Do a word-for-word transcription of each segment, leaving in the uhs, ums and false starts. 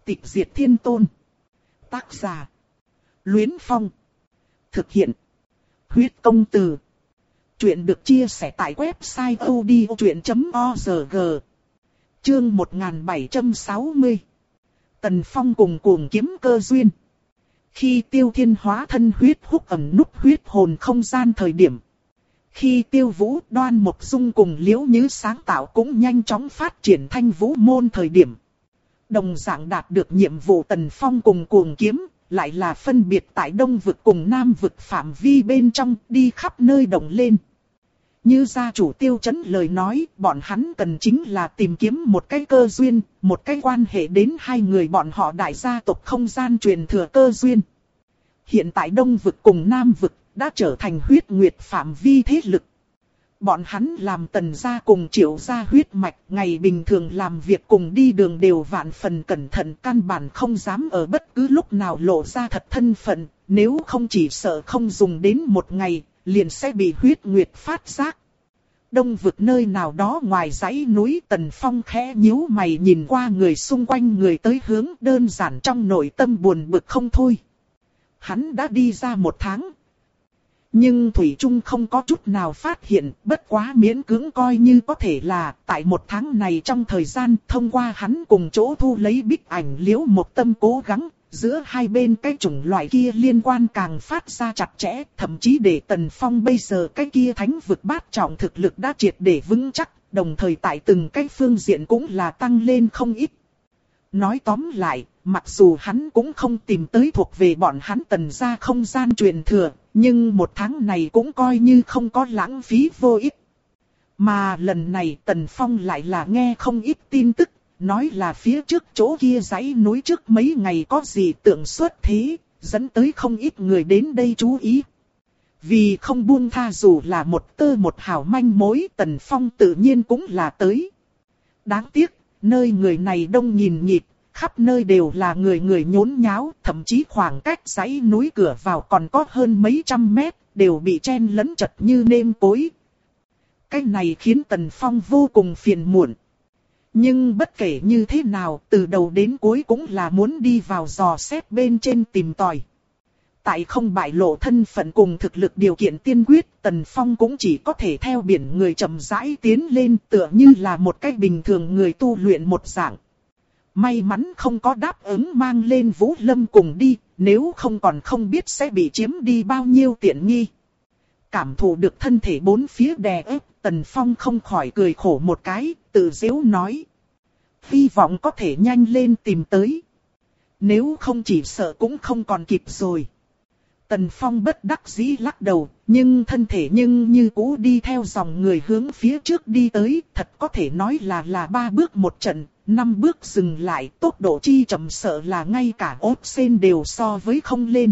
Tịch diệt thiên tôn. Tác giả: Luyến Phong. Thực hiện: Huyết công từ. Chuyện được chia sẻ tại website odchuyện chấm org. Chương một nghìn bảy trăm sáu mươi. Tần Phong cùng cuồng kiếm cơ duyên. Khi Tiêu Thiên hóa thân huyết hút ẩn núp huyết hồn không gian thời điểm. Khi Tiêu Vũ, Đoan Mộc Dung cùng Liễu Nhứ sáng tạo cũng nhanh chóng phát triển thanh vũ môn thời điểm. Đồng dạng đạt được nhiệm vụ Tần Phong cùng cuồng kiếm, lại là phân biệt tại Đông vực cùng Nam vực phạm vi bên trong đi khắp nơi động lên. Như gia chủ Tiêu Chấn lời nói, bọn hắn cần chính là tìm kiếm một cái cơ duyên, một cái quan hệ đến hai người bọn họ đại gia tộc không gian truyền thừa cơ duyên. Hiện tại Đông vực cùng Nam vực đã trở thành huyết nguyệt phạm vi thế lực. Bọn hắn làm Tần gia cùng Triệu gia huyết mạch, ngày bình thường làm việc cùng đi đường đều vạn phần cẩn thận, căn bản không dám ở bất cứ lúc nào lộ ra thật thân phận, nếu không chỉ sợ không dùng đến một ngày, liền sẽ bị huyết nguyệt phát giác. Đông vực nơi nào đó ngoài dãy núi, Tần Phong khẽ nhíu mày nhìn qua người xung quanh người tới hướng, đơn giản trong nội tâm buồn bực không thôi. Hắn đã đi ra một tháng. Nhưng Thủy Trung không có chút nào phát hiện, bất quá miễn cưỡng coi như có thể là, tại một tháng này trong thời gian, thông qua hắn cùng chỗ thu lấy bích ảnh Liễu Mộc Tâm cố gắng, giữa hai bên cái chủng loại kia liên quan càng phát ra chặt chẽ, thậm chí để Tần Phong bây giờ cái kia thánh vực bát trọng thực lực đã triệt để vững chắc, đồng thời tại từng cái phương diện cũng là tăng lên không ít. Nói tóm lại, mặc dù hắn cũng không tìm tới thuộc về bọn hắn Tần gia không gian truyền thừa, nhưng một tháng này cũng coi như không có lãng phí vô ích. Mà lần này Tần Phong lại là nghe không ít tin tức, nói là phía trước chỗ kia dãy núi trước mấy ngày có gì tượng xuất thế, dẫn tới không ít người đến đây chú ý. Vì không buông tha dù là một tơ một hào manh mối, Tần Phong tự nhiên cũng là tới. Đáng tiếc, nơi người này đông nhìn nhịp, khắp nơi đều là người người nhốn nháo, thậm chí khoảng cách dãy núi cửa vào còn có hơn mấy trăm mét, đều bị chen lấn chật như nêm cối. Cái này khiến Tần Phong vô cùng phiền muộn. Nhưng bất kể như thế nào, từ đầu đến cuối cũng là muốn đi vào dò xét bên trên tìm tòi. Tại không bại lộ thân phận cùng thực lực điều kiện tiên quyết, Tần Phong cũng chỉ có thể theo biển người chậm rãi tiến lên, tựa như là một cách bình thường người tu luyện một dạng. May mắn không có đáp ứng mang lên Vũ Lâm cùng đi, nếu không còn không biết sẽ bị chiếm đi bao nhiêu tiện nghi. Cảm thụ được thân thể bốn phía đè ép, Tần Phong không khỏi cười khổ một cái, tự giễu nói. Hy vọng có thể nhanh lên tìm tới. Nếu không chỉ sợ cũng không còn kịp rồi. Tần Phong bất đắc dĩ lắc đầu, nhưng thân thể nhưng như cũ đi theo dòng người hướng phía trước đi tới, thật có thể nói là là ba bước một trận, năm bước dừng lại, tốc độ chi chậm sợ là ngay cả ốt sen đều so với không lên.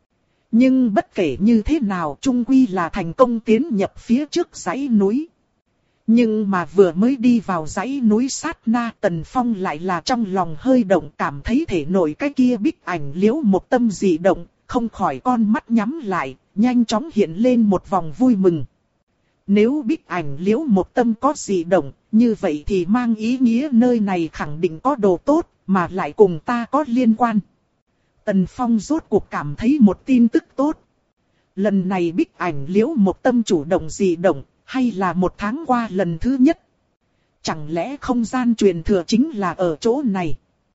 Nhưng bất kể như thế nào, chung quy là thành công tiến nhập phía trước dãy núi. Nhưng mà vừa mới đi vào dãy núi sát na, Tần Phong lại là trong lòng hơi động, cảm thấy thể nội cái kia bích ảnh Liễu Mộc Tâm dị động, không khỏi con mắt nhắm lại, nhanh chóng hiện lên một vòng vui mừng. Nếu bích ảnh Liễu Mộc Tâm có dị động, như vậy thì mang ý nghĩa nơi này khẳng định có đồ tốt, mà lại cùng ta có liên quan. Tần Phong rốt cuộc cảm thấy một tin tức tốt. Lần này bích ảnh Liễu Mộc Tâm chủ động dị động, hay là một tháng qua lần thứ nhất? Chẳng lẽ không gian truyền thừa chính là ở chỗ này?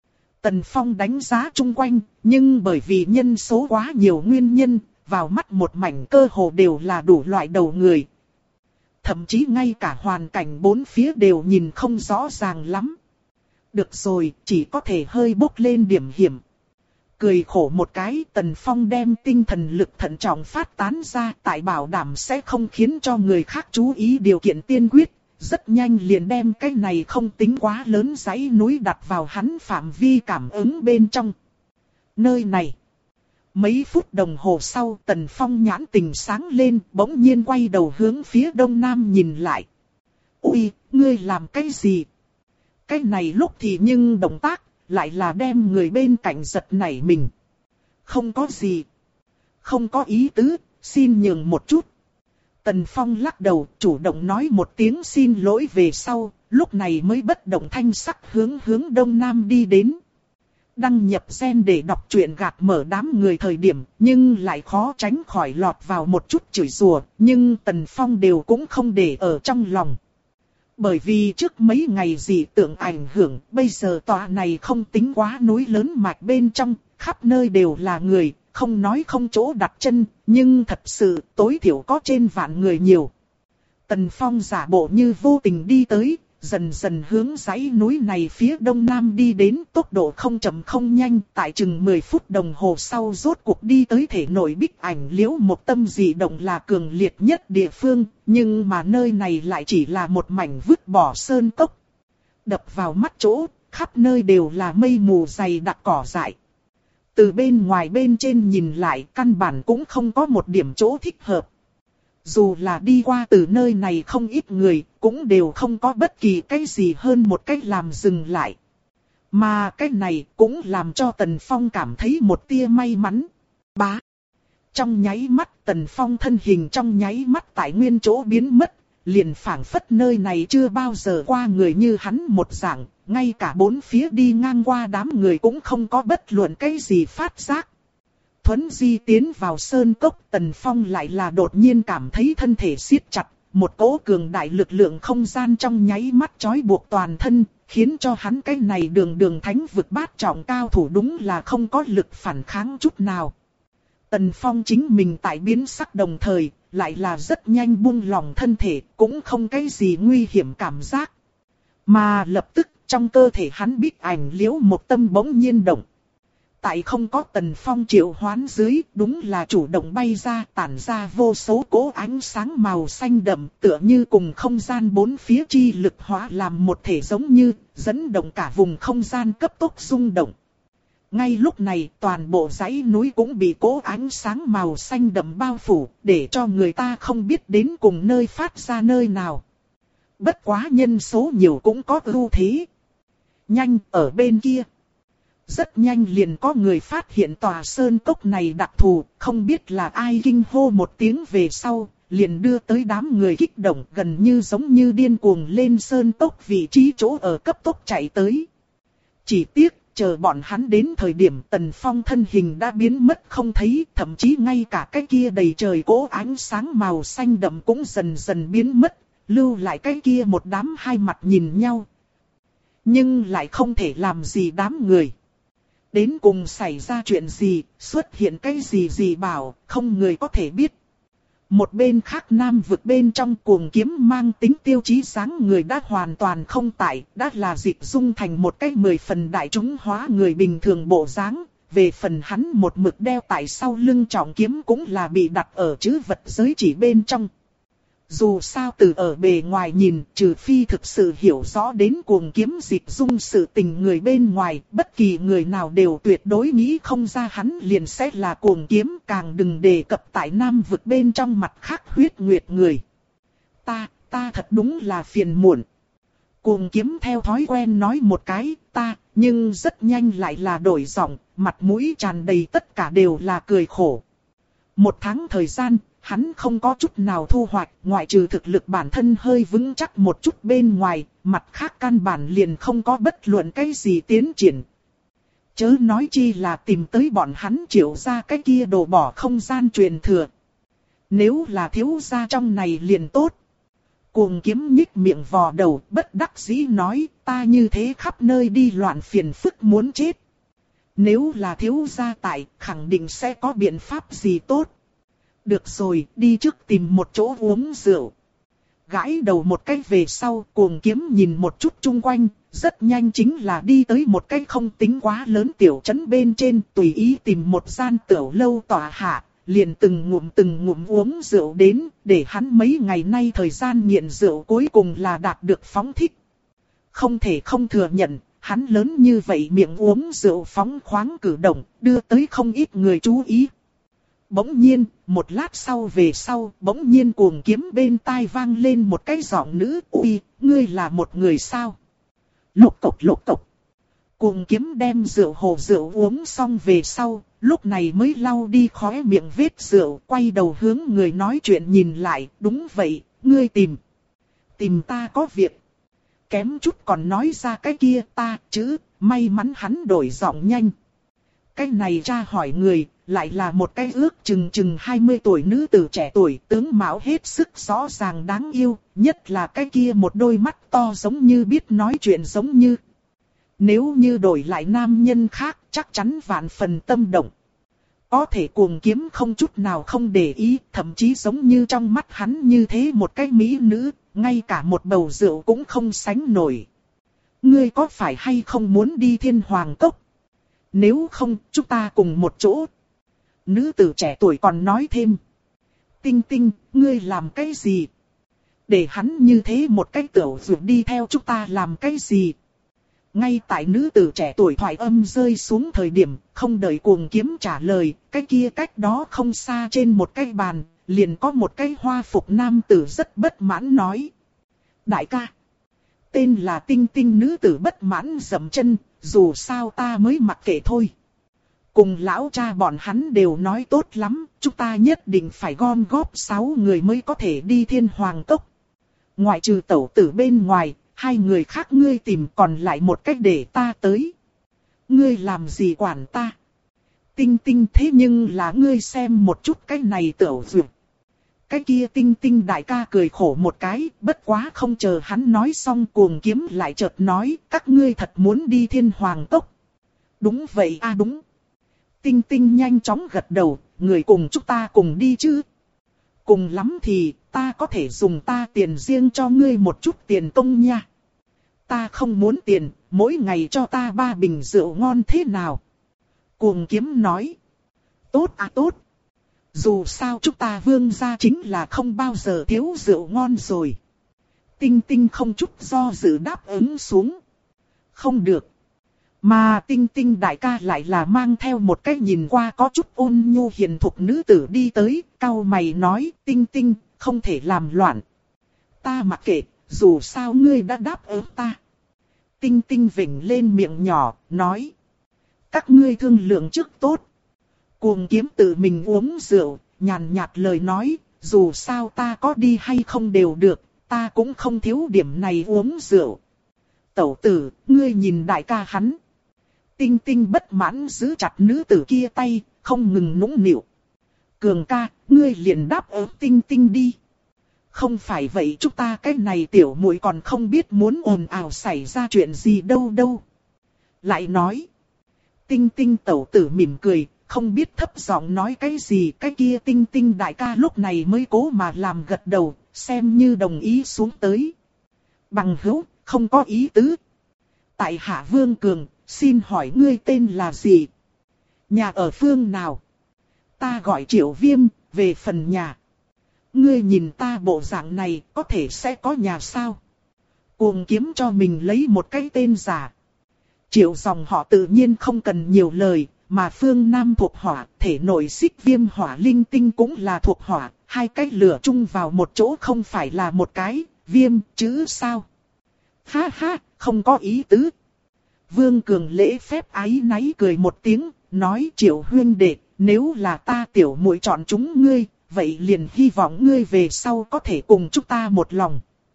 Tần Phong đánh giá chung quanh, nhưng bởi vì nhân số quá nhiều nguyên nhân, vào mắt một mảnh cơ hồ đều là đủ loại đầu người. Thậm chí ngay cả hoàn cảnh bốn phía đều nhìn không rõ ràng lắm. Được rồi, chỉ có thể hơi bốc lên điểm hiểm. Cười khổ một cái, Tần Phong đem tinh thần lực thận trọng phát tán ra, tại bảo đảm sẽ không khiến cho người khác chú ý điều kiện tiên quyết. Rất nhanh liền đem cái này không tính quá lớn dãy núi đặt vào hắn phạm vi cảm ứng bên trong. Nơi này. Mấy phút đồng hồ sau, Tần Phong nhãn tình sáng lên, bỗng nhiên quay đầu hướng phía đông nam nhìn lại. Ui, ngươi làm cái gì? Cái này lúc thì nhưng động tác, lại là đem người bên cạnh giật nảy mình. Không có gì. Không có ý tứ, xin nhường một chút. Tần Phong lắc đầu, chủ động nói một tiếng xin lỗi về sau, lúc này mới bất động thanh sắc hướng hướng đông nam đi đến. đăng nhập gen để đọc truyện gạt mở đám người thời điểm, nhưng lại khó tránh khỏi lọt vào một chút chửi rủa, nhưng Tần Phong đều cũng không để ở trong lòng. Bởi vì trước mấy ngày dị tượng ảnh hưởng, bây giờ tòa này không tính quá núi lớn mạch bên trong, khắp nơi đều là người, không nói không chỗ đặt chân, nhưng thật sự tối thiểu có trên vạn người nhiều. Tần Phong giả bộ như vô tình đi tới, dần dần hướng dãy núi này phía đông nam đi đến, tốc độ không chậm không nhanh, tại chừng mười phút đồng hồ sau rốt cuộc đi tới thể nội Bích Ảnh Liễu một tâm dị động là cường liệt nhất địa phương, nhưng mà nơi này lại chỉ là một mảnh vứt bỏ sơn cốc. Đập vào mắt chỗ, khắp nơi đều là mây mù dày đặc cỏ dại. Từ bên ngoài bên trên nhìn lại, căn bản cũng không có một điểm chỗ thích hợp. Dù là đi qua từ nơi này không ít người, cũng đều không có bất kỳ cái gì hơn một cách làm dừng lại. Mà cái này cũng làm cho Tần Phong cảm thấy một tia may mắn. Bá! Trong nháy mắt Tần Phong thân hình trong nháy mắt tại nguyên chỗ biến mất, liền phảng phất nơi này chưa bao giờ qua người như hắn một dạng, ngay cả bốn phía đi ngang qua đám người cũng không có bất luận cái gì phát giác. Thuấn di tiến vào sơn cốc, Tần Phong lại là đột nhiên cảm thấy thân thể siết chặt, một cỗ cường đại lực lượng không gian trong nháy mắt trói buộc toàn thân, khiến cho hắn cái này đường đường thánh vực bát trọng cao thủ đúng là không có lực phản kháng chút nào. Tần Phong chính mình tại biến sắc đồng thời, lại là rất nhanh buông lỏng thân thể, cũng không cái gì nguy hiểm cảm giác. Mà lập tức trong cơ thể hắn Bích Ảnh Liễu một tâm bỗng nhiên động. Tại không có Tần Phong triệu hoán dưới, đúng là chủ động bay ra, tản ra vô số cỗ ánh sáng màu xanh đậm, tựa như cùng không gian bốn phía chi lực hóa làm một thể, giống như dẫn động cả vùng không gian cấp tốc rung động. Ngay lúc này, toàn bộ dãy núi cũng bị cỗ ánh sáng màu xanh đậm bao phủ, để cho người ta không biết đến cùng nơi phát ra nơi nào. Bất quá nhân số nhiều cũng có ưu thế. Nhanh, ở bên kia. Rất nhanh liền có người phát hiện tòa sơn cốc này đặc thù, không biết là ai kinh hô một tiếng về sau, liền đưa tới đám người kích động, gần như giống như điên cuồng lên sơn cốc vị trí chỗ ở cấp tốc chạy tới. Chỉ tiếc, chờ bọn hắn đến thời điểm Tần Phong thân hình đã biến mất không thấy, thậm chí ngay cả cái kia đầy trời cỗ ánh sáng màu xanh đậm cũng dần dần biến mất, lưu lại cái kia một đám hai mặt nhìn nhau. Nhưng lại không thể làm gì đám người. Đến cùng xảy ra chuyện gì, xuất hiện cái gì gì bảo, không người có thể biết. Một bên khác nam vực bên trong cuồng kiếm mang tính tiêu chí dáng người đã hoàn toàn không tại, đã là dịp dung thành một cái mười phần đại chúng hóa người bình thường bộ dáng. Về phần hắn một mực đeo tại sau lưng trọng kiếm cũng là bị đặt ở chữ vật giới chỉ bên trong. Dù sao từ ở bề ngoài nhìn, trừ phi thực sự hiểu rõ đến cuồng kiếm dịch dung sự tình người bên ngoài, bất kỳ người nào đều tuyệt đối nghĩ không ra hắn liền sẽ là cuồng kiếm, càng đừng đề cập tại nam vực bên trong mặt khác huyết nguyệt người. Ta, ta thật đúng là phiền muộn. Cuồng kiếm theo thói quen nói một cái, ta, nhưng rất nhanh lại là đổi giọng, mặt mũi tràn đầy tất cả đều là cười khổ. Một tháng thời gian, hắn không có chút nào thu hoạch, ngoại trừ thực lực bản thân hơi vững chắc một chút bên ngoài, mặt khác căn bản liền không có bất luận cái gì tiến triển. Chớ nói chi là tìm tới bọn hắn triệu ra cái kia đồ bỏ không gian truyền thừa. Nếu là thiếu gia trong này liền tốt. Cuồng kiếm nhích miệng vò đầu, bất đắc dĩ nói, ta như thế khắp nơi đi loạn phiền phức muốn chết. Nếu là thiếu gia tại, khẳng định sẽ có biện pháp gì tốt. Được rồi, đi trước tìm một chỗ uống rượu. Gãi đầu một cái về sau, cuồng kiếm nhìn một chút chung quanh, rất nhanh chính là đi tới một cái không tính quá lớn tiểu trấn bên trên, tùy ý tìm một gian tiểu lâu tỏa hạ, liền từng ngụm từng ngụm uống rượu đến, để hắn mấy ngày nay thời gian nghiện rượu cuối cùng là đạt được phóng thích. Không thể không thừa nhận, hắn lớn như vậy miệng uống rượu phóng khoáng cử động, đưa tới không ít người chú ý. Bỗng nhiên, một lát sau về sau, bỗng nhiên cuồng kiếm bên tai vang lên một cái giọng nữ, ui, ngươi là một người sao? Lục cộc lục cộc. Cuồng kiếm đem rượu hồ rượu uống xong về sau, lúc này mới lau đi khóe miệng vết rượu, quay đầu hướng người nói chuyện nhìn lại, đúng vậy, ngươi tìm. Tìm ta có việc. kém chút còn nói ra cái kia ta chứ, may mắn hắn đổi giọng nhanh. Cái này tra hỏi người, lại là một cái ước chừng chừng hai mươi tuổi nữ tử trẻ tuổi, tướng mạo hết sức rõ ràng đáng yêu, nhất là cái kia một đôi mắt to giống như biết nói chuyện giống như. Nếu như đổi lại nam nhân khác, chắc chắn vạn phần tâm động. Có thể Cuồng Kiếm không chút nào không để ý, thậm chí giống như trong mắt hắn như thế một cái mỹ nữ, ngay cả một bầu rượu cũng không sánh nổi. Ngươi có phải hay không muốn đi Thiên Hoàng Cốc? Nếu không, chúng ta cùng một chỗ. Nữ tử trẻ tuổi còn nói thêm. Tinh Tinh, ngươi làm cái gì? Để hắn như thế một cái tiểu dược đi theo chúng ta làm cái gì? Ngay tại nữ tử trẻ tuổi thoại âm rơi xuống thời điểm, không đợi Cuồng Kiếm trả lời, cái kia cách đó không xa trên một cái bàn, liền có một cái hoa phục nam tử rất bất mãn nói. Đại ca, tên là Tinh Tinh, nữ tử bất mãn dậm chân, dù sao ta mới mặc kệ thôi. Cùng lão cha bọn hắn đều nói tốt lắm, chúng ta nhất định phải gom góp sáu người mới có thể đi Thiên Hoàng Cốc. Ngoại trừ tẩu tử bên ngoài, hai người khác ngươi tìm còn lại một cách để ta tới. Ngươi làm gì quản ta? Tinh Tinh, thế nhưng là ngươi xem một chút cái này tiểu dược. Cái kia Tinh Tinh đại ca cười khổ một cái, bất quá không chờ hắn nói xong Cuồng Kiếm lại chợt nói, các ngươi thật muốn đi Thiên Hoàng Cốc. Đúng vậy a, đúng. Tinh Tinh nhanh chóng gật đầu, người cùng chúng ta cùng đi chứ. Cùng lắm thì, ta có thể dùng ta tiền riêng cho ngươi một chút tiền công nha. Ta không muốn tiền, mỗi ngày cho ta ba bình rượu ngon thế nào? Cuồng Kiếm nói. Tốt à tốt. Dù sao chúng ta Vương gia chính là không bao giờ thiếu rượu ngon rồi. Tinh Tinh không chút do dự đáp ứng xuống. Không được. Mà Tinh Tinh đại ca lại là mang theo một cái nhìn qua có chút ôn nhu hiền thục nữ tử đi tới, cau mày nói, Tinh Tinh, không thể làm loạn. Ta mặc kệ, dù sao ngươi đã đáp ứng ta. Tinh Tinh vểnh lên miệng nhỏ, nói. Các ngươi thương lượng trước tốt. Cuồng Kiếm tự mình uống rượu, nhàn nhạt lời nói, dù sao ta có đi hay không đều được, ta cũng không thiếu điểm này uống rượu. Tẩu tử, ngươi nhìn đại ca hắn. Tinh Tinh bất mãn giữ chặt nữ tử kia tay, không ngừng nũng nịu. Cường ca, ngươi liền đáp ứng Tinh Tinh đi. Không phải vậy chúng ta cái này tiểu muội còn không biết muốn ồn ào xảy ra chuyện gì đâu đâu. Lại nói. Tinh Tinh tẩu tử mỉm cười, không biết thấp giọng nói cái gì, cái kia Tinh Tinh đại ca lúc này mới cố mà làm gật đầu, xem như đồng ý xuống tới. Bằng hữu, không có ý tứ. Tại hạ Vương Cường, xin hỏi ngươi tên là gì? Nhà ở phương nào? Ta gọi Triệu Viêm, về phần nhà. Ngươi nhìn ta bộ dạng này, có thể sẽ có nhà sao? Cuồng Kiếm cho mình lấy một cái tên giả. Triệu dòng họ tự nhiên không cần nhiều lời, mà phương Nam thuộc hỏa, thể nội xích viêm hỏa linh tinh cũng là thuộc hỏa, hai cái lửa chung vào một chỗ không phải là một cái, viêm, chữ sao? Ha ha, không có ý tứ. Vương Cường lễ phép áy náy cười một tiếng, nói Triệu huynh đệ, nếu là ta tiểu muội chọn chúng ngươi, vậy liền hy vọng ngươi về sau có thể cùng chúng ta một lòng.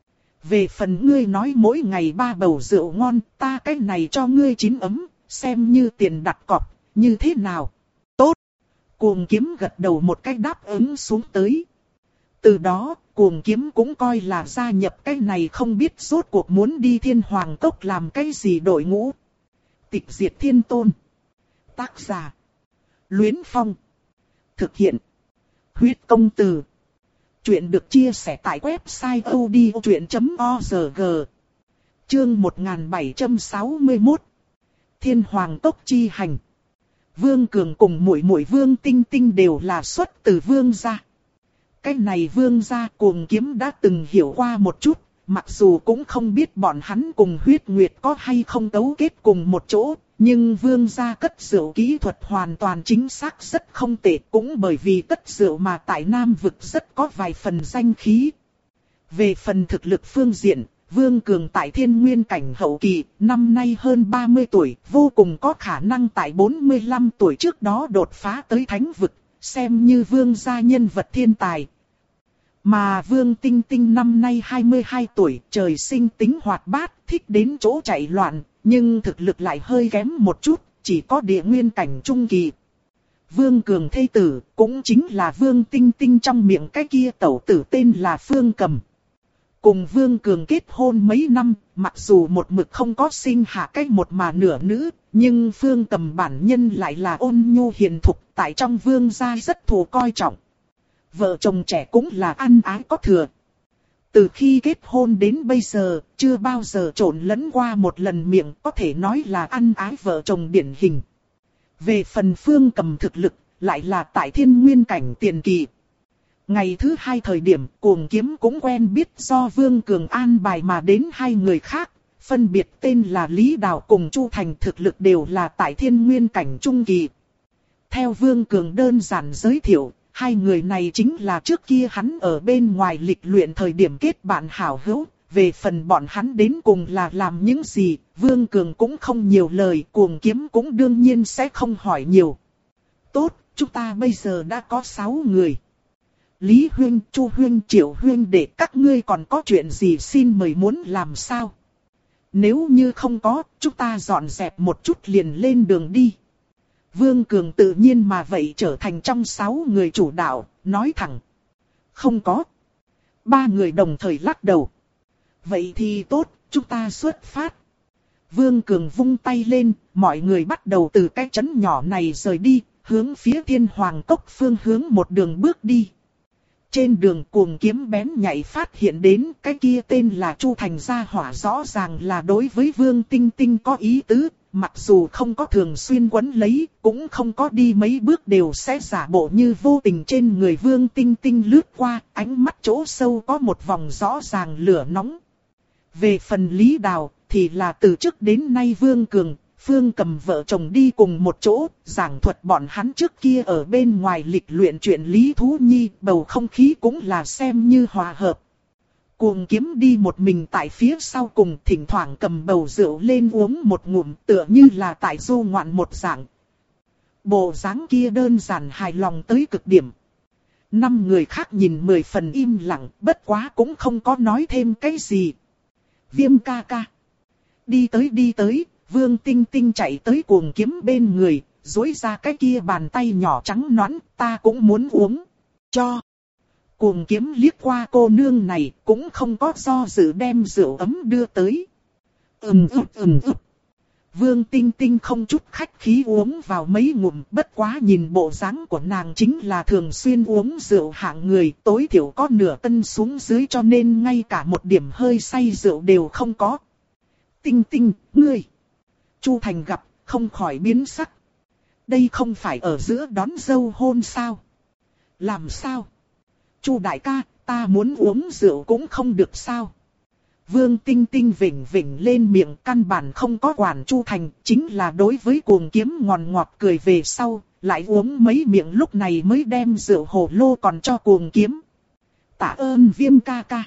Về phần ngươi nói mỗi ngày ba bầu rượu ngon, ta cái này cho ngươi chín ấm, xem như tiền đặt cọc, như thế nào? Tốt! Cuồng Kiếm gật đầu một cách đáp ứng xuống tới. Từ đó, Cuồng Kiếm cũng coi là gia nhập cái này không biết rốt cuộc muốn đi Thiên Hoàng Cốc làm cái gì đội ngũ. Tịch diệt thiên tôn. Tác giả. Luyến Phong. Thực hiện. Huyết công từ. Chuyện được chia sẻ tại website odchuyện chấm org. Chương một nghìn bảy trăm sáu mươi mốt. Thiên Hoàng Cốc chi hành. Vương Cường cùng muội muội Vương Tinh Tinh đều là xuất từ Vương gia. Cái này Vương gia Cuồng Kiếm đã từng hiểu qua một chút, mặc dù cũng không biết bọn hắn cùng Huyết Nguyệt có hay không cấu kết cùng một chỗ, nhưng Vương gia cất rượu kỹ thuật hoàn toàn chính xác rất không tệ, cũng bởi vì cất rượu mà tại Nam vực rất có vài phần danh khí. Về phần thực lực phương diện, Vương Cường tại Thiên Nguyên cảnh hậu kỳ, năm nay hơn ba mươi tuổi, vô cùng có khả năng tại bốn mươi lăm tuổi trước đó đột phá tới Thánh vực, xem như Vương gia nhân vật thiên tài. Mà Vương Tinh Tinh năm nay hai mươi hai tuổi, trời sinh tính hoạt bát, thích đến chỗ chạy loạn, nhưng thực lực lại hơi kém một chút, chỉ có địa nguyên cảnh trung kỳ. Vương Cường thê tử, cũng chính là Vương Tinh Tinh trong miệng cái kia tẩu tử tên là Phương Cầm. Cùng Vương Cường kết hôn mấy năm, mặc dù một mực không có sinh hạ cách một mà nửa nữ, nhưng Phương Cầm bản nhân lại là ôn nhu hiền thục, tại trong Vương gia rất thù coi trọng. Vợ chồng trẻ cũng là ăn ái có thừa. Từ khi kết hôn đến bây giờ, chưa bao giờ trộn lẫn qua một lần miệng, có thể nói là ăn ái vợ chồng điển hình. Về phần Phương Cầm thực lực, lại là tại thiên nguyên cảnh tiền kỳ. Ngày thứ hai thời điểm, Cuồng Kiếm cũng quen biết do Vương Cường an bài mà đến hai người khác, phân biệt tên là Lý Đào cùng Chu Thành, thực lực đều là tại thiên nguyên cảnh trung kỳ. Theo Vương Cường đơn giản giới thiệu, hai người này chính là trước kia hắn ở bên ngoài lịch luyện thời điểm kết bạn hảo hữu. Về phần bọn hắn đến cùng là làm những gì, Vương Cường cũng không nhiều lời, Cuồng Kiếm cũng đương nhiên sẽ không hỏi nhiều. Tốt, chúng ta bây giờ đã có sáu người. Lý Huyên, Chu Huyên, Triệu Huyên, để các ngươi còn có chuyện gì xin mời muốn làm sao? Nếu như không có, chúng ta dọn dẹp một chút liền lên đường đi. Vương Cường tự nhiên mà vậy trở thành trong sáu người chủ đạo, nói thẳng. Không có. Ba người đồng thời lắc đầu. Vậy thì tốt, chúng ta xuất phát. Vương Cường vung tay lên, mọi người bắt đầu từ cái trấn nhỏ này rời đi, hướng phía Thiên Hoàng Cốc phương hướng một đường bước đi. Trên đường Cuồng Kiếm bén nhạy phát hiện đến cái kia tên là Chu Thành gia hỏa rõ ràng là đối với Vương Tinh Tinh có ý tứ, mặc dù không có thường xuyên quấn lấy, cũng không có đi mấy bước đều sẽ giả bộ như vô tình trên người Vương Tinh Tinh lướt qua, ánh mắt chỗ sâu có một vòng rõ ràng lửa nóng. Về phần Lý Đào, thì là từ trước đến nay Vương Cường, Phương Cầm vợ chồng đi cùng một chỗ, giảng thuật bọn hắn trước kia ở bên ngoài lịch luyện chuyện Lý Thú Nhi, bầu không khí cũng là xem như hòa hợp. Cuồng Kiếm đi một mình tại phía sau cùng, thỉnh thoảng cầm bầu rượu lên uống một ngụm, tựa như là tại du ngoạn một dạng. Bộ dáng kia đơn giản hài lòng tới cực điểm. Năm người khác nhìn mười phần im lặng, bất quá cũng không có nói thêm cái gì. Viêm ca ca. Đi tới đi tới, Vương Tinh Tinh chạy tới Cuồng Kiếm bên người, duỗi ra cái kia bàn tay nhỏ trắng nõn, ta cũng muốn uống. Cho. Cuồng Kiếm liếc qua cô nương này, cũng không có do dự đem rượu ấm đưa tới. Ừm ừm ừm ừm. Vương Tinh Tinh không chút khách khí uống vào mấy ngụm, bất quá nhìn bộ dáng của nàng chính là thường xuyên uống rượu hạng người, tối thiểu có nửa cân xuống dưới cho nên ngay cả một điểm hơi say rượu đều không có. Tinh Tinh, ngươi. Chu Thành gặp, không khỏi biến sắc. Đây không phải ở giữa đón dâu hôn sao? Làm sao? Chu đại ca, ta muốn uống rượu cũng không được sao? Vương Tinh Tinh vỉnh vỉnh lên miệng, căn bản không có quản Chu Thành, chính là đối với Cuồng Kiếm ngọt ngọt cười về sau, lại uống mấy miệng lúc này mới đem rượu hồ lô còn cho Cuồng Kiếm. Tạ ơn Viêm ca ca.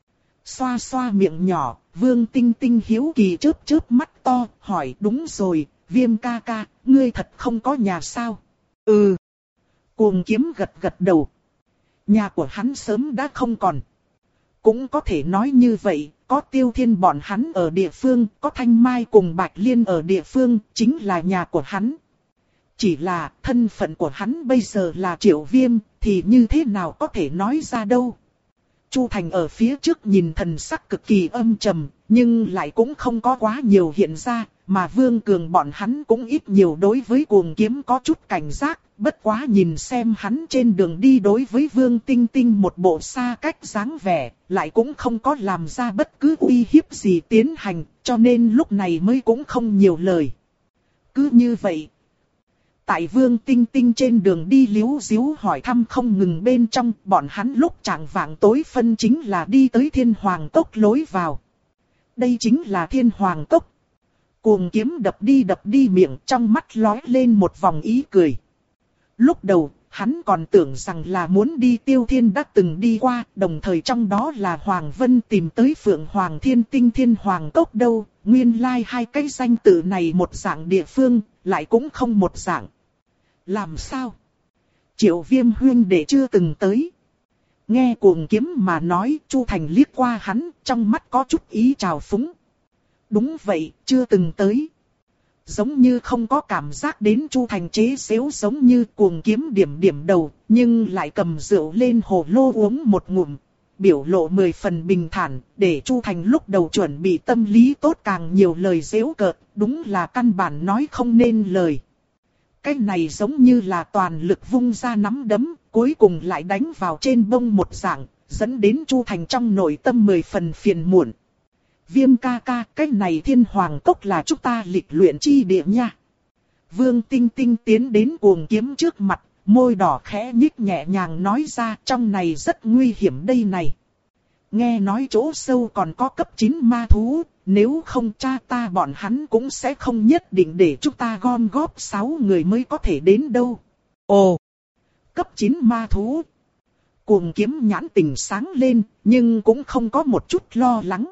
Xoa xoa miệng nhỏ, Vương Tinh Tinh hiếu kỳ chớp chớp mắt to, hỏi đúng rồi, Viêm ca ca, ngươi thật không có nhà sao? Ừ. Cuồng Kiếm gật gật đầu. Nhà của hắn sớm đã không còn. Cũng có thể nói như vậy, có Tiêu Thiên bọn hắn ở địa phương, có Thanh Mai cùng Bạch Liên ở địa phương, chính là nhà của hắn. Chỉ là thân phận của hắn bây giờ là Triệu Viêm, thì như thế nào có thể nói ra đâu. Chu Thành ở phía trước nhìn thần sắc cực kỳ âm trầm, nhưng lại cũng không có quá nhiều hiện ra, mà Vương Cường bọn hắn cũng ít nhiều đối với Cuồng Kiếm có chút cảnh giác, bất quá nhìn xem hắn trên đường đi đối với Vương Tinh Tinh một bộ xa cách dáng vẻ, lại cũng không có làm ra bất cứ uy hiếp gì tiến hành, cho nên lúc này mới cũng không nhiều lời. Cứ như vậy, tại Vương Tinh Tinh trên đường đi líu díu hỏi thăm không ngừng bên trong, bọn hắn lúc chạng vạng tối phân chính là đi tới Thiên Hoàng Cốc lối vào. Đây chính là Thiên Hoàng Cốc. Cuồng Kiếm đập đi đập đi miệng, trong mắt lóe lên một vòng ý cười. Lúc đầu, hắn còn tưởng rằng là muốn đi Tiêu Thiên đã từng đi qua, đồng thời trong đó là Hoàng Vân tìm tới Phượng Hoàng Thiên Tinh Thiên Hoàng Cốc đâu, nguyên lai like hai cái danh tự này một dạng địa phương, lại cũng không một dạng. Làm sao? Triệu Viêm huynh đệ chưa từng tới. Nghe Cuồng Kiếm mà nói, Chu Thành liếc qua hắn, trong mắt có chút ý trào phúng. Đúng vậy, chưa từng tới. Giống như không có cảm giác đến Chu Thành chế xếu giống như cuồng kiếm điểm điểm đầu, nhưng lại cầm rượu lên hồ lô uống một ngụm. Biểu lộ mười phần bình thản, để Chu Thành lúc đầu chuẩn bị tâm lý tốt càng nhiều lời giễu cợt, đúng là căn bản nói không nên lời. Cái này giống như là toàn lực vung ra nắm đấm, cuối cùng lại đánh vào trên bông một dạng, dẫn đến Chu Thành trong nội tâm mười phần phiền muộn. Viêm ca ca, cái này Thiên Hoàng Cốc là chúng ta lịch luyện chi địa nha. Vương Tinh Tinh tiến đến cuồng kiếm trước mặt, môi đỏ khẽ nhích nhẹ nhàng nói ra, trong này rất nguy hiểm đây này. Nghe nói chỗ sâu còn có cấp chín ma thú, nếu không cha ta bọn hắn cũng sẽ không nhất định để chúng ta gom góp sáu người mới có thể đến đâu. Ồ, cấp chín ma thú. Cuồng kiếm nhãn tình sáng lên, nhưng cũng không có một chút lo lắng.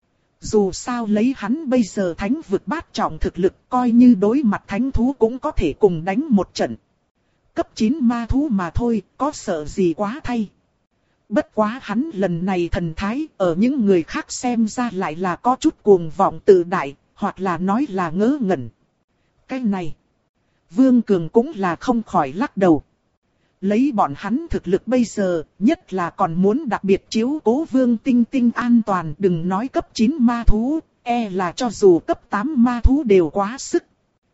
Dù sao lấy hắn bây giờ thánh vực bát trọng thực lực, coi như đối mặt thánh thú cũng có thể cùng đánh một trận. Cấp chín ma thú mà thôi, có sợ gì quá thay. Bất quá hắn lần này thần thái, ở những người khác xem ra lại là có chút cuồng vọng tự đại, hoặc là nói là ngớ ngẩn. Cái này, Vương Cường cũng là không khỏi lắc đầu. Lấy bọn hắn thực lực bây giờ, nhất là còn muốn đặc biệt chiếu cố Vương Tinh Tinh an toàn, đừng nói cấp chín ma thú, e là cho dù cấp tám ma thú đều quá sức.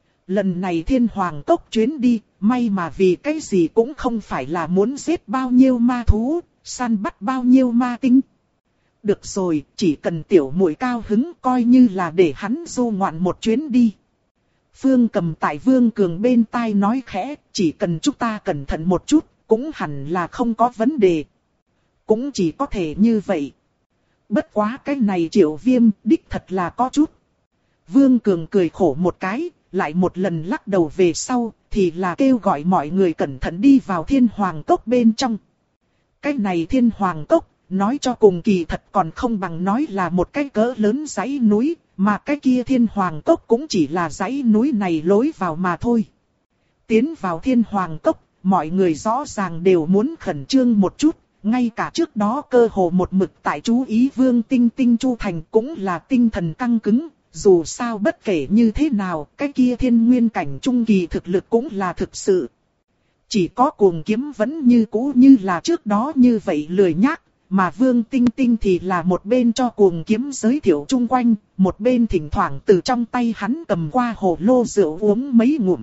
Lần này Thiên Hoàng Cốc chuyến đi, may mà vì cái gì cũng không phải là muốn giết bao nhiêu ma thú, săn bắt bao nhiêu ma tinh. Được rồi, chỉ cần tiểu muội cao hứng coi như là để hắn du ngoạn một chuyến đi. Phương Cầm tại Vương Cường bên tai nói khẽ, chỉ cần chúng ta cẩn thận một chút, cũng hẳn là không có vấn đề. Cũng chỉ có thể như vậy. Bất quá cái này Triệu Viêm, đích thật là có chút. Vương Cường cười khổ một cái, lại một lần lắc đầu về sau, thì là kêu gọi mọi người cẩn thận đi vào Thiên Hoàng Cốc bên trong. Cái này Thiên Hoàng Cốc, nói cho cùng kỳ thật còn không bằng nói là một cái cỡ lớn dãy núi, mà cái kia Thiên Hoàng Cốc cũng chỉ là dãy núi này lối vào mà thôi. Tiến vào Thiên Hoàng Cốc, mọi người rõ ràng đều muốn khẩn trương một chút, ngay cả trước đó cơ hồ một mực tại chú ý Vương Tinh Tinh Chu Thành cũng là tinh thần căng cứng, dù sao bất kể như thế nào, cái kia thiên nguyên cảnh trung kỳ thực lực cũng là thực sự. Chỉ có cuồng kiếm vẫn như cũ như là trước đó như vậy lười nhác, mà Vương Tinh Tinh thì là một bên cho cuồng kiếm giới thiệu chung quanh, một bên thỉnh thoảng từ trong tay hắn cầm qua hồ lô rượu uống mấy ngụm.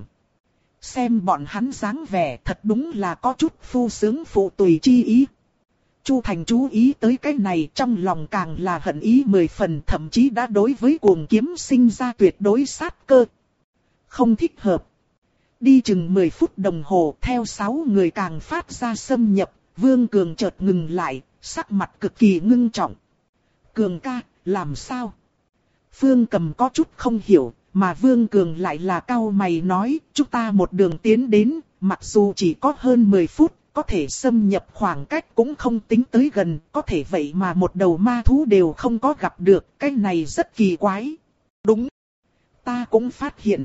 Xem bọn hắn dáng vẻ thật đúng là có chút phu sướng phụ tùy chi ý. Chu Thành chú ý tới cái này trong lòng càng là hận ý mười phần, thậm chí đã đối với cuồng kiếm sinh ra tuyệt đối sát cơ. Không thích hợp. Đi chừng mười phút đồng hồ theo sáu người càng phát ra xâm nhập, Vương Cường chợt ngừng lại, sắc mặt cực kỳ ngưng trọng. Cường ca, làm sao? Phương Cầm có chút không hiểu, mà Vương Cường lại là cau mày nói, chúng ta một đường tiến đến, mặc dù chỉ có hơn mười phút, có thể xâm nhập khoảng cách cũng không tính tới gần, có thể vậy mà một đầu ma thú đều không có gặp được, cái này rất kỳ quái. Đúng, ta cũng phát hiện.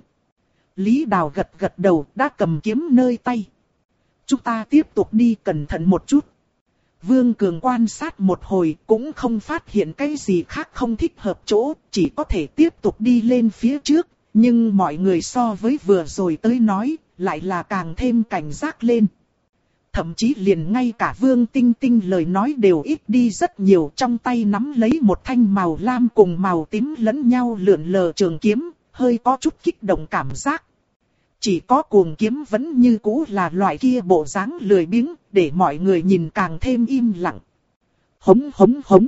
Lý Đào gật gật đầu, đã cầm kiếm nơi tay. Chúng ta tiếp tục đi, cẩn thận một chút. Vương Cường quan sát một hồi cũng không phát hiện cái gì khác không thích hợp chỗ, chỉ có thể tiếp tục đi lên phía trước. Nhưng mọi người so với vừa rồi tới nói, lại là càng thêm cảnh giác lên. Thậm chí liền ngay cả Vương Tinh Tinh lời nói đều ít đi rất nhiều, trong tay nắm lấy một thanh màu lam cùng màu tím lẫn nhau lượn lờ trường kiếm, hơi có chút kích động cảm giác. Chỉ có cuồng kiếm vẫn như cũ là loại kia bộ dáng lười biếng, để mọi người nhìn càng thêm im lặng. Hống hống hống.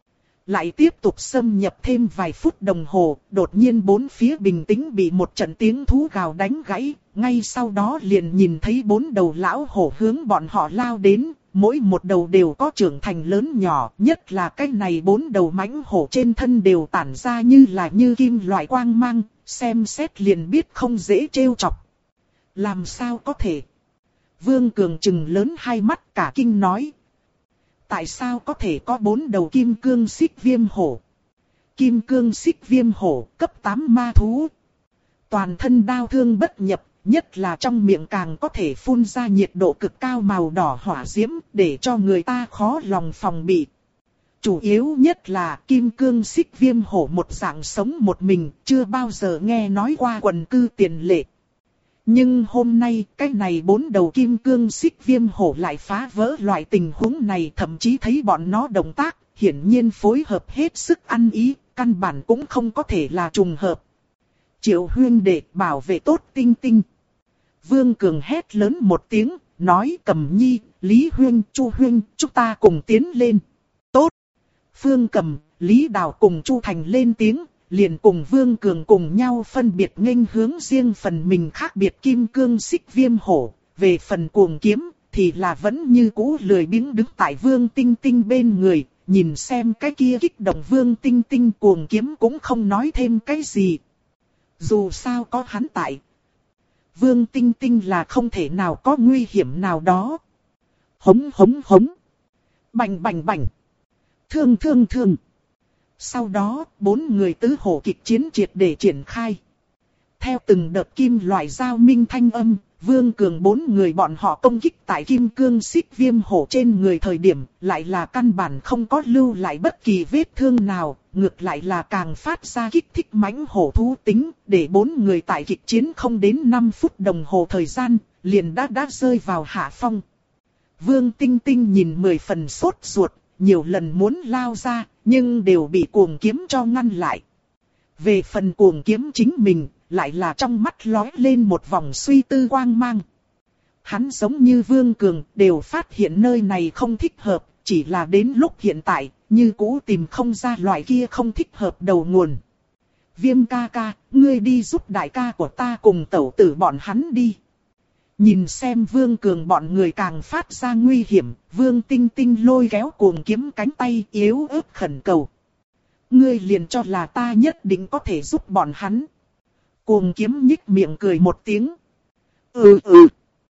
Lại tiếp tục xâm nhập thêm vài phút đồng hồ, đột nhiên bốn phía bình tĩnh bị một trận tiếng thú gào đánh gãy, ngay sau đó liền nhìn thấy bốn đầu lão hổ hướng bọn họ lao đến, mỗi một đầu đều có trưởng thành lớn nhỏ, nhất là cái này bốn đầu mãnh hổ trên thân đều tản ra như là như kim loại quang mang, xem xét liền biết không dễ trêu chọc. Làm sao có thể? Vương Cường trừng lớn hai mắt cả kinh nói. Tại sao có thể có bốn đầu kim cương xích viêm hổ? Kim cương xích viêm hổ, cấp tám ma thú. Toàn thân đao thương bất nhập, nhất là trong miệng càng có thể phun ra nhiệt độ cực cao màu đỏ hỏa diễm, để cho người ta khó lòng phòng bị. Chủ yếu nhất là kim cương xích viêm hổ một dạng sống một mình, chưa bao giờ nghe nói qua quần cư tiền lệ. Nhưng hôm nay, cái này bốn đầu kim cương xích viêm hổ lại phá vỡ loại tình huống này, thậm chí thấy bọn nó động tác, hiển nhiên phối hợp hết sức ăn ý, căn bản cũng không có thể là trùng hợp. Triệu huynh đệ bảo vệ tốt Tinh Tinh. Vương Cường hét lớn một tiếng, nói Cầm Nhi, Lý huynh, Chu huynh, chúng ta cùng tiến lên. Tốt. Phương Cầm, Lý Đào cùng Chu Thành lên tiếng, liền cùng Vương Cường cùng nhau phân biệt nghênh hướng riêng phần mình khác biệt kim cương xích viêm hổ. Về phần cuồng kiếm, thì là vẫn như cũ lười biếng đứng tại Vương Tinh Tinh bên người, nhìn xem cái kia kích động Vương Tinh Tinh, cuồng kiếm cũng không nói thêm cái gì. Dù sao có hắn tại, Vương Tinh Tinh là không thể nào có nguy hiểm nào đó. Hống hống hống. Bành bành bành. Thương thương thương. Sau đó, bốn người tứ hổ kịch chiến triệt để triển khai. Theo từng đợt kim loại giao minh thanh âm, Vương Cường bốn người bọn họ công kích tại kim cương xích viêm hổ trên người thời điểm, lại là căn bản không có lưu lại bất kỳ vết thương nào, ngược lại là càng phát ra kích thích mãnh hổ thú tính, để bốn người tại kịch chiến không đến năm phút đồng hồ thời gian, liền đã đã rơi vào hạ phong. Vương Tinh Tinh nhìn mười phần sốt ruột, nhiều lần muốn lao ra, nhưng đều bị cuồng kiếm cho ngăn lại. Về phần cuồng kiếm chính mình, lại là trong mắt lóe lên một vòng suy tư quang mang. Hắn giống như Vương Cường, đều phát hiện nơi này không thích hợp, chỉ là đến lúc hiện tại, như cũ tìm không ra loại kia không thích hợp đầu nguồn. Viêm ca ca, ngươi đi giúp đại ca của ta cùng tẩu tử bọn hắn đi. Nhìn xem Vương Cường bọn người càng phát ra nguy hiểm, Vương Tinh Tinh lôi kéo cuồng kiếm cánh tay yếu ớt khẩn cầu. Ngươi liền cho là ta nhất định có thể giúp bọn hắn. Cuồng kiếm nhích miệng cười một tiếng. Ừ ừ.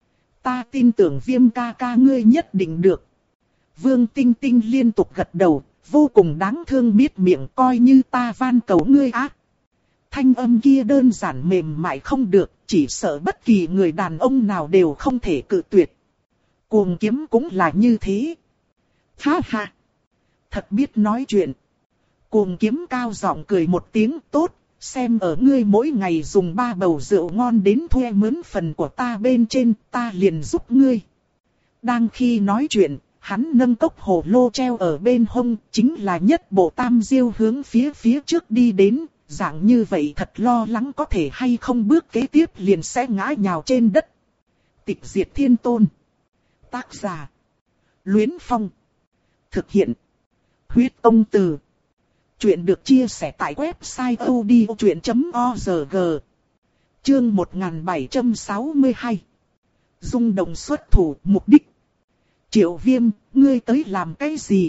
Ta tin tưởng Viêm ca ca ngươi nhất định được. Vương Tinh Tinh liên tục gật đầu, vô cùng đáng thương miết miệng, coi như ta van cầu ngươi á. Thanh âm kia đơn giản mềm mại không được, chỉ sợ bất kỳ người đàn ông nào đều không thể cự tuyệt. Cuồng kiếm cũng là như thế. Ha ha. Thật biết nói chuyện. Cuồng kiếm cao giọng cười một tiếng, tốt, xem ở ngươi mỗi ngày dùng ba bầu rượu ngon đến thuê mướn phần của ta bên trên, ta liền giúp ngươi. Đang khi nói chuyện, hắn nâng cốc hồ lô treo ở bên hông, chính là nhất bộ tam diêu hướng phía phía trước đi đến, dạng như vậy thật lo lắng có thể hay không bước kế tiếp liền sẽ ngã nhào trên đất. Tịch diệt thiên tôn. Tác giả. Luyến Phong. Thực hiện. Huyết Công Từ. Chuyện được chia sẻ tại website odchuyện chấm org. Chương một nghìn bảy trăm sáu mươi hai. Dung động xuất thủ, mục đích. Triệu Viêm, ngươi tới làm cái gì?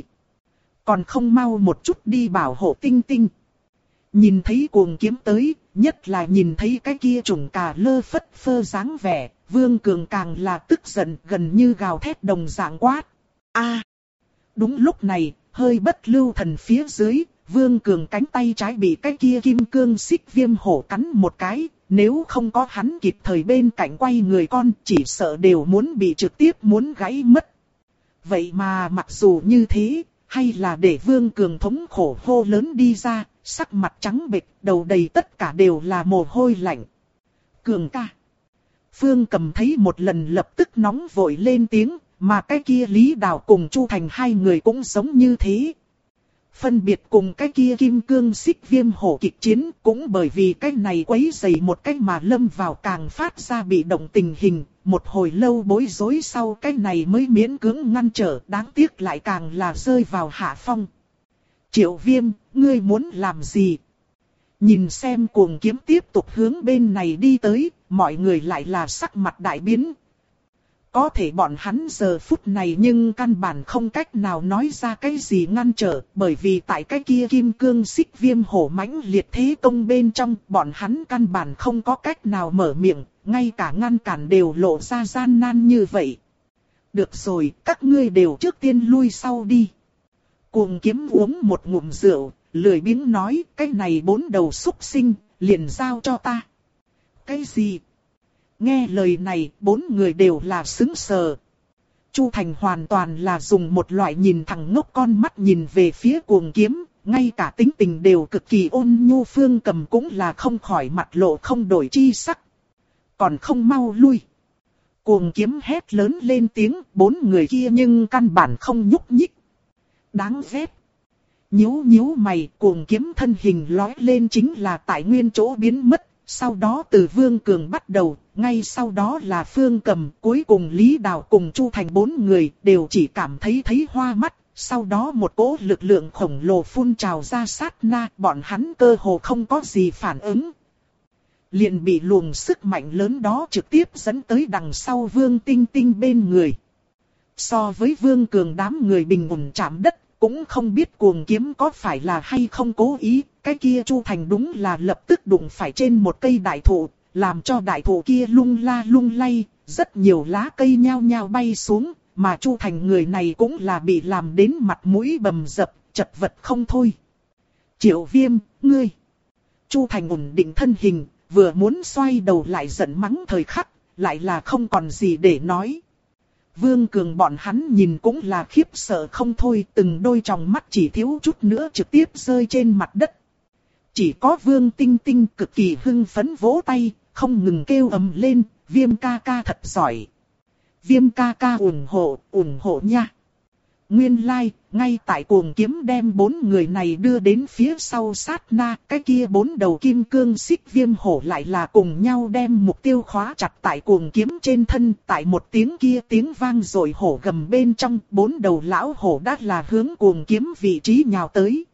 Còn không mau một chút đi bảo hộ Tinh Tinh. Nhìn thấy cuồng kiếm tới, nhất là nhìn thấy cái kia trùng cà lơ phất phơ dáng vẻ, Vương Cường càng là tức giận, gần như gào thét đồng dạng quát. A! Đúng lúc này, hơi bất lưu thần phía dưới, Vương Cường cánh tay trái bị cái kia kim cương xích viêm hổ cắn một cái, nếu không có hắn kịp thời bên cạnh quay người con, chỉ sợ đều muốn bị trực tiếp muốn gãy mất. Vậy mà mặc dù như thế, hay là để Vương Cường thống khổ hô lớn đi ra, sắc mặt trắng bệch, đầu đầy tất cả đều là mồ hôi lạnh. Cường ca. Phương Cầm thấy một lần lập tức nóng vội lên tiếng, mà cái kia Lý Đào cùng Chu Thành hai người cũng giống như thế. Phân biệt cùng cái kia kim cương xích viêm hổ kịch chiến, cũng bởi vì cái này quấy rầy một cách mà lâm vào càng phát ra bị động tình hình, một hồi lâu bối rối sau cái này mới miễn cưỡng ngăn trở, đáng tiếc lại càng là rơi vào hạ phong. Triệu Viêm, ngươi muốn làm gì? Nhìn xem cuồng kiếm tiếp tục hướng bên này đi tới, mọi người lại là sắc mặt đại biến. Có thể bọn hắn giờ phút này nhưng căn bản không cách nào nói ra cái gì ngăn trở, bởi vì tại cái kia kim cương xích viêm hổ mãnh liệt thế công bên trong, bọn hắn căn bản không có cách nào mở miệng, ngay cả ngăn cản đều lộ ra gian nan như vậy. Được rồi, các ngươi đều trước tiên lui sau đi. Cuồng kiếm uống một ngụm rượu, lười biếng nói, cái này bốn đầu súc sinh, liền giao cho ta. Cái gì? Nghe lời này, bốn người đều là sững sờ. Chu Thành hoàn toàn là dùng một loại nhìn thẳng ngốc con mắt nhìn về phía Cuồng Kiếm, ngay cả tính tình đều cực kỳ ôn nhu. Phương Cầm cũng là không khỏi mặt lộ không đổi chi sắc. Còn không mau lui. Cuồng Kiếm hét lớn lên tiếng, bốn người kia nhưng căn bản không nhúc nhích. Đáng ghét. Nhíu nhíu mày, Cuồng Kiếm thân hình lói lên chính là tại nguyên chỗ biến mất. Sau đó từ Vương Cường bắt đầu, ngay sau đó là Phương Cầm, cuối cùng Lý Đào cùng Chu Thành bốn người đều chỉ cảm thấy thấy hoa mắt. Sau đó một cỗ lực lượng khổng lồ phun trào ra sát na, bọn hắn cơ hồ không có gì phản ứng. Liền bị luồng sức mạnh lớn đó trực tiếp dẫn tới đằng sau Vương Tinh Tinh bên người. So với Vương Cường đám người bình ổn chạm đất, cũng không biết Cuồng Kiếm có phải là hay không cố ý. Cái kia Chu Thành đúng là lập tức đụng phải trên một cây đại thụ, làm cho đại thụ kia lung la lung lay, rất nhiều lá cây nhao nhao bay xuống, mà Chu Thành người này cũng là bị làm đến mặt mũi bầm dập, chật vật không thôi. Triệu Viêm, ngươi. Chu Thành ổn định thân hình, vừa muốn xoay đầu lại giận mắng thời khắc, lại là không còn gì để nói. Vương Cường bọn hắn nhìn cũng là khiếp sợ không thôi, từng đôi tròng mắt chỉ thiếu chút nữa trực tiếp rơi trên mặt đất. Chỉ có Vương Tinh Tinh cực kỳ hưng phấn vỗ tay, không ngừng kêu ầm lên, Viêm ca ca thật giỏi. Viêm ca ca ủng hộ, ủng hộ nha. Nguyên lai, like, ngay tại Cuồng Kiếm đem bốn người này đưa đến phía sau sát na, cái kia bốn đầu kim cương xích viêm hổ lại là cùng nhau đem mục tiêu khóa chặt tại Cuồng Kiếm trên thân. Tại một tiếng kia tiếng vang rồi hổ gầm bên trong, bốn đầu lão hổ đã là hướng Cuồng Kiếm vị trí nhào tới.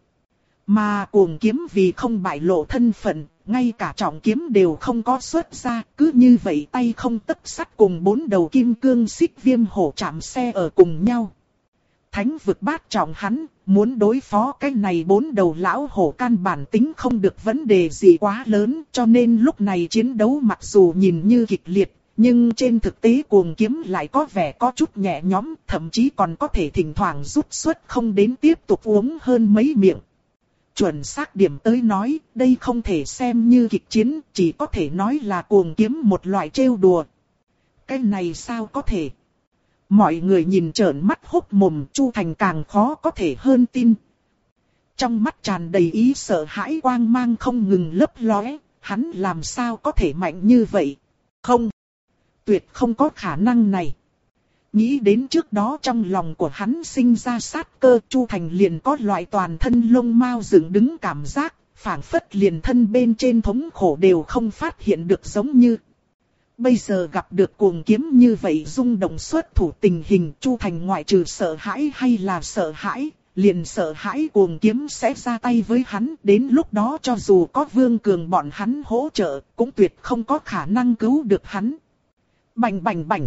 Mà Cuồng Kiếm vì không bại lộ thân phận, ngay cả trọng kiếm đều không có xuất ra, cứ như vậy tay không tấc sắt cùng bốn đầu kim cương xích viêm hổ chạm xe ở cùng nhau. Thánh vực bát trọng hắn, muốn đối phó cái này bốn đầu lão hổ căn bản tính không được vấn đề gì quá lớn, cho nên lúc này chiến đấu mặc dù nhìn như kịch liệt, nhưng trên thực tế Cuồng Kiếm lại có vẻ có chút nhẹ nhõm, thậm chí còn có thể thỉnh thoảng rút xuất không đến tiếp tục uống hơn mấy miệng. Chuẩn xác điểm tới nói, đây không thể xem như kịch chiến, chỉ có thể nói là Cuồng Kiếm một loại trêu đùa. Cái này sao có thể? Mọi người nhìn trợn mắt hốc mồm, Chu Thành càng khó có thể hơn tin. Trong mắt tràn đầy ý sợ hãi, quang mang không ngừng lấp lóe, hắn làm sao có thể mạnh như vậy? Không, tuyệt không có khả năng này. Nghĩ đến trước đó trong lòng của hắn sinh ra sát cơ, Chu Thành liền có loại toàn thân lông mao dựng đứng cảm giác, phảng phất liền thân bên trên thống khổ đều không phát hiện được giống như. Bây giờ gặp được Cuồng Kiếm như vậy rung động xuất thủ tình hình, Chu Thành ngoại trừ sợ hãi hay là sợ hãi, liền sợ hãi Cuồng Kiếm sẽ ra tay với hắn. Đến lúc đó cho dù có Vương Cường bọn hắn hỗ trợ, cũng tuyệt không có khả năng cứu được hắn. Bành bành bành.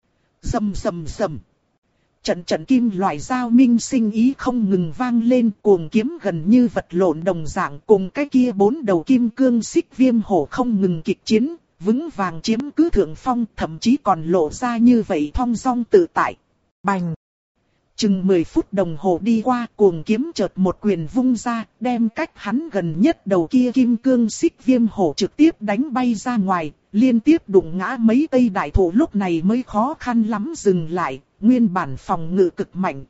Rầm rầm rầm. Trận trận kim loại giao minh sinh ý không ngừng vang lên, Cuồng Kiếm gần như vật lộn đồng dạng cùng cái kia bốn đầu kim cương xích viêm hổ không ngừng kịch chiến, vững vàng chiếm cứ thượng phong, thậm chí còn lộ ra như vậy thong dong tự tại. Bành. Chừng mười phút đồng hồ đi qua, Cuồng Kiếm chợt một quyền vung ra, đem cách hắn gần nhất đầu kia kim cương xích viêm hổ trực tiếp đánh bay ra ngoài, liên tiếp đụng ngã mấy cây đại thụ, lúc này mới khó khăn lắm dừng lại, nguyên bản phòng ngự cực mạnh.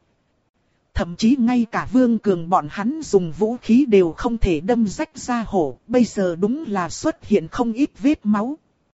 Thậm chí ngay cả Vương Cường bọn hắn dùng vũ khí đều không thể đâm rách ra hổ, bây giờ đúng là xuất hiện không ít vết máu.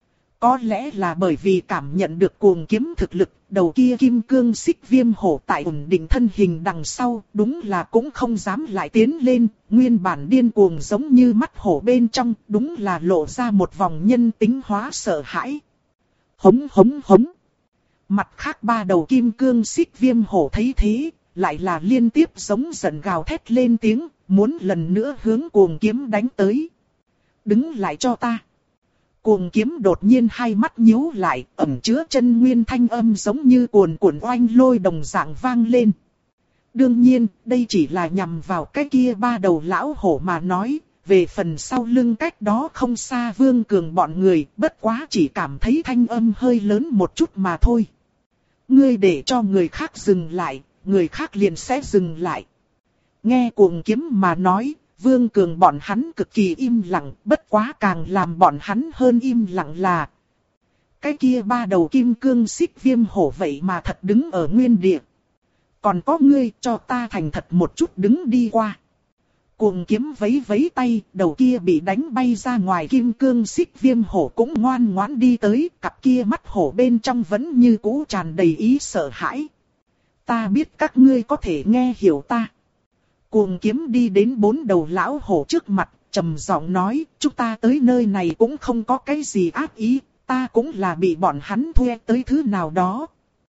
Có lẽ là bởi vì cảm nhận được Cuồng Kiếm thực lực, đầu kia kim cương xích viêm hổ tại ổn định thân hình đằng sau, đúng là cũng không dám lại tiến lên, nguyên bản điên cuồng giống như mắt hổ bên trong, đúng là lộ ra một vòng nhân tính hóa sợ hãi. Hống hống hống. Mặt khác ba đầu kim cương xích viêm hổ thấy thế, lại là liên tiếp giống giận gào thét lên tiếng, muốn lần nữa hướng Cuồng Kiếm đánh tới. Đứng lại cho ta. Cuồng Kiếm đột nhiên hai mắt nhíu lại, ẩn chứa chân nguyên thanh âm giống như cuồn cuộn oanh lôi đồng dạng vang lên. Đương nhiên, đây chỉ là nhằm vào cái kia ba đầu lão hổ mà nói, về phần sau lưng cách đó không xa Vương Cường bọn người, bất quá chỉ cảm thấy thanh âm hơi lớn một chút mà thôi. Ngươi để cho người khác dừng lại, người khác liền sẽ dừng lại. Nghe Cuồng Kiếm mà nói, Vương Cường bọn hắn cực kỳ im lặng, bất quá càng làm bọn hắn hơn im lặng là cái kia ba đầu kim cương xích viêm hổ vậy mà thật đứng ở nguyên địa. Còn có ngươi cho ta thành thật một chút đứng đi qua. Cuồng kiếm vấy vấy tay, đầu kia bị đánh bay ra ngoài kim cương xích viêm hổ cũng ngoan ngoãn đi tới, cặp kia mắt hổ bên trong vẫn như cũ tràn đầy ý sợ hãi. Ta biết các ngươi có thể nghe hiểu ta. Cuồng kiếm đi đến bốn đầu lão hổ trước mặt, trầm giọng nói, chúng ta tới nơi này cũng không có cái gì ác ý, ta cũng là bị bọn hắn thuê tới thứ nào đó.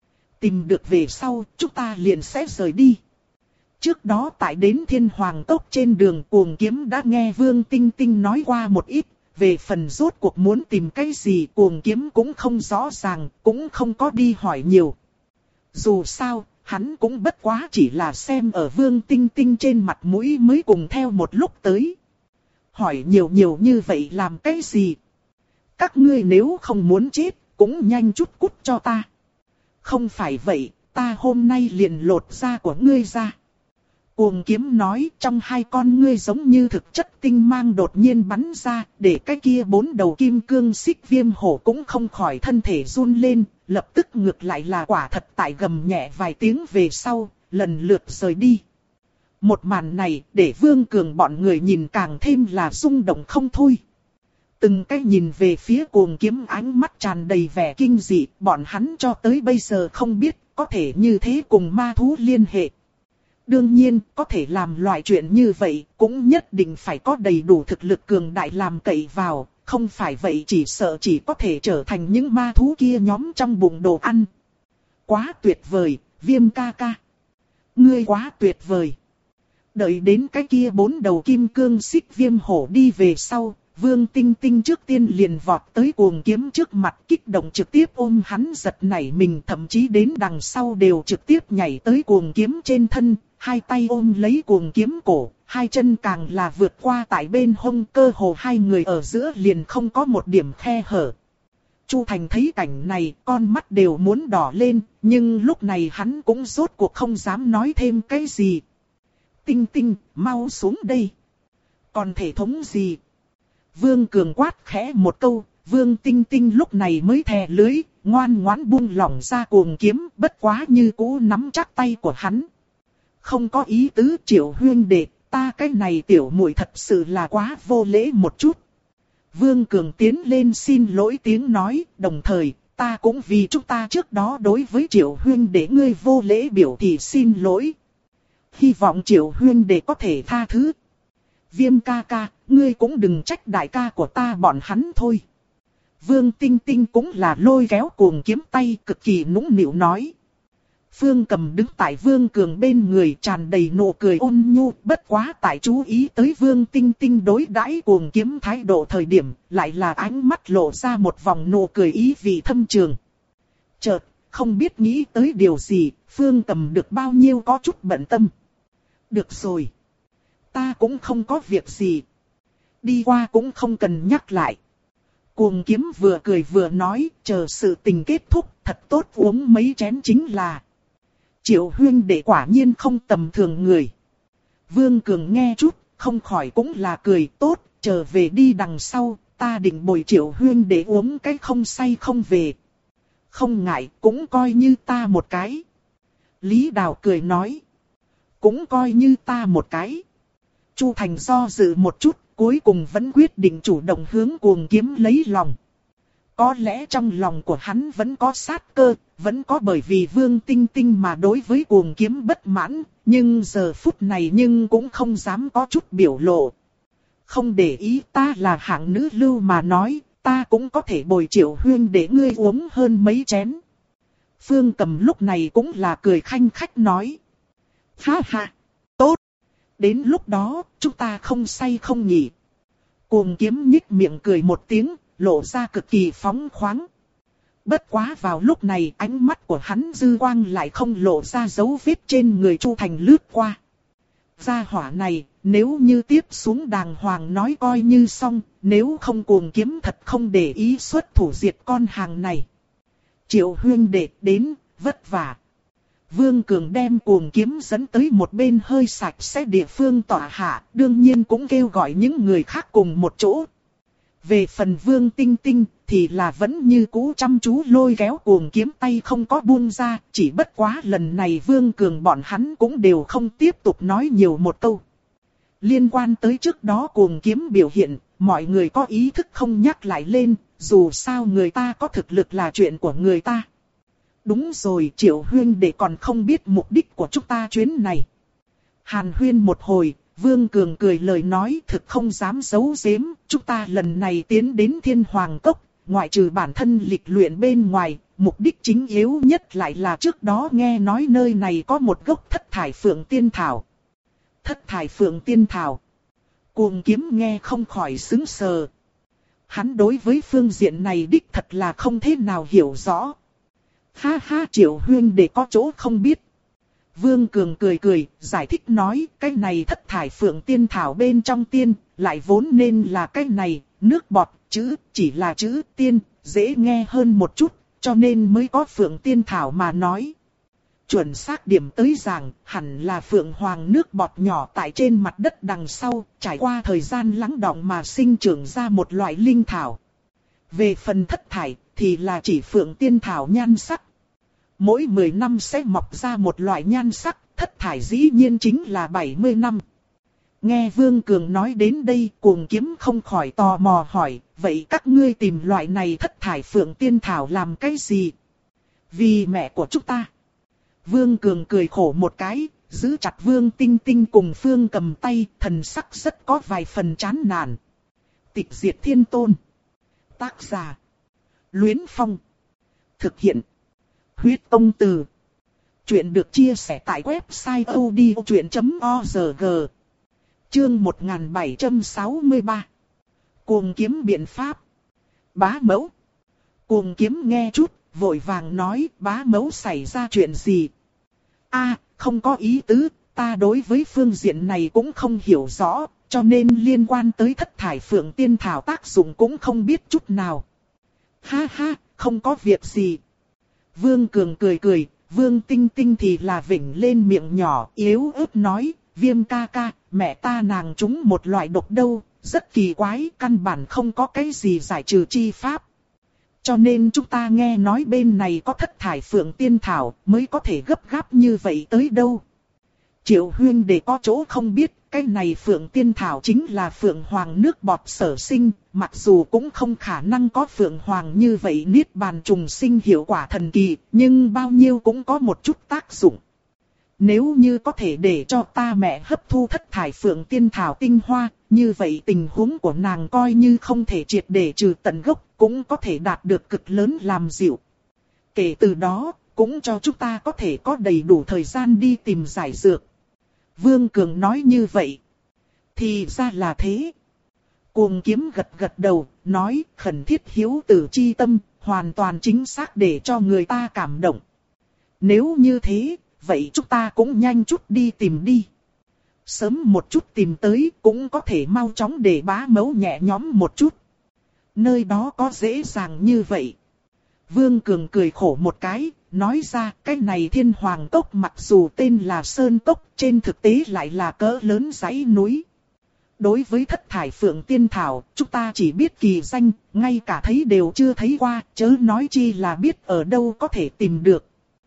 Tìm được về sau, chúng ta liền sẽ rời đi. Trước đó tại đến Thiên Hoàng Cốc trên đường, Cuồng kiếm đã nghe Vương Tinh Tinh nói qua một ít, về phần rốt cuộc muốn tìm cái gì Cuồng kiếm cũng không rõ ràng, cũng không có đi hỏi nhiều. Dù sao, hắn cũng bất quá chỉ là xem ở Vương Tinh Tinh trên mặt mũi mới cùng theo một lúc tới. Hỏi nhiều nhiều như vậy làm cái gì? Các ngươi nếu không muốn chết, cũng nhanh chút cút cho ta. Không phải vậy, ta hôm nay liền lột da của ngươi ra. Cuồng kiếm nói, trong hai con ngươi giống như thực chất tinh mang đột nhiên bắn ra, để cái kia bốn đầu kim cương xích viêm hổ cũng không khỏi thân thể run lên, lập tức ngược lại là quả thật tại gầm nhẹ vài tiếng về sau, lần lượt rời đi. Một màn này, để Vương Cường bọn người nhìn càng thêm là rung động không thôi. Từng cái nhìn về phía Cuồng kiếm ánh mắt tràn đầy vẻ kinh dị, bọn hắn cho tới bây giờ không biết, có thể như thế cùng ma thú liên hệ. Đương nhiên, có thể làm loại chuyện như vậy, cũng nhất định phải có đầy đủ thực lực cường đại làm cậy vào, không phải vậy chỉ sợ chỉ có thể trở thành những ma thú kia nhóm trong bụng đồ ăn. Quá tuyệt vời, Viêm ca ca. Ngươi quá tuyệt vời. Đợi đến cái kia bốn đầu kim cương xích viêm hổ đi về sau, Vương Tinh Tinh trước tiên liền vọt tới Cuồng kiếm trước mặt, kích động trực tiếp ôm hắn giật nảy mình, thậm chí đến đằng sau đều trực tiếp nhảy tới Cuồng kiếm trên thân, hai tay ôm lấy Cuồng kiếm cổ, hai chân càng là vượt qua tại bên hông, cơ hồ hai người ở giữa liền không có một điểm khe hở. Chu Thành thấy cảnh này, con mắt đều muốn đỏ lên, nhưng lúc này hắn cũng rốt cuộc không dám nói thêm cái gì. Tinh Tinh, mau xuống đây. Còn thể thống gì? Vương Cường quát khẽ một câu, Vương Tinh Tinh lúc này mới thè lưới, ngoan ngoãn buông lỏng ra Cuồng kiếm, bất quá như cũ nắm chắc tay của hắn. Không có ý tứ Triệu huynh đệ, ta cái này tiểu muội thật sự là quá vô lễ một chút. Vương Cường tiến lên xin lỗi tiếng nói, đồng thời, ta cũng vì chúng ta trước đó đối với Triệu huynh đệ ngươi vô lễ biểu thị xin lỗi. Hy vọng Triệu huynh đệ có thể tha thứ. Viêm ca ca, ngươi cũng đừng trách đại ca của ta bọn hắn thôi. Vương Tinh Tinh cũng là lôi kéo Cuồng kiếm tay cực kỳ nũng nịu nói. Phương Cầm đứng tại Vương Cường bên người tràn đầy nụ cười ôn nhu, bất quá tại chú ý tới Vương Tinh Tinh đối đãi Cuồng kiếm thái độ thời điểm, lại là ánh mắt lộ ra một vòng nụ cười ý vị thâm trường. Chợt, không biết nghĩ tới điều gì, Phương Cầm được bao nhiêu có chút bận tâm. Được rồi. Ta cũng không có việc gì. Đi qua cũng không cần nhắc lại. Cuồng kiếm vừa cười vừa nói, chờ sự tình kết thúc, thật tốt uống mấy chén chính là. Triệu huynh đệ quả nhiên không tầm thường người. Vương Cường nghe chút, không khỏi cũng là cười tốt, trở về đi đằng sau, ta định bồi Triệu huynh đệ uống cái không say không về. Không ngại, cũng coi như ta một cái. Lý Đào cười nói. Cũng coi như ta một cái. Chu Thành do dự một chút, cuối cùng vẫn quyết định chủ động hướng Cuồng kiếm lấy lòng. Có lẽ trong lòng của hắn vẫn có sát cơ, vẫn có bởi vì Vương Tinh Tinh mà đối với Cuồng kiếm bất mãn, nhưng giờ phút này nhưng cũng không dám có chút biểu lộ. Không để ý, ta là hạng nữ lưu mà nói, ta cũng có thể bồi Triệu huynh để ngươi uống hơn mấy chén. Phương Cầm lúc này cũng là cười khanh khách nói. Ha ha, tốt. Đến lúc đó, chúng ta không say không nhỉ. Cuồng kiếm nhích miệng cười một tiếng, lộ ra cực kỳ phóng khoáng. Bất quá vào lúc này ánh mắt của hắn dư quang lại không lộ ra dấu vết trên người Chu Thành lướt qua. Gia hỏa này, nếu như tiếp xuống đàng hoàng nói coi như xong, nếu không Cuồng kiếm thật không để ý xuất thủ diệt con hàng này. Triệu huynh đệ đến, vất vả. Vương Cường đem Cuồng kiếm dẫn tới một bên hơi sạch sẽ địa phương tọa hạ, đương nhiên cũng kêu gọi những người khác cùng một chỗ. Về phần Vương Tinh Tinh thì là vẫn như cũ chăm chú lôi kéo cuồng kiếm tay không có buông ra, chỉ bất quá lần này Vương Cường bọn hắn cũng đều không tiếp tục nói nhiều một câu. Liên quan tới trước đó cuồng kiếm biểu hiện, mọi người có ý thức không nhắc lại lên, dù sao người ta có thực lực là chuyện của người ta. Đúng rồi, Triệu Huyên để còn không biết mục đích của chúng ta chuyến này. Hàn huyên một hồi, Vương Cường cười lời nói thực không dám giấu giếm, chúng ta lần này tiến đến Thiên Hoàng Cốc, ngoại trừ bản thân lịch luyện bên ngoài, mục đích chính yếu nhất lại là trước đó nghe nói nơi này có một gốc thất thải phượng tiên thảo. Thất thải phượng tiên thảo. Cuồng kiếm nghe không khỏi sững sờ. Hắn đối với phương diện này đích thật là không thế nào hiểu rõ. Ha ha, Triệu Huyên để có chỗ không biết. Vương Cường cười cười, giải thích nói, cái này thất thải phượng tiên thảo bên trong tiên, lại vốn nên là cái này, nước bọt, chữ, chỉ là chữ tiên, dễ nghe hơn một chút, cho nên mới có phượng tiên thảo mà nói. Chuẩn xác điểm tới rằng, hẳn là phượng hoàng nước bọt nhỏ tại trên mặt đất đằng sau, trải qua thời gian lắng đọng mà sinh trưởng ra một loại linh thảo. Về phần thất thải, thì là chỉ phượng tiên thảo nhan sắc. Mỗi mười năm sẽ mọc ra một loại nhan sắc, thất thải dĩ nhiên chính là bảy mươi năm. Nghe Vương Cường nói đến đây, cuồng kiếm không khỏi tò mò hỏi, vậy các ngươi tìm loại này thất thải phượng tiên thảo làm cái gì? Vì mẹ của chúng ta. Vương Cường cười khổ một cái, giữ chặt Vương Tinh Tinh cùng Phương cầm tay, thần sắc rất có vài phần chán nản. Tịch diệt thiên tôn. Tác giả. Luyến Phong. Thực hiện. Huyết Tông Từ. Chuyện được chia sẻ tại website odchuyện chấm org. Chương một nghìn bảy trăm sáu mươi ba. Cuồng kiếm biện pháp. Bá mẫu. Cuồng kiếm nghe chút, vội vàng nói, bá mẫu xảy ra chuyện gì? A, không có ý tứ, ta đối với phương diện này cũng không hiểu rõ, cho nên liên quan tới thất thải phượng tiên thảo tác dụng cũng không biết chút nào. Ha ha, không có việc gì. Vương Cường cười cười, Vương Tinh Tinh thì là vểnh lên miệng nhỏ, yếu ớt nói, Viêm ca ca, mẹ ta nàng trúng một loại độc đâu, rất kỳ quái, căn bản không có cái gì giải trừ chi pháp. Cho nên chúng ta nghe nói bên này có thất thải phượng tiên thảo, mới có thể gấp gáp như vậy tới đâu. Triệu Huyên để có chỗ không biết, cái này phượng tiên thảo chính là phượng hoàng nước bọt sở sinh, mặc dù cũng không khả năng có phượng hoàng như vậy niết bàn trùng sinh hiệu quả thần kỳ, nhưng bao nhiêu cũng có một chút tác dụng. Nếu như có thể để cho ta mẹ hấp thu thất thải phượng tiên thảo tinh hoa, như vậy tình huống của nàng coi như không thể triệt để trừ tận gốc, cũng có thể đạt được cực lớn làm dịu. Kể từ đó, cũng cho chúng ta có thể có đầy đủ thời gian đi tìm giải dược. Vương Cường nói như vậy. Thì ra là thế. Cuồng kiếm gật gật đầu, nói khẩn thiết hiếu tử chi tâm, hoàn toàn chính xác để cho người ta cảm động. Nếu như thế, vậy chúng ta cũng nhanh chút đi tìm đi. Sớm một chút tìm tới cũng có thể mau chóng để bá mẫu nhẹ nhõm một chút. Nơi đó có dễ dàng như vậy. Vương Cường cười khổ một cái, nói ra cái này Thiên Hoàng Cốc mặc dù tên là Sơn Cốc, trên thực tế lại là cỡ lớn dãy núi. Đối với thất thải phượng tiên thảo, chúng ta chỉ biết kỳ danh, ngay cả thấy đều chưa thấy qua, chớ nói chi là biết ở đâu có thể tìm được.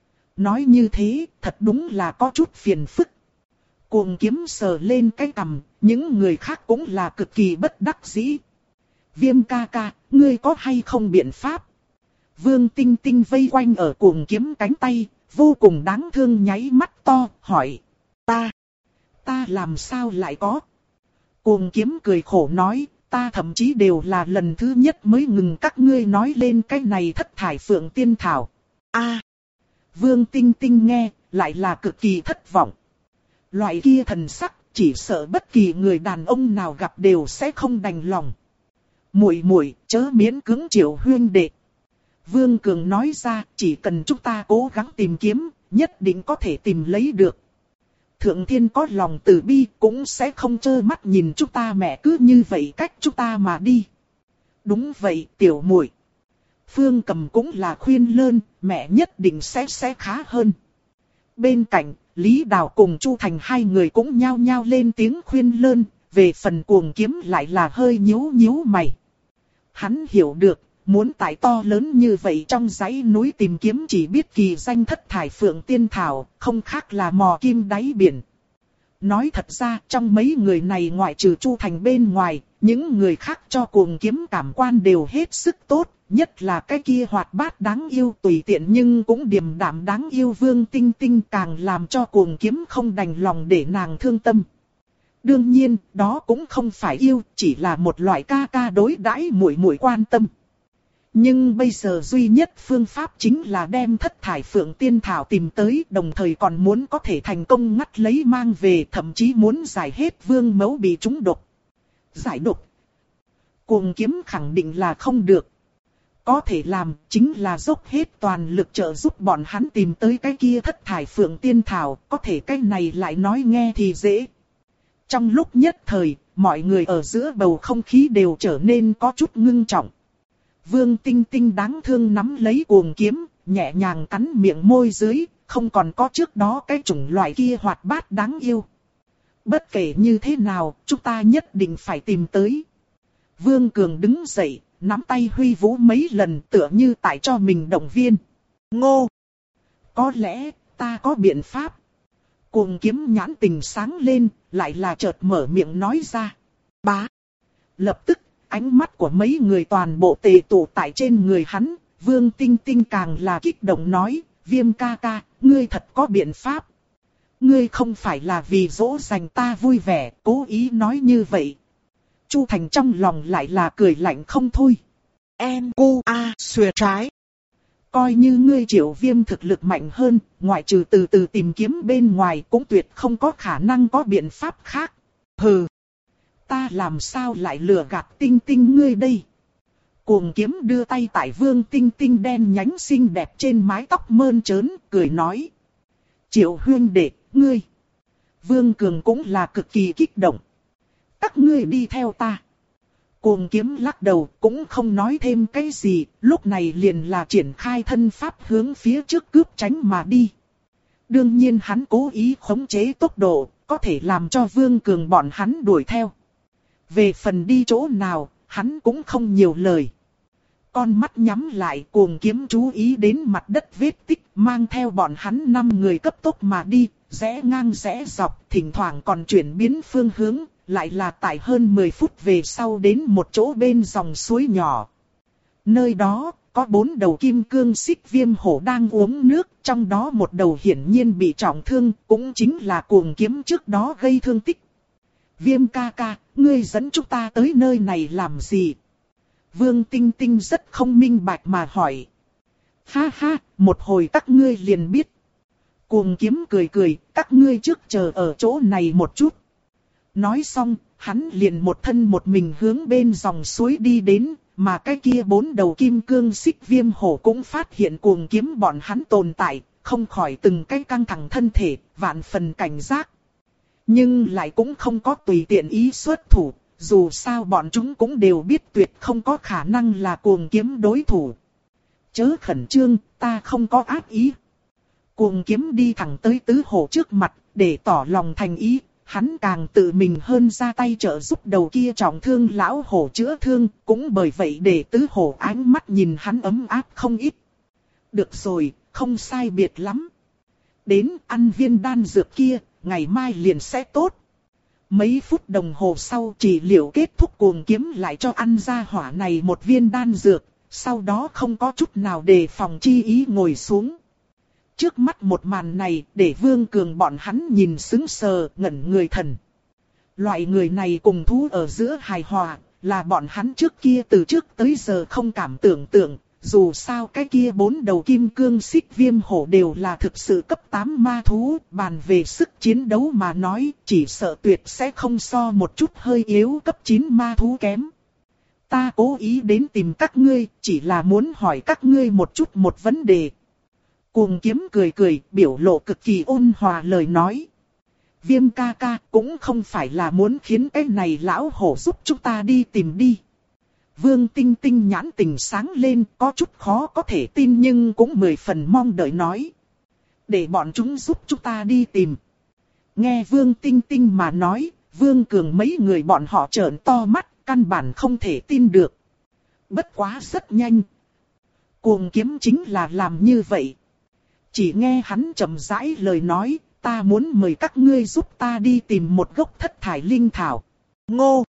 Nói như thế, thật đúng là có chút phiền phức. Cuồng kiếm sờ lên cái cằm, những người khác cũng là cực kỳ bất đắc dĩ. Viêm ca ca, ngươi có hay không biện pháp? Vương Tinh Tinh vây quanh ở cuồng kiếm cánh tay, vô cùng đáng thương nháy mắt to, hỏi. Ta, ta làm sao lại có? Cuồng kiếm cười khổ nói, ta thậm chí đều là lần thứ nhất mới ngừng các ngươi nói lên cái này thất thải phượng tiên thảo. A, Vương Tinh Tinh nghe, lại là cực kỳ thất vọng. Loại kia thần sắc, chỉ sợ bất kỳ người đàn ông nào gặp đều sẽ không đành lòng. Muội muội, chớ miễn cưỡng Triệu Huyên đệ. Vương Cường nói ra, chỉ cần chúng ta cố gắng tìm kiếm, nhất định có thể tìm lấy được. Thượng Thiên có lòng từ bi, cũng sẽ không trơ mắt nhìn chúng ta mẹ cứ như vậy cách chúng ta mà đi. Đúng vậy, tiểu muội. Phương Cầm cũng là khuyên lơn, mẹ nhất định sẽ sẽ khá hơn. Bên cạnh, Lý Đào cùng Chu Thành hai người cũng nhao nhao lên tiếng khuyên lơn, về phần cuồng kiếm lại là hơi nhíu nhíu mày. Hắn hiểu được, muốn tại to lớn như vậy trong dãy núi tìm kiếm chỉ biết kỳ danh thất thải phượng tiên thảo, không khác là mò kim đáy biển. Nói thật ra, trong mấy người này ngoại trừ Chu Thành bên ngoài, những người khác cho Cuồng Kiếm cảm quan đều hết sức tốt, nhất là cái kia hoạt bát đáng yêu tùy tiện nhưng cũng điềm đạm đáng yêu Vương Tinh Tinh càng làm cho Cuồng Kiếm không đành lòng để nàng thương tâm. Đương nhiên, đó cũng không phải yêu, chỉ là một loại ca ca đối đãi muội muội quan tâm. Nhưng bây giờ duy nhất phương pháp chính là đem thất thải phượng tiên thảo tìm tới, đồng thời còn muốn có thể thành công ngắt lấy mang về, thậm chí muốn giải hết Vương Mẫu bị trúng độc. Giải độc? Cuồng Kiếm khẳng định là không được. Có thể làm chính là dốc hết toàn lực trợ giúp bọn hắn tìm tới cái kia thất thải phượng tiên thảo, có thể cái này lại nói nghe thì dễ. Trong lúc nhất thời, mọi người ở giữa bầu không khí đều trở nên có chút ngưng trọng. Vương Tinh Tinh đáng thương nắm lấy Cuồng Kiếm, nhẹ nhàng cắn miệng môi dưới, không còn có trước đó cái chủng loại kia hoạt bát đáng yêu. Bất kể như thế nào, chúng ta nhất định phải tìm tới. Vương Cường đứng dậy, nắm tay huy vũ mấy lần tựa như tại cho mình động viên. Ngô! Có lẽ, ta có biện pháp. Cuồng Kiếm nhãn tình sáng lên, lại là chợt mở miệng nói ra. Bá! Lập tức, ánh mắt của mấy người toàn bộ tề tụ tại trên người hắn, Vương Tinh Tinh càng là kích động nói, Viêm ca ca, ngươi thật có biện pháp. Ngươi không phải là vì dỗ dành ta vui vẻ, cố ý nói như vậy. Chu Thành trong lòng lại là cười lạnh không thôi. Em cu a xuề trái. Coi như ngươi Triệu Viêm thực lực mạnh hơn, ngoại trừ từ từ tìm kiếm bên ngoài cũng tuyệt không có khả năng có biện pháp khác. Hừ. Ta làm sao lại lừa gạt Tinh Tinh ngươi đây? Cuồng Kiếm đưa tay tại Vương Tinh Tinh đen nhánh xinh đẹp trên mái tóc mơn trớn, cười nói. Triệu huynh đệ, ngươi. Vương Cường cũng là cực kỳ kích động. Các ngươi đi theo ta. Cuồng Kiếm lắc đầu cũng không nói thêm cái gì, lúc này liền là triển khai thân pháp hướng phía trước cướp tránh mà đi. Đương nhiên hắn cố ý khống chế tốc độ, có thể làm cho Vương Cường bọn hắn đuổi theo. Về phần đi chỗ nào, hắn cũng không nhiều lời. Con mắt nhắm lại, Cuồng Kiếm chú ý đến mặt đất vết tích, mang theo bọn hắn năm người cấp tốc mà đi, rẽ ngang rẽ dọc, thỉnh thoảng còn chuyển biến phương hướng, lại là tại hơn mười phút về sau đến một chỗ bên dòng suối nhỏ. Nơi đó, có bốn đầu kim cương xích viêm hổ đang uống nước, trong đó một đầu hiển nhiên bị trọng thương, cũng chính là Cuồng Kiếm trước đó gây thương tích. Viêm ca ca, ngươi dẫn chúng ta tới nơi này làm gì? Vương Tinh Tinh rất không minh bạch mà hỏi. Ha ha, một hồi các ngươi liền biết. Cuồng Kiếm cười cười, các ngươi trước chờ ở chỗ này một chút. Nói xong, hắn liền một thân một mình hướng bên dòng suối đi đến, mà cái kia bốn đầu kim cương xích viêm hổ cũng phát hiện Cuồng Kiếm bọn hắn tồn tại, không khỏi từng cái căng thẳng thân thể, vạn phần cảnh giác. Nhưng lại cũng không có tùy tiện ý xuất thủ, dù sao bọn chúng cũng đều biết tuyệt không có khả năng là Cuồng Kiếm đối thủ. Chớ khẩn trương, ta không có ác ý. Cuồng Kiếm đi thẳng tới tứ hổ trước mặt, để tỏ lòng thành ý, hắn càng tự mình hơn ra tay trợ giúp đầu kia trọng thương lão hổ chữa thương, cũng bởi vậy để tứ hổ ánh mắt nhìn hắn ấm áp không ít. Được rồi, không sai biệt lắm. Đến ăn viên đan dược kia, ngày mai liền sẽ tốt. Mấy phút đồng hồ sau trị liệu kết thúc, Cuồng Kiếm lại cho ăn ra hỏa này một viên đan dược, sau đó không có chút nào đề phòng chi ý ngồi xuống. Trước mắt một màn này để Vương Cường bọn hắn nhìn sững sờ, ngẩn người thần. Loại người này cùng thú ở giữa hài hòa, là bọn hắn trước kia từ trước tới giờ không cảm tưởng tượng. Dù sao cái kia bốn đầu kim cương xích viêm hổ đều là thực sự cấp tám ma thú, bàn về sức chiến đấu mà nói, chỉ sợ tuyệt sẽ không so một chút hơi yếu cấp chín ma thú kém. Ta cố ý đến tìm các ngươi, chỉ là muốn hỏi các ngươi một chút một vấn đề. Cuồng Kiếm cười cười, biểu lộ cực kỳ ôn hòa lời nói. Viêm ca ca cũng không phải là muốn khiến cái này lão hổ giúp chúng ta đi tìm đi. Vương Tinh Tinh nhãn tình sáng lên, có chút khó có thể tin nhưng cũng mười phần mong đợi nói. Để bọn chúng giúp chúng ta đi tìm. Nghe Vương Tinh Tinh mà nói, Vương Cường mấy người bọn họ trợn to mắt, căn bản không thể tin được. Bất quá rất nhanh. Cuồng kiếm chính là làm như vậy. Chỉ nghe hắn chậm rãi lời nói, ta muốn mời các ngươi giúp ta đi tìm một gốc thất thải linh thảo. Ngô!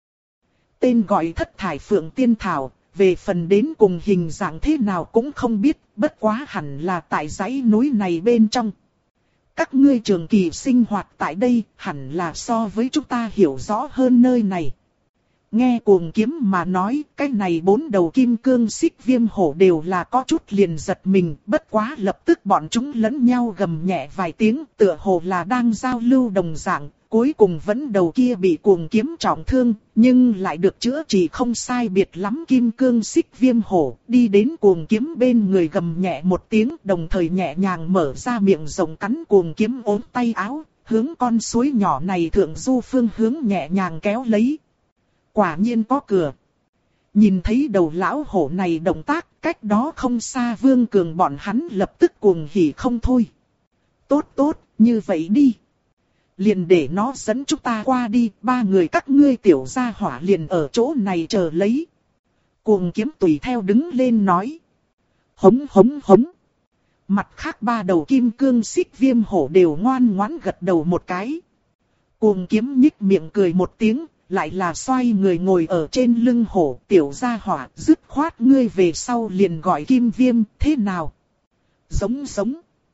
Tên gọi thất thải phượng tiên thảo, về phần đến cùng hình dạng thế nào cũng không biết, bất quá hẳn là tại dãy núi này bên trong. Các ngươi trường kỳ sinh hoạt tại đây, hẳn là so với chúng ta hiểu rõ hơn nơi này. Nghe cuồng kiếm mà nói, cái này bốn đầu kim cương xích viêm hổ đều là có chút liền giật mình, bất quá lập tức bọn chúng lẫn nhau gầm nhẹ vài tiếng, tựa hồ là đang giao lưu đồng dạng, cuối cùng vẫn đầu kia bị cuồng kiếm trọng thương, nhưng lại được chữa trị không sai biệt lắm kim cương xích viêm hổ, đi đến cuồng kiếm bên người gầm nhẹ một tiếng, đồng thời nhẹ nhàng mở ra miệng rộng cắn cuồng kiếm ốm tay áo, hướng con suối nhỏ này thượng du phương hướng nhẹ nhàng kéo lấy. Quả nhiên có cửa. Nhìn thấy đầu lão hổ này động tác, cách đó không xa Vương Cường bọn hắn lập tức cuồng hỉ không thôi. Tốt tốt, như vậy đi. Liền để nó dẫn chúng ta qua đi, ba người các ngươi tiểu gia hỏa liền ở chỗ này chờ lấy. Cuồng kiếm tùy theo đứng lên nói. Hống hống hống. Mặt khác ba đầu kim cương xích viêm hổ đều ngoan ngoãn gật đầu một cái. Cuồng kiếm nhích miệng cười một tiếng. Lại là xoay người ngồi ở trên lưng hổ, tiểu gia hỏa, dứt khoát ngươi về sau liền gọi Kim Viêm, thế nào? Giống giống.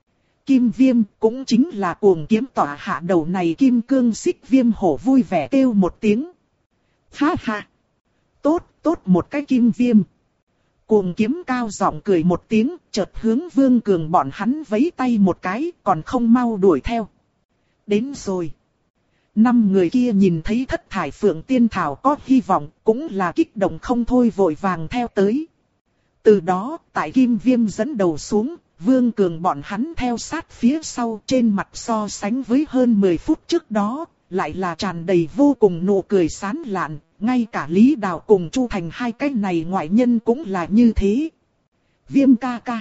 Kim Viêm cũng chính là cuồng kiếm tỏa hạ đầu này kim cương xích viêm hổ vui vẻ kêu một tiếng. Ha ha. Tốt, tốt một cái Kim Viêm. Cuồng kiếm cao giọng cười một tiếng, chợt hướng Vương Cường bọn hắn vẫy tay một cái, còn không mau đuổi theo. Đến rồi. Năm người kia nhìn thấy thất thải phượng tiên thảo có hy vọng, cũng là kích động không thôi vội vàng theo tới. Từ đó, tại Kim Viêm dẫn đầu xuống, Vương Cường bọn hắn theo sát phía sau trên mặt so sánh với hơn mười phút trước đó, lại là tràn đầy vô cùng nụ cười sán lạn, ngay cả Lý Đào cùng Chu Thành hai cái này ngoại nhân cũng là như thế. Viêm ca ca.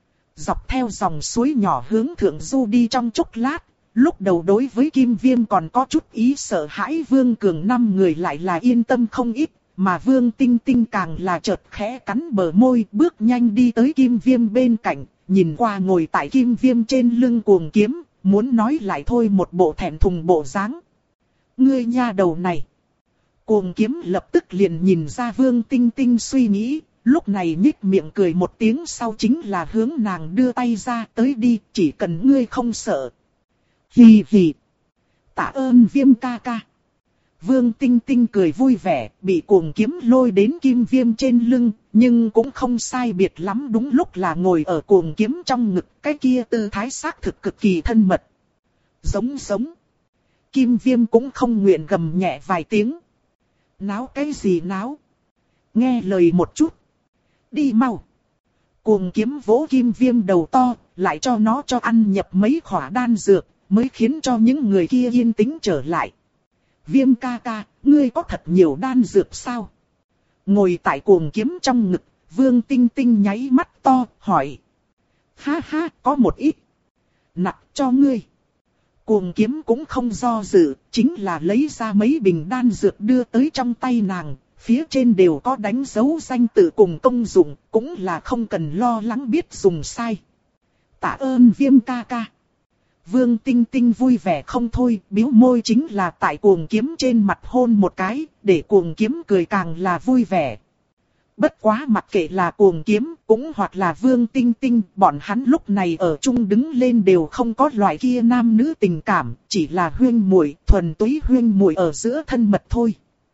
Dọc theo dòng suối nhỏ hướng thượng du đi trong chốc lát. Lúc đầu đối với Kim Viêm còn có chút ý sợ hãi Vương Cường năm người lại là yên tâm không ít, mà Vương Tinh Tinh càng là chợt khẽ cắn bờ môi bước nhanh đi tới Kim Viêm bên cạnh, nhìn qua ngồi tại Kim Viêm trên lưng cuồng kiếm, muốn nói lại thôi một bộ thẹn thùng bộ dáng. Ngươi nha đầu này. Cuồng kiếm lập tức liền nhìn ra Vương Tinh Tinh suy nghĩ, lúc này nhích miệng cười một tiếng sau chính là hướng nàng đưa tay ra tới đi, chỉ cần ngươi không sợ. Hì hì. Tạ ơn Viêm ca ca. Vương Tinh Tinh cười vui vẻ, bị cuồng kiếm lôi đến Kim Viêm trên lưng, nhưng cũng không sai biệt lắm, đúng lúc là ngồi ở cuồng kiếm trong ngực, cái kia tư thái xác thực cực kỳ thân mật. Giống giống. Kim Viêm cũng không nguyện gầm nhẹ vài tiếng. Náo cái gì náo? Nghe lời một chút. Đi mau. Cuồng kiếm vỗ Kim Viêm đầu to, lại cho nó cho ăn nhập mấy khỏa đan dược, mới khiến cho những người kia yên tĩnh trở lại. Viêm ca ca, ngươi có thật nhiều đan dược sao? Ngồi tại cuồng kiếm trong ngực, Vương Tinh Tinh nháy mắt to, hỏi. Ha ha, có một ít. Nặc cho ngươi. Cuồng kiếm cũng không do dự, chính là lấy ra mấy bình đan dược đưa tới trong tay nàng. Phía trên đều có đánh dấu danh tự cùng công dụng, cũng là không cần lo lắng biết dùng sai. Tạ ơn Viêm ca ca. Vương Tinh Tinh vui vẻ không thôi, biếu môi chính là tại cuồng kiếm trên mặt hôn một cái, để cuồng kiếm cười càng là vui vẻ. Bất quá mặc kệ là cuồng kiếm, cũng hoặc là Vương Tinh Tinh, bọn hắn lúc này ở chung đứng lên đều không có loại kia nam nữ tình cảm, chỉ là huyên muội, thuần túy huyên muội ở giữa thân mật thôi.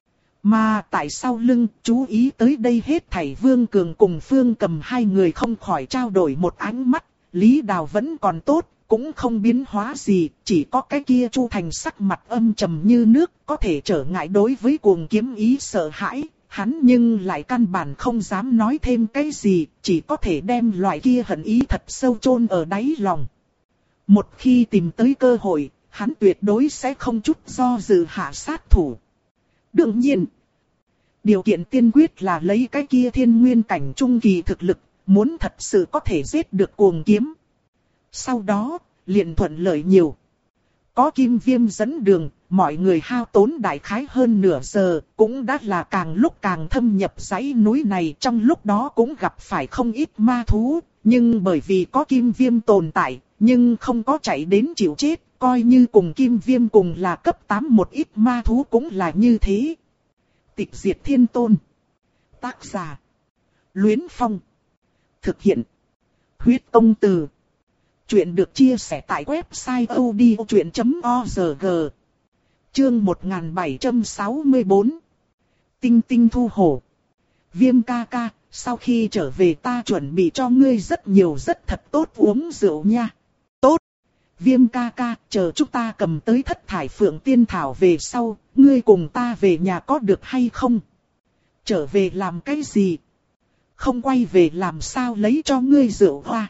Mà tại sau lưng, chú ý tới đây hết thảy Vương Cường cùng Phương Cầm hai người không khỏi trao đổi một ánh mắt, Lý Đào vẫn còn tốt. Cũng không biến hóa gì, chỉ có cái kia Chu Thành sắc mặt âm trầm như nước, có thể trở ngại đối với cuồng kiếm ý sợ hãi, hắn nhưng lại căn bản không dám nói thêm cái gì, chỉ có thể đem loại kia hận ý thật sâu chôn ở đáy lòng. Một khi tìm tới cơ hội, hắn tuyệt đối sẽ không chút do dự hạ sát thủ. Đương nhiên, điều kiện tiên quyết là lấy cái kia thiên nguyên cảnh trung kỳ thực lực, muốn thật sự có thể giết được cuồng kiếm. Sau đó, liền thuận lợi nhiều. Có Kim Viêm dẫn đường, mọi người hao tốn đại khái hơn nửa giờ, cũng đã là càng lúc càng thâm nhập dãy núi này. Trong lúc đó cũng gặp phải không ít ma thú, nhưng bởi vì có kim viêm tồn tại, nhưng không có chạy đến chịu chết, coi như cùng kim viêm cùng là cấp tám một ít ma thú cũng là như thế. Tịch diệt thiên tôn. Tác giả: Luyến Phong. Thực hiện: Huyết Công Từ. Chuyện được chia sẻ tại website odchuyện chấm org. Chương một nghìn bảy trăm sáu mươi tư. Tinh tinh thu hổ. Viêm ca ca, sau khi trở về ta chuẩn bị cho ngươi rất nhiều rất thật tốt uống rượu nha. Tốt. Viêm ca ca, chờ chúng ta cầm tới thất thải phượng tiên thảo về sau, ngươi cùng ta về nhà có được hay không? Trở về làm cái gì? Không quay về làm sao lấy cho ngươi rượu hoa?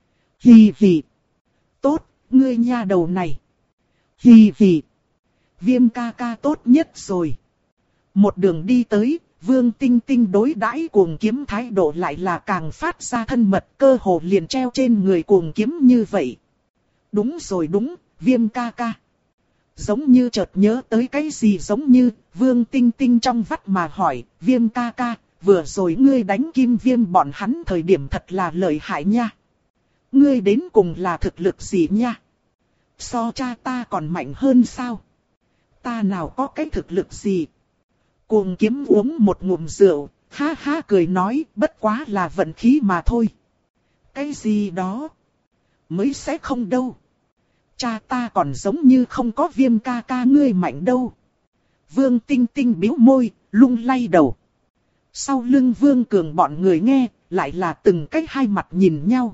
Hì hì. Tốt, ngươi nha đầu này. Hì hì. Viêm ca ca tốt nhất rồi. Một đường đi tới, Vương Tinh Tinh đối đãi Cuồng Kiếm thái độ lại là càng phát ra thân mật, cơ hồ liền treo trên người Cuồng Kiếm như vậy. Đúng rồi đúng, Viêm ca ca. Giống như chợt nhớ tới cái gì giống như, Vương Tinh Tinh trong vắt mà hỏi, Viêm ca ca, vừa rồi ngươi đánh Kim Viêm bọn hắn thời điểm thật là lợi hại nha. Ngươi đến cùng là thực lực gì nha? So cha ta còn mạnh hơn sao? Ta nào có cái thực lực gì? Cuồng Kiếm uống một ngụm rượu, ha ha cười nói, bất quá là vận khí mà thôi. Cái gì đó? Mới sẽ không đâu. Cha ta còn giống như không có Viêm ca ca ngươi mạnh đâu. Vương Tinh Tinh bĩu môi, lung lay đầu. Sau lưng Vương Cường bọn người nghe, lại là từng cách hai mặt nhìn nhau.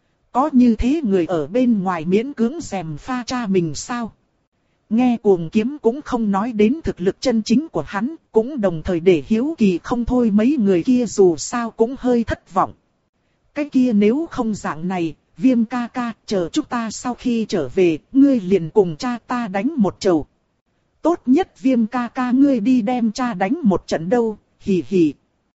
Có như thế người ở bên ngoài miễn cưỡng rèm pha cha mình sao? Nghe Cuồng Kiếm cũng không nói đến thực lực chân chính của hắn, cũng đồng thời để hiếu kỳ không thôi, mấy người kia dù sao cũng hơi thất vọng. Cái kia nếu không dạng này, Viêm ca ca, chờ chúng ta sau khi trở về, ngươi liền cùng cha ta đánh một trầu. Tốt nhất Viêm ca ca ngươi đi đem cha đánh một trận đâu, hì hì.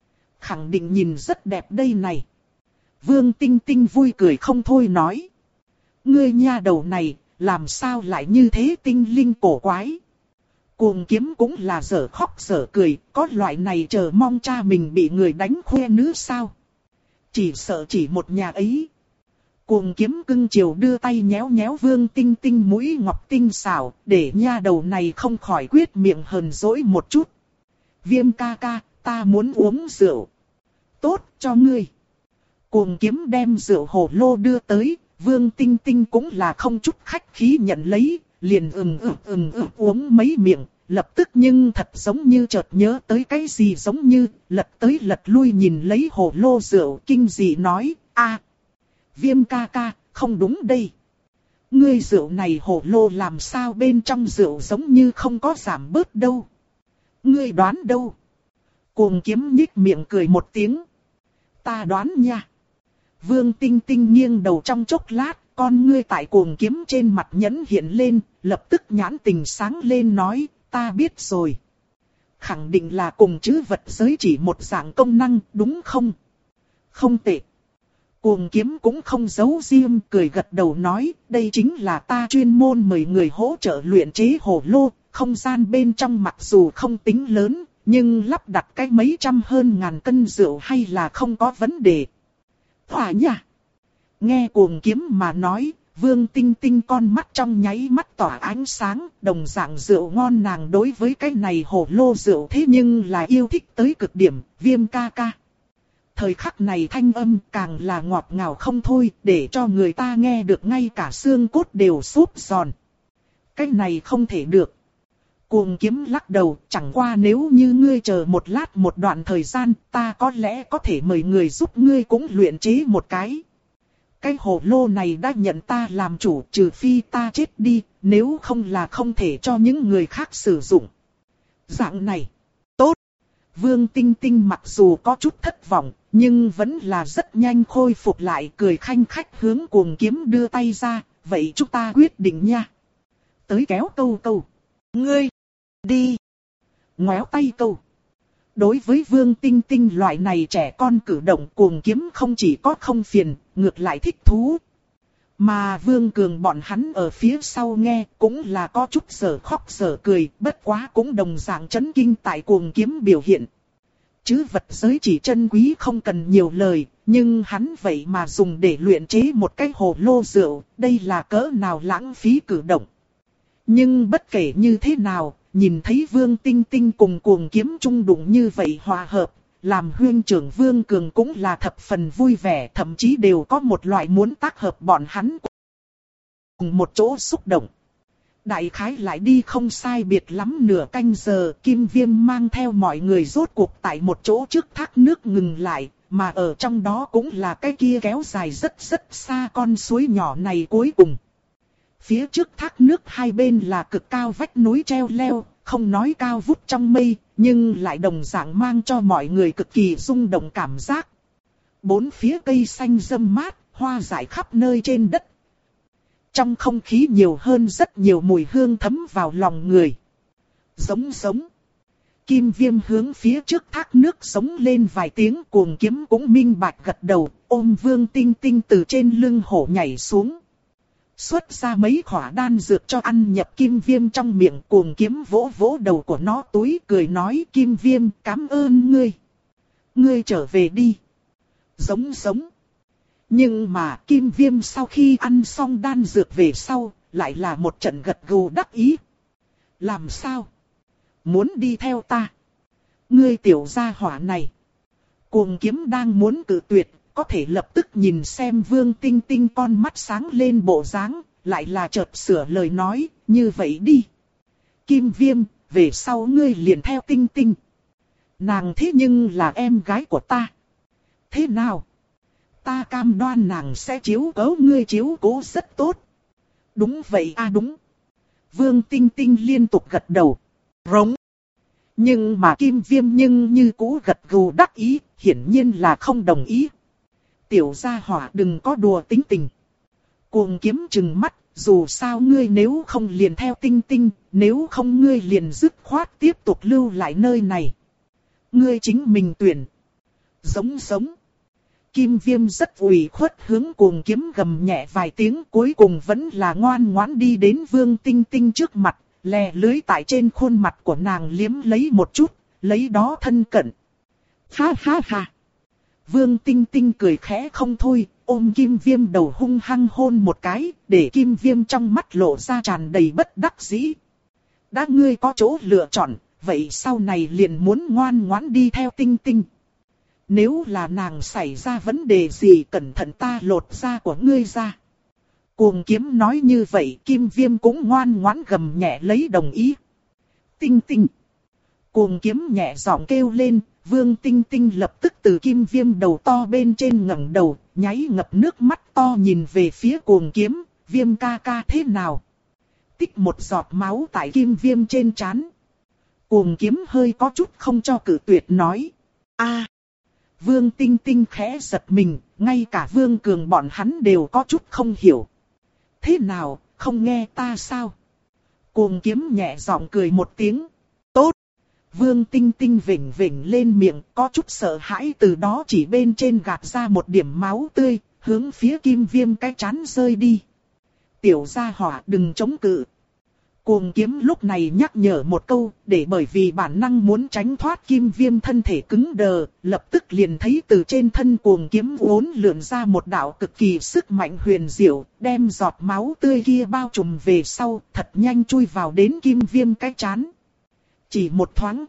Khẳng định nhìn rất đẹp đây này. Vương Tinh Tinh vui cười không thôi nói. Ngươi nha đầu này, làm sao lại như thế tinh linh cổ quái. Cuồng Kiếm cũng là dở khóc dở cười, có loại này chờ mong cha mình bị người đánh khoe nữ sao. Chỉ sợ chỉ một nhà ấy. Cuồng Kiếm cưng chiều đưa tay nhéo nhéo Vương Tinh Tinh mũi ngọc tinh xảo, để nha đầu này không khỏi quyết miệng hờn dỗi một chút. Viêm ca ca, ta muốn uống rượu. Tốt cho ngươi. Cuồng Kiếm đem rượu hồ lô đưa tới, Vương Tinh Tinh cũng là không chút khách khí nhận lấy, liền ừm ừm ừm ừm uống mấy miệng, lập tức nhưng thật giống như chợt nhớ tới cái gì giống như, lật tới lật lui nhìn lấy hồ lô rượu kinh dị nói, a Viêm ca ca, không đúng đây. Ngươi rượu này hồ lô làm sao bên trong rượu giống như không có giảm bớt đâu. Ngươi đoán đâu? Cuồng Kiếm nhích miệng cười một tiếng. Ta đoán nha. Vương Tinh Tinh nghiêng đầu trong chốc lát, con ngươi tại Cuồng Kiếm trên mặt nhẫn hiện lên, lập tức nhãn tình sáng lên nói, ta biết rồi. Khẳng định là cùng chữ vật giới chỉ một dạng công năng, đúng không? Không tệ. Cuồng Kiếm cũng không giấu riêng, cười gật đầu nói, đây chính là ta chuyên môn mời người hỗ trợ luyện chế hồ lô, không gian bên trong mặc dù không tính lớn, nhưng lắp đặt cái mấy trăm hơn ngàn cân rượu hay là không có vấn đề. Hỏa nha! Nghe Cuồng Kiếm mà nói, Vương Tinh Tinh con mắt trong nháy mắt tỏa ánh sáng, đồng dạng rượu ngon nàng đối với cái này hồ lô rượu thế nhưng là yêu thích tới cực điểm, Viêm ca ca. Thời khắc này thanh âm càng là ngọt ngào không thôi, để cho người ta nghe được ngay cả xương cốt đều xốp giòn. Cái này không thể được. Cuồng Kiếm lắc đầu, chẳng qua nếu như ngươi chờ một lát một đoạn thời gian, ta có lẽ có thể mời người giúp ngươi cũng luyện chế một cái. Cái hồ lô này đã nhận ta làm chủ, trừ phi ta chết đi, nếu không là không thể cho những người khác sử dụng. Dạng này, tốt. Vương Tinh Tinh mặc dù có chút thất vọng, nhưng vẫn là rất nhanh khôi phục lại, cười khanh khách hướng Cuồng Kiếm đưa tay ra, vậy chúng ta quyết định nha. Tới kéo câu câu. Ngươi, đi. Ngoéo tay câu. Đối với Vương Tinh Tinh loại này trẻ con cử động, Cuồng Kiếm không chỉ có không phiền, ngược lại thích thú. Mà Vương Cường bọn hắn ở phía sau nghe cũng là có chút giờ khóc giờ cười, bất quá cũng đồng dạng chấn kinh tại Cuồng Kiếm biểu hiện. Chứ vật giới chỉ chân quý không cần nhiều lời, nhưng hắn vậy mà dùng để luyện chế một cái hồ lô rượu, đây là cỡ nào lãng phí cử động. Nhưng bất kể như thế nào, nhìn thấy Vương Tinh Tinh cùng Cuồng Kiếm chung đụng như vậy hòa hợp, làm huynh trưởng Vương Cường cũng là thập phần vui vẻ, thậm chí đều có một loại muốn tác hợp bọn hắn cùng một chỗ xúc động. Đại khái lại đi không sai biệt lắm nửa canh giờ, Kim Viêm mang theo mọi người rốt cuộc tại một chỗ trước thác nước ngừng lại, mà ở trong đó cũng là cái kia kéo dài rất rất xa con suối nhỏ này cuối cùng. Phía trước thác nước hai bên là cực cao vách núi treo leo, không nói cao vút trong mây, nhưng lại đồng dạng mang cho mọi người cực kỳ rung động cảm giác. Bốn phía cây xanh râm mát, hoa rải khắp nơi trên đất. Trong không khí nhiều hơn rất nhiều mùi hương thấm vào lòng người. Giống giống. Kim Viêm hướng phía trước thác nước sống lên vài tiếng, Cuồng Kiếm cũng minh bạch gật đầu, ôm Vương Tinh Tinh từ trên lưng hổ nhảy xuống. Xuất ra mấy khỏa đan dược cho ăn nhập Kim Viêm trong miệng, Cuồng Kiếm vỗ vỗ đầu của nó túi cười nói: Kim Viêm, cảm ơn ngươi. Ngươi trở về đi. Giống giống. Nhưng mà Kim Viêm sau khi ăn xong đan dược về sau, lại là một trận gật gù đắc ý. Làm sao? Muốn đi theo ta? Ngươi tiểu gia hỏa này. Cuồng Kiếm đang muốn cự tuyệt, có thể lập tức nhìn xem Vương Tinh Tinh con mắt sáng lên bộ dáng, lại là chợt sửa lời nói, như vậy đi. Kim Viêm, về sau ngươi liền theo Tinh Tinh. Nàng thế nhưng là em gái của ta. Thế nào? Ta cam đoan nàng sẽ chiếu cố ngươi chiếu cố rất tốt. Đúng vậy a, đúng. Vương Tinh Tinh liên tục gật đầu. Rống. Nhưng mà Kim Viêm nhưng như cũ gật gù đắc ý, hiển nhiên là không đồng ý. Tiểu gia hỏa đừng có đùa tính tình. Cuồng Kiếm trừng mắt, dù sao ngươi nếu không liền theo Tinh Tinh, nếu không ngươi liền dứt khoát tiếp tục lưu lại nơi này. Ngươi chính mình tuyển. Giống giống. Kim Viêm rất ủy khuất hướng Cuồng Kiếm gầm nhẹ vài tiếng, cuối cùng vẫn là ngoan ngoãn đi đến Vương Tinh Tinh trước mặt, lè lưới tại trên khuôn mặt của nàng liếm lấy một chút, lấy đó thân cận. Ha ha ha. Vương Tinh Tinh cười khẽ không thôi, ôm Kim Viêm đầu hung hăng hôn một cái, để Kim Viêm trong mắt lộ ra tràn đầy bất đắc dĩ. Đã ngươi có chỗ lựa chọn, vậy sau này liền muốn ngoan ngoãn đi theo Tinh Tinh. Nếu là nàng xảy ra vấn đề gì cẩn thận ta lột da của ngươi ra. Cuồng Kiếm nói như vậy, Kim Viêm cũng ngoan ngoãn gầm nhẹ lấy đồng ý. Tinh Tinh. Cuồng Kiếm nhẹ giọng kêu lên, Vương Tinh Tinh lập tức từ Kim Viêm đầu to bên trên ngẩng đầu, nháy ngập nước mắt to nhìn về phía Cuồng Kiếm, Viêm ca ca thế nào? Tích một giọt máu tại Kim Viêm trên trán. Cuồng Kiếm hơi có chút không cho cự tuyệt nói. A. Vương Tinh Tinh khẽ giật mình, ngay cả Vương Cường bọn hắn đều có chút không hiểu. Thế nào, không nghe ta sao? Cuồng Kiếm nhẹ giọng cười một tiếng. Tốt. Vương Tinh Tinh vểnh vểnh lên miệng, có chút sợ hãi, từ đó chỉ bên trên gạt ra một điểm máu tươi, hướng phía Kim Viêm cái trán rơi đi. Tiểu gia hỏa đừng chống cự. Cuồng Kiếm lúc này nhắc nhở một câu, để bởi vì bản năng muốn tránh thoát Kim Viêm thân thể cứng đờ, lập tức liền thấy từ trên thân Cuồng Kiếm uốn lượn ra một đạo cực kỳ sức mạnh huyền diệu, đem giọt máu tươi kia bao trùm về sau, thật nhanh chui vào đến Kim Viêm cái trán. Chỉ một thoáng,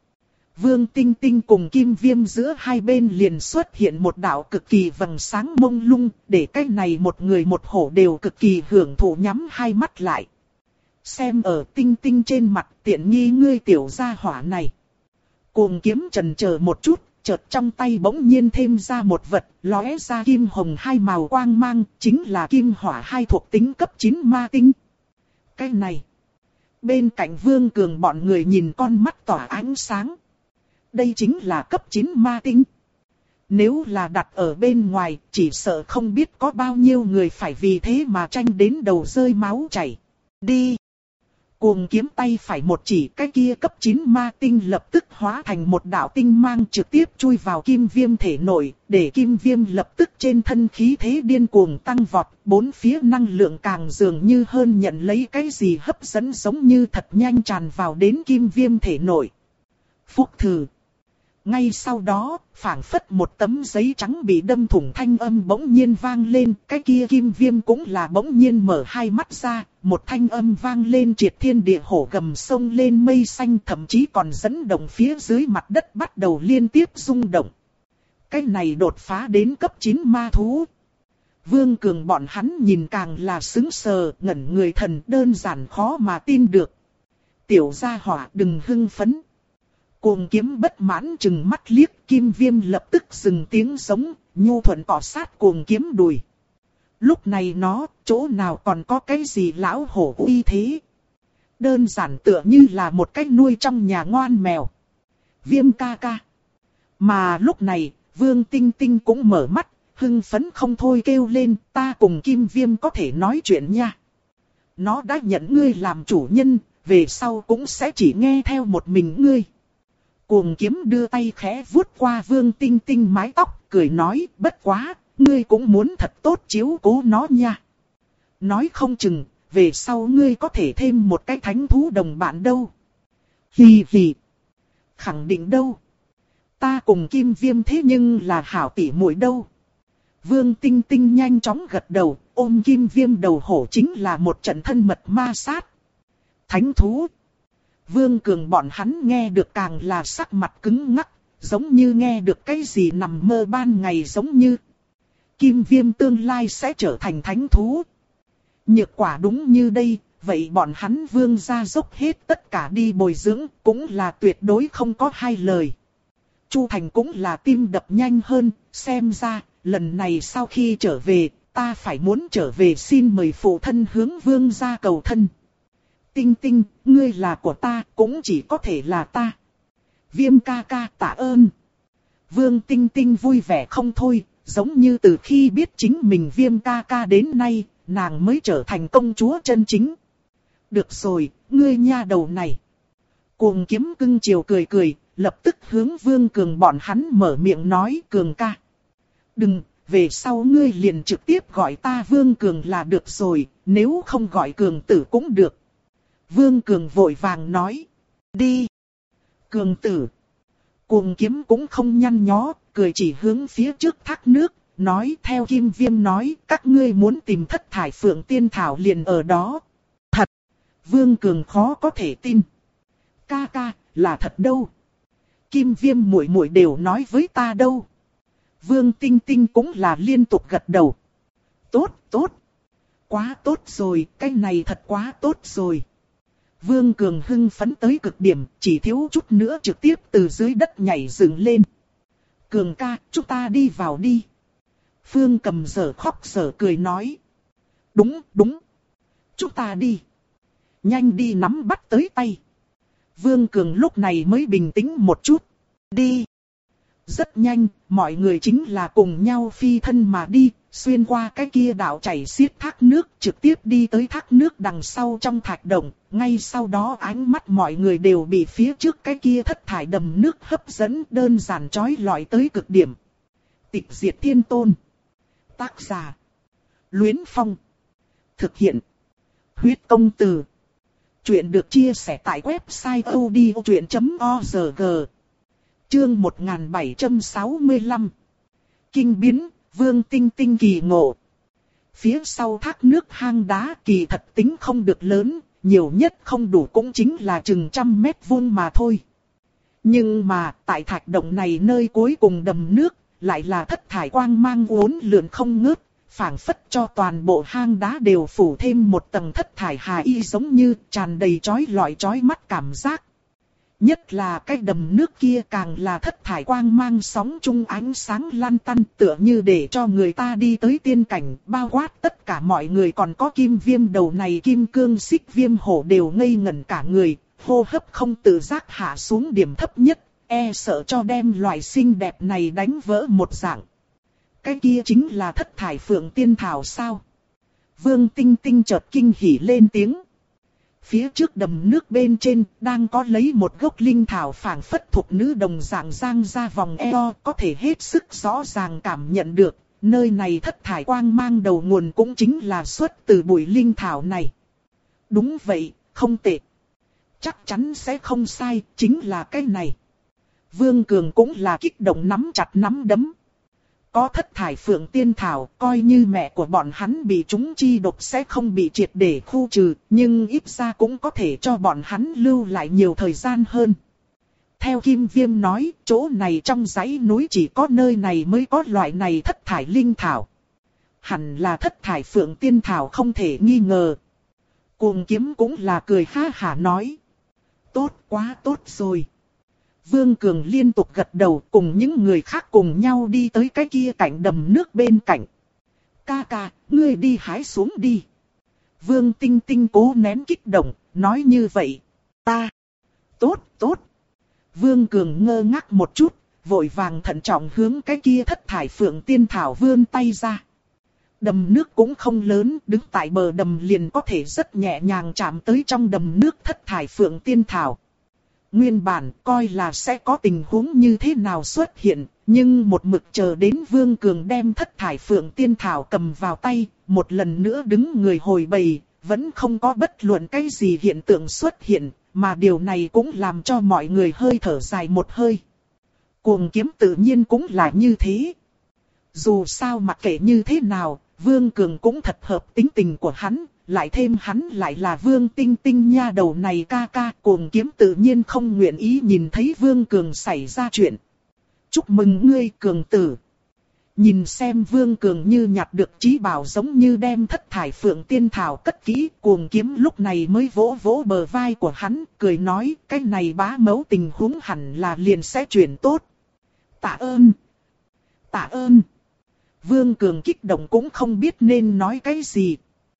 Vương Tinh Tinh cùng Kim Viêm giữa hai bên liền xuất hiện một đạo cực kỳ vầng sáng mông lung, để cái này một người một hổ đều cực kỳ hưởng thụ nhắm hai mắt lại. Xem ở Tinh Tinh trên mặt, tiện nghi ngươi tiểu gia hỏa này. Cuồng Kiếm chần chờ một chút, chợt trong tay bỗng nhiên thêm ra một vật, lóe ra kim hồng hai màu quang mang, chính là kim hỏa hai thuộc tính cấp chín ma tinh. Cái này, bên cạnh Vương Cường bọn người nhìn con mắt tỏa ánh sáng. Đây chính là cấp chín ma tinh. Nếu là đặt ở bên ngoài, chỉ sợ không biết có bao nhiêu người phải vì thế mà tranh đến đầu rơi máu chảy. Đi. Cuồng kiếm tay phải một chỉ, cái kia cấp chín ma tinh lập tức hóa thành một đạo tinh mang trực tiếp chui vào kim viêm thể nội, để kim viêm lập tức trên thân khí thế điên cuồng tăng vọt, bốn phía năng lượng càng dường như hơn nhận lấy cái gì hấp dẫn giống như thật nhanh tràn vào đến kim viêm thể nội. Phúc thử. Ngay sau đó, phảng phất một tấm giấy trắng bị đâm thủng thanh âm bỗng nhiên vang lên, cái kia kim viêm cũng là bỗng nhiên mở hai mắt ra, một thanh âm vang lên triệt thiên địa hổ gầm sông lên mây xanh, thậm chí còn dẫn động phía dưới mặt đất bắt đầu liên tiếp rung động. Cái này đột phá đến cấp chín ma thú. Vương Cường bọn hắn nhìn càng là sững sờ, ngẩn người thần, đơn giản khó mà tin được. Tiểu gia hỏa đừng hưng phấn. Cuồng kiếm bất mãn chừng mắt liếc, kim viêm lập tức dừng tiếng giống, nhu thuận cọ sát cuồng kiếm đùi. Lúc này nó, chỗ nào còn có cái gì lão hổ uy thế. Đơn giản tựa như là một cái nuôi trong nhà ngoan mèo. Viêm ca ca. Mà lúc này, Vương Tinh Tinh cũng mở mắt, hưng phấn không thôi kêu lên, ta cùng kim viêm có thể nói chuyện nha. Nó đã nhận ngươi làm chủ nhân, về sau cũng sẽ chỉ nghe theo một mình ngươi. Cuồng kiếm đưa tay khẽ vuốt qua Vương Tinh Tinh mái tóc, cười nói, bất quá, ngươi cũng muốn thật tốt chiếu cố nó nha. Nói không chừng, về sau ngươi có thể thêm một cái thánh thú đồng bạn đâu. Hì hì. Khẳng định đâu. Ta cùng kim viêm thế nhưng là hảo tỷ muội đâu. Vương Tinh Tinh nhanh chóng gật đầu, ôm kim viêm đầu hổ chính là một trận thân mật ma sát. Thánh thú. Vương Cường bọn hắn nghe được càng là sắc mặt cứng ngắc, giống như nghe được cái gì nằm mơ ban ngày giống như. Kim viêm tương lai sẽ trở thành thánh thú. Nhược quả đúng như đây, vậy bọn hắn vương gia dốc hết tất cả đi bồi dưỡng, cũng là tuyệt đối không có hai lời. Chu Thành cũng là tim đập nhanh hơn, xem ra, lần này sau khi trở về, ta phải muốn trở về xin mời phụ thân hướng vương gia cầu thân. Tinh Tinh, ngươi là của ta, cũng chỉ có thể là ta. Viêm ca ca tạ ơn. Vương Tinh Tinh vui vẻ không thôi, giống như từ khi biết chính mình Viêm ca ca đến nay, nàng mới trở thành công chúa chân chính. Được rồi, ngươi nha đầu này. Cuồng kiếm cưng chiều cười cười, lập tức hướng Vương Cường bọn hắn mở miệng nói, Cường ca. Đừng, về sau ngươi liền trực tiếp gọi ta Vương Cường là được rồi, nếu không gọi Cường tử cũng được. Vương Cường vội vàng nói. Đi. Cường tử. Cuồng kiếm cũng không nhăn nhó, cười chỉ hướng phía trước thác nước, nói theo Kim Viêm nói, các ngươi muốn tìm thất thải phượng tiên thảo liền ở đó. Thật. Vương Cường khó có thể tin. Ca ca, là thật đâu. Kim Viêm muội muội đều nói với ta đâu. Vương Tinh Tinh cũng là liên tục gật đầu. Tốt, tốt. Quá tốt rồi, cái này thật quá tốt rồi. Vương Cường hưng phấn tới cực điểm, chỉ thiếu chút nữa trực tiếp từ dưới đất nhảy dựng lên. Cường ca, chúng ta đi vào đi. Phương Cầm dở khóc dở cười nói. Đúng, đúng. Chúng ta đi. Nhanh đi nắm bắt tới tay. Vương Cường lúc này mới bình tĩnh một chút. Đi. Rất nhanh, mọi người chính là cùng nhau phi thân mà đi, xuyên qua cái kia đảo chảy xiết thác nước, trực tiếp đi tới thác nước đằng sau trong thạch động. Ngay sau đó ánh mắt mọi người đều bị phía trước cái kia thất thải đầm nước hấp dẫn, đơn giản chói lọi tới cực điểm. Tịch Diệt Thiên Tôn. Tác giả: Luyến Phong. Thực hiện: Huyết Công Từ. Chuyện được chia sẻ tại website odchuyện chấm org. Chương một nghìn bảy trăm sáu mươi lăm. Kinh biến, Vương Tinh Tinh kỳ ngộ. Phía sau thác nước hang đá kỳ thật tính không được lớn, nhiều nhất không đủ cũng chính là chừng trăm mét vuông mà thôi. Nhưng mà, tại thạch động này nơi cuối cùng đầm nước, lại là thất thải quang mang uốn lượn không ngớt, phảng phất cho toàn bộ hang đá đều phủ thêm một tầng thất thải hà y, giống như tràn đầy chói lọi chói mắt cảm giác. Nhất là cái đầm nước kia càng là thất thải quang mang sóng chung ánh sáng lan tăn, tựa như để cho người ta đi tới tiên cảnh, bao quát tất cả mọi người, còn có Kim Viêm đầu này kim cương xích viêm hổ đều ngây ngẩn cả người, hô hấp không tự giác hạ xuống điểm thấp nhất, e sợ cho đem loại xinh đẹp này đánh vỡ một dạng. Cái kia chính là thất thải phượng tiên thảo sao? Vương Tinh Tinh chợt kinh hỉ lên tiếng. Phía trước đầm nước bên trên đang có lấy một gốc linh thảo phảng phất thuộc nữ đồng dạng giang ra vòng eo, có thể hết sức rõ ràng cảm nhận được, nơi này thất thải quang mang đầu nguồn cũng chính là xuất từ bụi linh thảo này. Đúng vậy, không tệ. Chắc chắn sẽ không sai, chính là cái này. Vương Cường cũng là kích động nắm chặt nắm đấm. Có thất thải phượng tiên thảo, coi như mẹ của bọn hắn bị chúng chi độc sẽ không bị triệt để khu trừ, nhưng ít ra cũng có thể cho bọn hắn lưu lại nhiều thời gian hơn. Theo Kim Viêm nói, chỗ này trong dãy núi chỉ có nơi này mới có loại này thất thải linh thảo. Hẳn là thất thải phượng tiên thảo không thể nghi ngờ. Cuồng Kiếm cũng là cười ha hả nói. Tốt quá tốt rồi. Vương Cường liên tục gật đầu cùng những người khác cùng nhau đi tới cái kia cạnh đầm nước bên cạnh. Ca ca, ngươi đi hái xuống đi. Vương Tinh Tinh cố nén kích động, nói như vậy. Ta. Tốt, tốt. Vương Cường ngơ ngác một chút, vội vàng thận trọng hướng cái kia thất thải phượng tiên thảo vươn tay ra. Đầm nước cũng không lớn, đứng tại bờ đầm liền có thể rất nhẹ nhàng chạm tới trong đầm nước thất thải phượng tiên thảo. Nguyên bản coi là sẽ có tình huống như thế nào xuất hiện, nhưng một mực chờ đến Vương Cường đem thất thải phượng tiên thảo cầm vào tay, một lần nữa đứng người hồi bày, vẫn không có bất luận cái gì hiện tượng xuất hiện, mà điều này cũng làm cho mọi người hơi thở dài một hơi. Cuồng Kiếm tự nhiên cũng là như thế. Dù sao mặc kệ như thế nào, Vương Cường cũng thật hợp tính tình của hắn. Lại thêm hắn lại là Vương Tinh Tinh nha đầu này ca ca, Cuồng Kiếm tự nhiên không nguyện ý nhìn thấy Vương Cường xảy ra chuyện. Chúc mừng ngươi Cường tử. Nhìn xem Vương Cường như nhặt được chí bảo giống như đem thất thải phượng tiên thảo cất kỹ, Cuồng Kiếm lúc này mới vỗ vỗ bờ vai của hắn, cười nói cái này bá mẫu tình huống hẳn là liền sẽ chuyển tốt. Tạ ơn. Tạ ơn. Vương Cường kích động cũng không biết nên nói cái gì.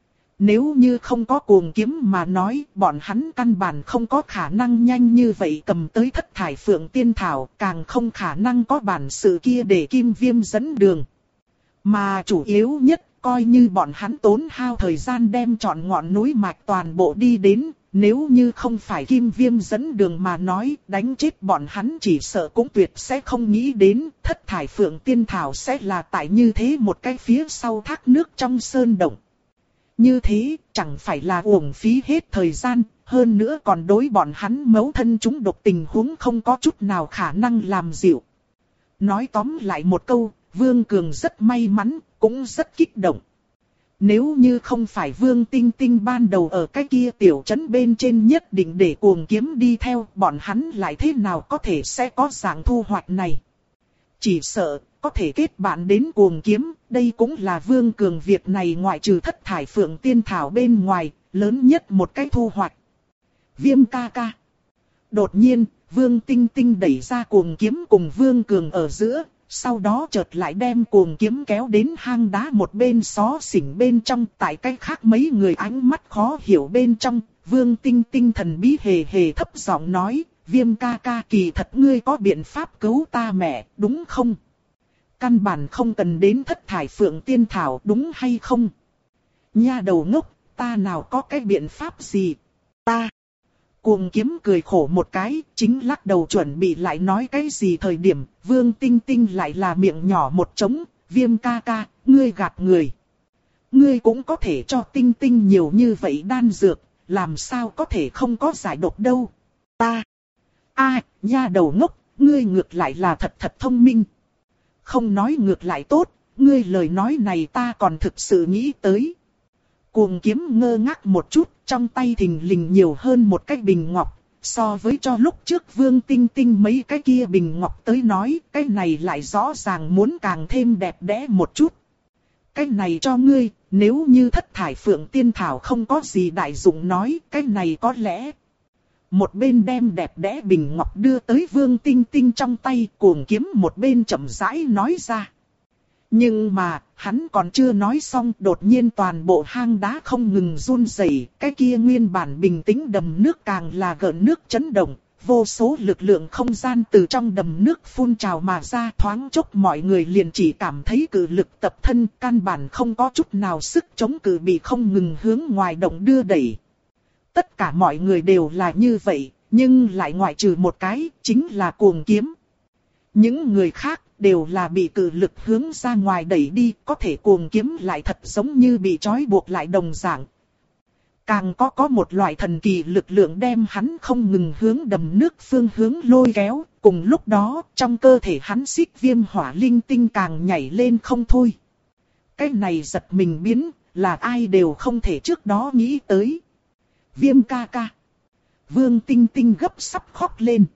Nếu như không có Cuồng Kiếm mà nói, bọn hắn căn bản không có khả năng nhanh như vậy cầm tới thất thải phượng tiên thảo, càng không khả năng có bản sự kia để Kim Viêm dẫn đường. Mà chủ yếu nhất, coi như bọn hắn tốn hao thời gian đem trọn ngọn núi mạch toàn bộ đi đến, nếu như không phải Kim Viêm dẫn đường mà nói, đánh chết bọn hắn chỉ sợ cũng tuyệt sẽ không nghĩ đến, thất thải phượng tiên thảo sẽ là tại như thế một cái phía sau thác nước trong sơn động. Như thế, chẳng phải là uổng phí hết thời gian, hơn nữa còn đối bọn hắn mấu thân chúng độc tình huống không có chút nào khả năng làm dịu. Nói tóm lại một câu, Vương Cường rất may mắn, cũng rất kích động. Nếu như không phải Vương Tinh Tinh ban đầu ở cái kia tiểu trấn bên trên nhất định để Cuồng Kiếm đi theo, bọn hắn lại thế nào có thể sẽ có dạng thu hoạch này. Chỉ sợ, có thể kết bạn đến Cuồng Kiếm, đây cũng là Vương Cường việc này ngoại trừ thất thải phượng tiên thảo bên ngoài, lớn nhất một cái thu hoạch. Viêm ca ca. Đột nhiên, Vương Tinh Tinh đẩy ra Cuồng Kiếm cùng Vương Cường ở giữa, sau đó chợt lại đem Cuồng Kiếm kéo đến hang đá một bên xó xỉnh bên trong, tại cách khác mấy người ánh mắt khó hiểu bên trong, Vương Tinh Tinh thần bí hề hề thấp giọng nói, Viêm ca ca kỳ thật ngươi có biện pháp cứu ta mẹ, đúng không? Căn bản không cần đến thất thải phượng tiên thảo, đúng hay không? Nha đầu ngốc, ta nào có cái biện pháp gì? Ta. Cuồng Kiếm cười khổ một cái, chính lắc đầu chuẩn bị lại nói cái gì thời điểm, Vương Tinh Tinh lại là miệng nhỏ một trống, Viêm ca ca, ngươi gạt người. Ngươi cũng có thể cho Tinh Tinh nhiều như vậy đan dược, làm sao có thể không có giải độc đâu. Ta. A, à, nha đầu ngốc, ngươi ngược lại là thật thật thông minh. Không nói ngược lại tốt, ngươi lời nói này ta còn thực sự nghĩ tới. Cuồng Kiếm ngơ ngác một chút, trong tay thình lình nhiều hơn một cái bình ngọc. So với cho lúc trước Vương Tinh Tinh mấy cái kia bình ngọc tới nói, cái này lại rõ ràng muốn càng thêm đẹp đẽ một chút. Cái này cho ngươi, nếu như thất thải phượng tiên thảo không có gì đại dụng nói, cái này có lẽ. Một bên đem đẹp đẽ bình ngọc đưa tới Vương Tinh Tinh trong tay, Cuồng Kiếm một bên chậm rãi nói ra. Nhưng mà, hắn còn chưa nói xong, đột nhiên toàn bộ hang đá không ngừng run rẩy, cái kia nguyên bản bình tĩnh đầm nước càng là gợn nước chấn động, vô số lực lượng không gian từ trong đầm nước phun trào mà ra, thoáng chốc mọi người liền chỉ cảm thấy cự lực tập thân, căn bản không có chút nào sức chống cự bị không ngừng hướng ngoài động đưa đẩy. tất cả mọi người đều là như vậy, nhưng lại ngoại trừ một cái, chính là Cuồng Kiếm. Những người khác đều là bị cự lực hướng ra ngoài đẩy đi, có thể Cuồng Kiếm lại thật giống như bị trói buộc lại đồng dạng. Càng có có một loại thần kỳ lực lượng đem hắn không ngừng hướng đầm nước phương hướng lôi kéo, cùng lúc đó trong cơ thể hắn xích viêm hỏa linh tinh càng nhảy lên không thôi. Cái này giật mình biến, là ai đều không thể trước đó nghĩ tới. Viêm ca ca. Vương Tinh Tinh gấp sắp khóc lên.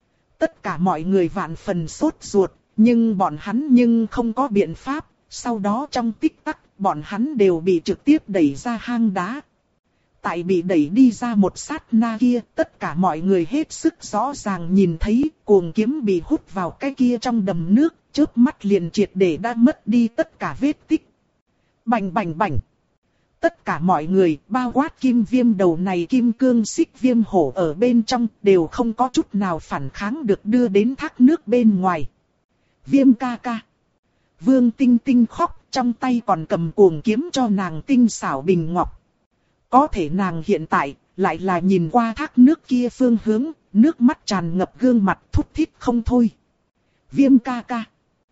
Tất cả mọi người vạn phần sốt ruột, nhưng bọn hắn nhưng không có biện pháp, sau đó trong tích tắc, bọn hắn đều bị trực tiếp đẩy ra hang đá. Tại bị đẩy đi ra một sát na kia, tất cả mọi người hết sức rõ ràng nhìn thấy Cuồng Kiếm bị hút vào cái kia trong đầm nước, chớp mắt liền triệt để đã mất đi tất cả vết tích. Bành bành bành. Tất cả mọi người, bao quát Kim Viêm đầu này kim cương xích viêm hổ ở bên trong, đều không có chút nào phản kháng được đưa đến thác nước bên ngoài. Viêm ca ca. Vương Tinh Tinh khóc, trong tay còn cầm Cuồng Kiếm cho nàng tinh xảo bình ngọc. Có thể nàng hiện tại, lại là nhìn qua thác nước kia phương hướng, nước mắt tràn ngập gương mặt thút thít không thôi. Viêm ca ca.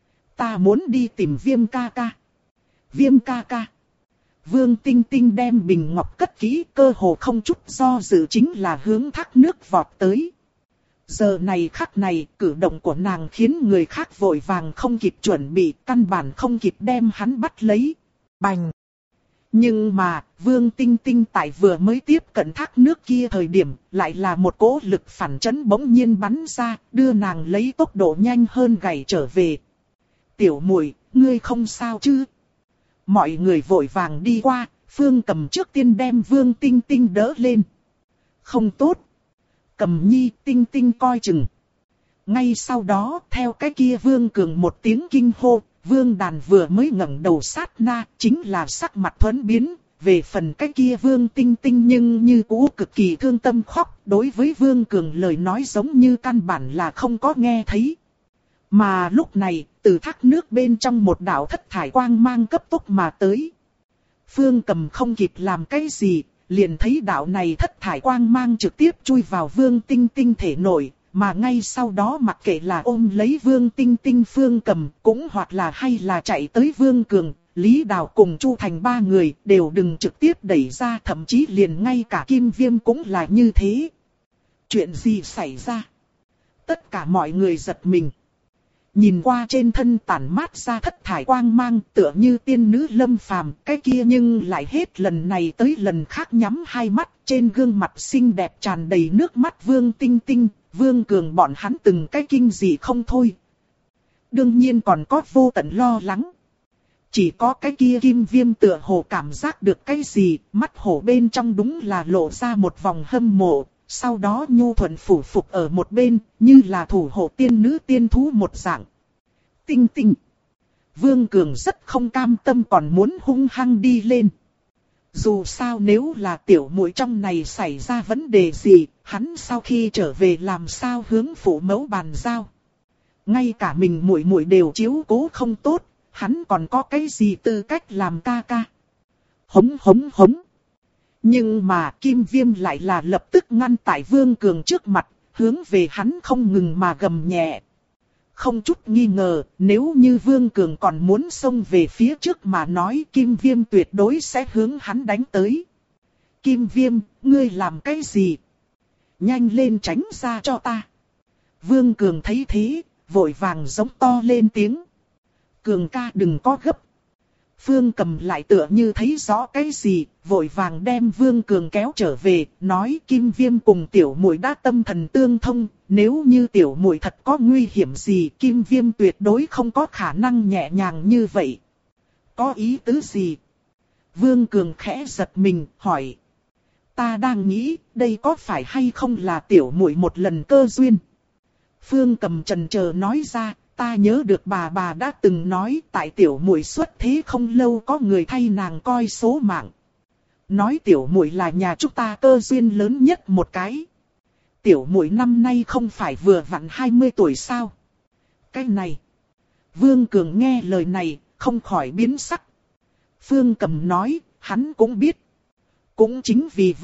Ta muốn đi tìm Viêm ca ca. Viêm ca ca. Vương Tinh Tinh đem bình ngọc cất kỹ, cơ hồ không chút do dự chính là hướng thác nước vọt tới. Giờ này khắc này, cử động của nàng khiến người khác vội vàng không kịp chuẩn bị, căn bản không kịp đem hắn bắt lấy. Bành! Nhưng mà, Vương Tinh Tinh tại vừa mới tiếp cận thác nước kia thời điểm, lại là một cỗ lực phản chấn bỗng nhiên bắn ra, đưa nàng lấy tốc độ nhanh hơn gảy trở về. Tiểu muội, ngươi không sao chứ? Mọi người vội vàng đi qua, Phương Cầm trước tiên đem Vương Tinh Tinh đỡ lên. Không tốt. Cầm nhi, Tinh Tinh coi chừng. Ngay sau đó, theo cái kia Vương Cường một tiếng kinh hô, Vương Đàn vừa mới ngẩng đầu sát na, chính là sắc mặt thuẫn biến. Về phần cái kia Vương Tinh Tinh nhưng như cũ cực kỳ thương tâm khóc, đối với Vương Cường lời nói giống như căn bản là không có nghe thấy. Mà lúc này, từ thác nước bên trong một đạo thất thải quang mang cấp tốc mà tới. Phương Cầm không kịp làm cái gì, liền thấy đạo này thất thải quang mang trực tiếp chui vào Vương Tinh Tinh thể nội, mà ngay sau đó mặc kệ là ôm lấy Vương Tinh Tinh Phương Cầm, cũng hoặc là hay là chạy tới Vương Cường, Lý Đào cùng Chu Thành ba người đều đừng trực tiếp đẩy ra, thậm chí liền ngay cả Kim Viêm cũng là như thế. Chuyện gì xảy ra? Tất cả mọi người giật mình. Nhìn qua trên thân tản mát ra thất thải quang mang tựa như tiên nữ lâm phàm, cái kia nhưng lại hết lần này tới lần khác nhắm hai mắt, trên gương mặt xinh đẹp tràn đầy nước mắt Vương Tinh Tinh, Vương Cường bọn hắn từng cái kinh dị không thôi. Đương nhiên còn có vô tận lo lắng. Chỉ có cái kia Kim Viêm tựa hồ cảm giác được cái gì, mắt hổ bên trong đúng là lộ ra một vòng hâm mộ. Sau đó nhu thuận phủ phục ở một bên, như là thủ hộ tiên nữ tiên thú một dạng. Tinh Tinh. Vương Cường rất không cam tâm còn muốn hung hăng đi lên. Dù sao nếu là tiểu muội trong này xảy ra vấn đề gì, hắn sau khi trở về làm sao hướng phụ mẫu bàn giao. Ngay cả mình muội muội đều chiếu cố không tốt, hắn còn có cái gì tư cách làm ca ca. Hống hống hống. Nhưng mà Kim Viêm lại là lập tức ngăn tại Vương Cường trước mặt, hướng về hắn không ngừng mà gầm nhẹ. Không chút nghi ngờ, nếu như Vương Cường còn muốn xông về phía trước mà nói, Kim Viêm tuyệt đối sẽ hướng hắn đánh tới. Kim Viêm, ngươi làm cái gì? Nhanh lên tránh ra cho ta. Vương Cường thấy thế, vội vàng giống to lên tiếng. Cường ca đừng có gấp. Phương Cầm lại tựa như thấy rõ cái gì, vội vàng đem Vương Cường kéo trở về, nói Kim Viêm cùng tiểu muội đã tâm thần tương thông, nếu như tiểu muội thật có nguy hiểm gì, Kim Viêm tuyệt đối không có khả năng nhẹ nhàng như vậy. Có ý tứ gì? Vương Cường khẽ giật mình, hỏi. Ta đang nghĩ, đây có phải hay không là tiểu muội một lần cơ duyên? Phương Cầm chần chờ nói ra. Ta nhớ được bà bà đã từng nói tại tiểu muội xuất thế không lâu có người thay nàng coi số mạng. Nói tiểu muội là nhà chúng ta cơ duyên lớn nhất một cái. Tiểu muội năm nay không phải vừa vặn hai mươi tuổi sao? Cái này. Vương Cường nghe lời này, không khỏi biến sắc. Phương Cầm nói, hắn cũng biết. Cũng chính vì vậy,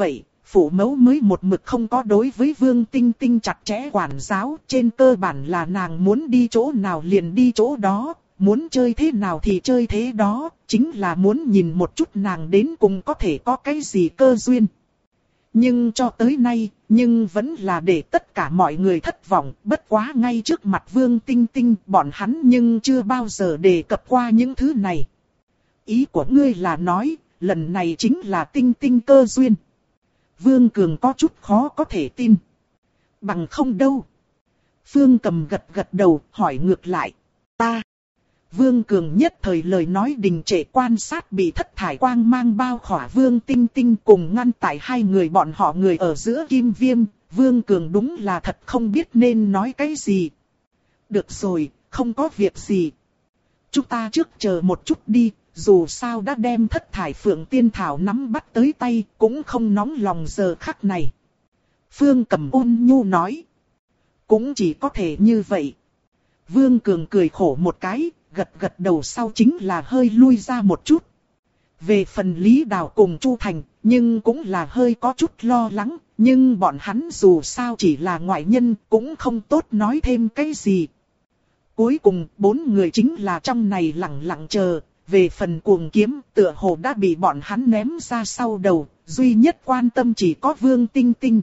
phụ mẫu mới một mực không có đối với Vương Tinh Tinh chặt chẽ quản giáo, trên cơ bản là nàng muốn đi chỗ nào liền đi chỗ đó, muốn chơi thế nào thì chơi thế đó, chính là muốn nhìn một chút nàng đến cùng có thể có cái gì cơ duyên. Nhưng cho tới nay, nhưng vẫn là để tất cả mọi người thất vọng, bất quá ngay trước mặt Vương Tinh Tinh, bọn hắn nhưng chưa bao giờ đề cập qua những thứ này. Ý của ngươi là nói, lần này chính là Tinh Tinh cơ duyên. Vương Cường có chút khó có thể tin. Bằng không đâu. Phương Cầm gật gật đầu, hỏi ngược lại. Ta. Vương Cường nhất thời lời nói đình trệ, quan sát bị thất thải quang mang bao khỏa Vương Tinh Tinh cùng ngăn tại hai người bọn họ người ở giữa kim viêm. Vương Cường đúng là thật không biết nên nói cái gì. Được rồi, không có việc gì. Chúng ta trước chờ một chút đi, dù sao đã đem thất thải phượng tiên thảo nắm bắt tới tay, cũng không nóng lòng giờ khắc này. Phương Cầm ôn nhu nói. Cũng chỉ có thể như vậy. Vương Cường cười khổ một cái, gật gật đầu sau chính là hơi lui ra một chút. Về phần Lý Đào cùng Chu Thành, nhưng cũng là hơi có chút lo lắng, nhưng bọn hắn dù sao chỉ là ngoại nhân, cũng không tốt nói thêm cái gì. Cuối cùng, bốn người chính là trong này lặng lặng chờ, về phần Cuồng Kiếm, tựa hồ đã bị bọn hắn ném ra sau đầu, duy nhất quan tâm chỉ có Vương Tinh Tinh.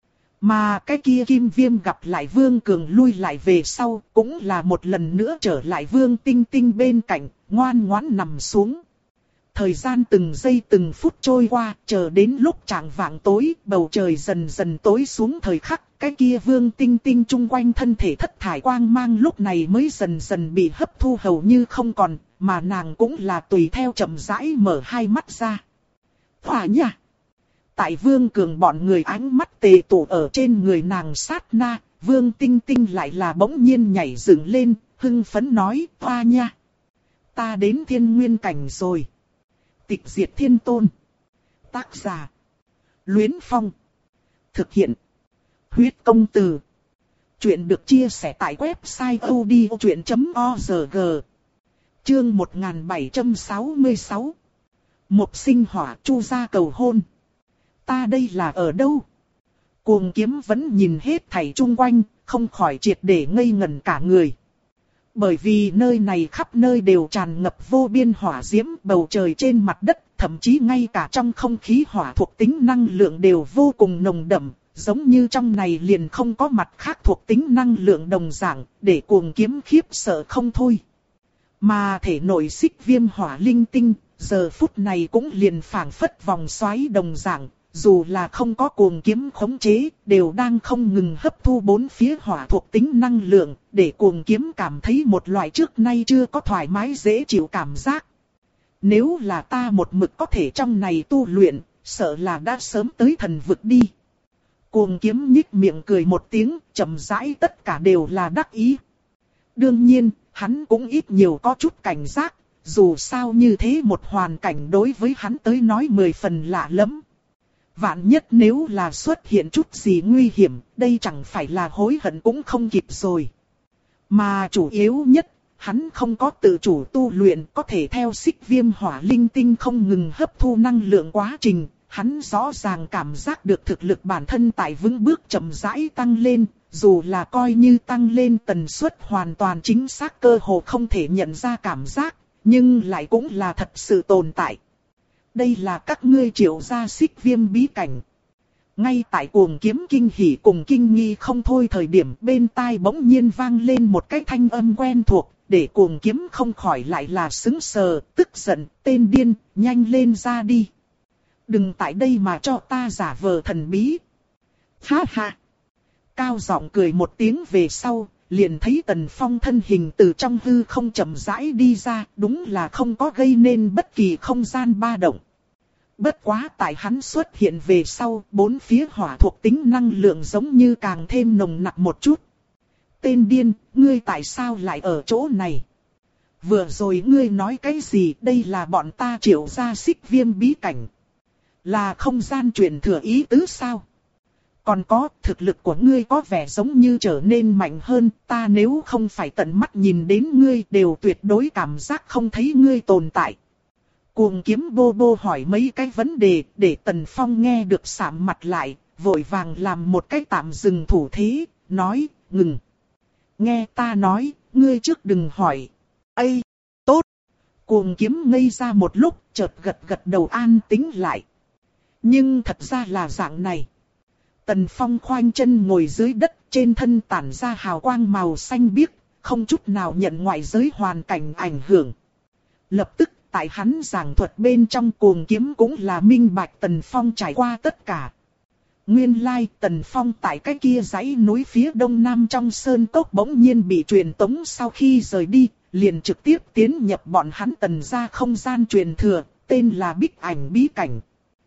Mà cái kia Kim Viêm gặp lại Vương Cường lui lại về sau, cũng là một lần nữa trở lại Vương Tinh Tinh bên cạnh, ngoan ngoãn nằm xuống. Thời gian từng giây từng phút trôi qua, chờ đến lúc chạng vạng tối, bầu trời dần dần tối xuống thời khắc, cái kia Vương Tinh Tinh chung quanh thân thể thất thải quang mang lúc này mới dần dần bị hấp thu hầu như không còn, mà nàng cũng là tùy theo chậm rãi mở hai mắt ra. Hỏa nha! Tại Vương Cường bọn người ánh mắt tề tụ ở trên người nàng sát na, Vương Tinh Tinh lại là bỗng nhiên nhảy dựng lên, hưng phấn nói, hoa nha! Ta đến thiên nguyên cảnh rồi. Tịch diệt thiên tôn. Tác giả. Luyến Phong. Thực hiện. Huyết công từ. Chuyện được chia sẻ tại website odchuyện chấm org. Chương một nghìn bảy trăm sáu mươi sáu. Một sinh hỏa Chu gia cầu hôn. Ta đây là ở đâu? Cuồng Kiếm vẫn nhìn hết thảy chung quanh, không khỏi triệt để ngây ngẩn cả người. Bởi vì nơi này khắp nơi đều tràn ngập vô biên hỏa diễm, bầu trời trên mặt đất, thậm chí ngay cả trong không khí hỏa thuộc tính năng lượng đều vô cùng nồng đậm, giống như trong này liền không có mặt khác thuộc tính năng lượng đồng dạng, để Cuồng Kiếm khiếp sợ không thôi. Mà thể nội xích viêm hỏa linh tinh, giờ phút này cũng liền phảng phất vòng xoáy đồng dạng. Dù là không có Cuồng Kiếm khống chế, đều đang không ngừng hấp thu bốn phía hỏa thuộc tính năng lượng, để Cuồng Kiếm cảm thấy một loại trước nay chưa có thoải mái dễ chịu cảm giác. Nếu là ta một mực có thể trong này tu luyện, sợ là đã sớm tới thần vực đi. Cuồng Kiếm nhích miệng cười một tiếng, chậm rãi tất cả đều là đắc ý. Đương nhiên, hắn cũng ít nhiều có chút cảnh giác, dù sao như thế một hoàn cảnh đối với hắn tới nói mười phần lạ lẫm. Vạn nhất nếu là xuất hiện chút gì nguy hiểm, đây chẳng phải là hối hận cũng không kịp rồi. Mà chủ yếu nhất, hắn không có tự chủ tu luyện, có thể theo xích viêm hỏa linh tinh không ngừng hấp thu năng lượng quá trình. Hắn rõ ràng cảm giác được thực lực bản thân tại vững bước chậm rãi tăng lên, dù là coi như tăng lên tần suất hoàn toàn chính xác cơ hồ không thể nhận ra cảm giác, nhưng lại cũng là thật sự tồn tại. Đây là các ngươi triệu gia xích viêm bí cảnh. Ngay tại Cuồng Kiếm kinh hỉ cùng kinh nghi không thôi thời điểm, bên tai bỗng nhiên vang lên một cái thanh âm quen thuộc, để Cuồng Kiếm không khỏi lại là sững sờ, tức giận, tên điên, nhanh lên ra đi. Đừng tại đây mà cho ta giả vờ thần bí. Ha ha. Cao giọng cười một tiếng về sau, liền thấy Tần Phong thân hình từ trong hư không chậm rãi đi ra, đúng là không có gây nên bất kỳ không gian ba động. Bất quá tại hắn xuất hiện về sau, bốn phía hỏa thuộc tính năng lượng giống như càng thêm nồng nặc một chút. Tên điên, ngươi tại sao lại ở chỗ này? Vừa rồi ngươi nói cái gì, đây là bọn ta triệu gia xích viêm bí cảnh. Là không gian truyền thừa ý tứ sao? Còn có, thực lực của ngươi có vẻ giống như trở nên mạnh hơn, ta nếu không phải tận mắt nhìn đến ngươi đều tuyệt đối cảm giác không thấy ngươi tồn tại. Cuồng kiếm bô bô hỏi mấy cái vấn đề để Tần Phong nghe được sạm mặt lại, vội vàng làm một cái tạm dừng thủ thế, nói, ngừng. Nghe ta nói, ngươi trước đừng hỏi. Ây, tốt. Cuồng kiếm ngây ra một lúc, chợt gật gật đầu an tĩnh lại. Nhưng thật ra là dạng này. Tần Phong khoanh chân ngồi dưới đất, trên thân tản ra hào quang màu xanh biếc, không chút nào nhận ngoại giới hoàn cảnh ảnh hưởng. Lập tức, tại hắn giảng thuật bên trong cuồng kiếm cũng là minh bạch Tần Phong trải qua tất cả. Nguyên lai Tần Phong tại cái kia dãy núi phía đông nam trong sơn cốc bỗng nhiên bị truyền tống sau khi rời đi, liền trực tiếp tiến nhập bọn hắn Tần gia không gian truyền thừa, tên là Bích Ảnh Bí Cảnh.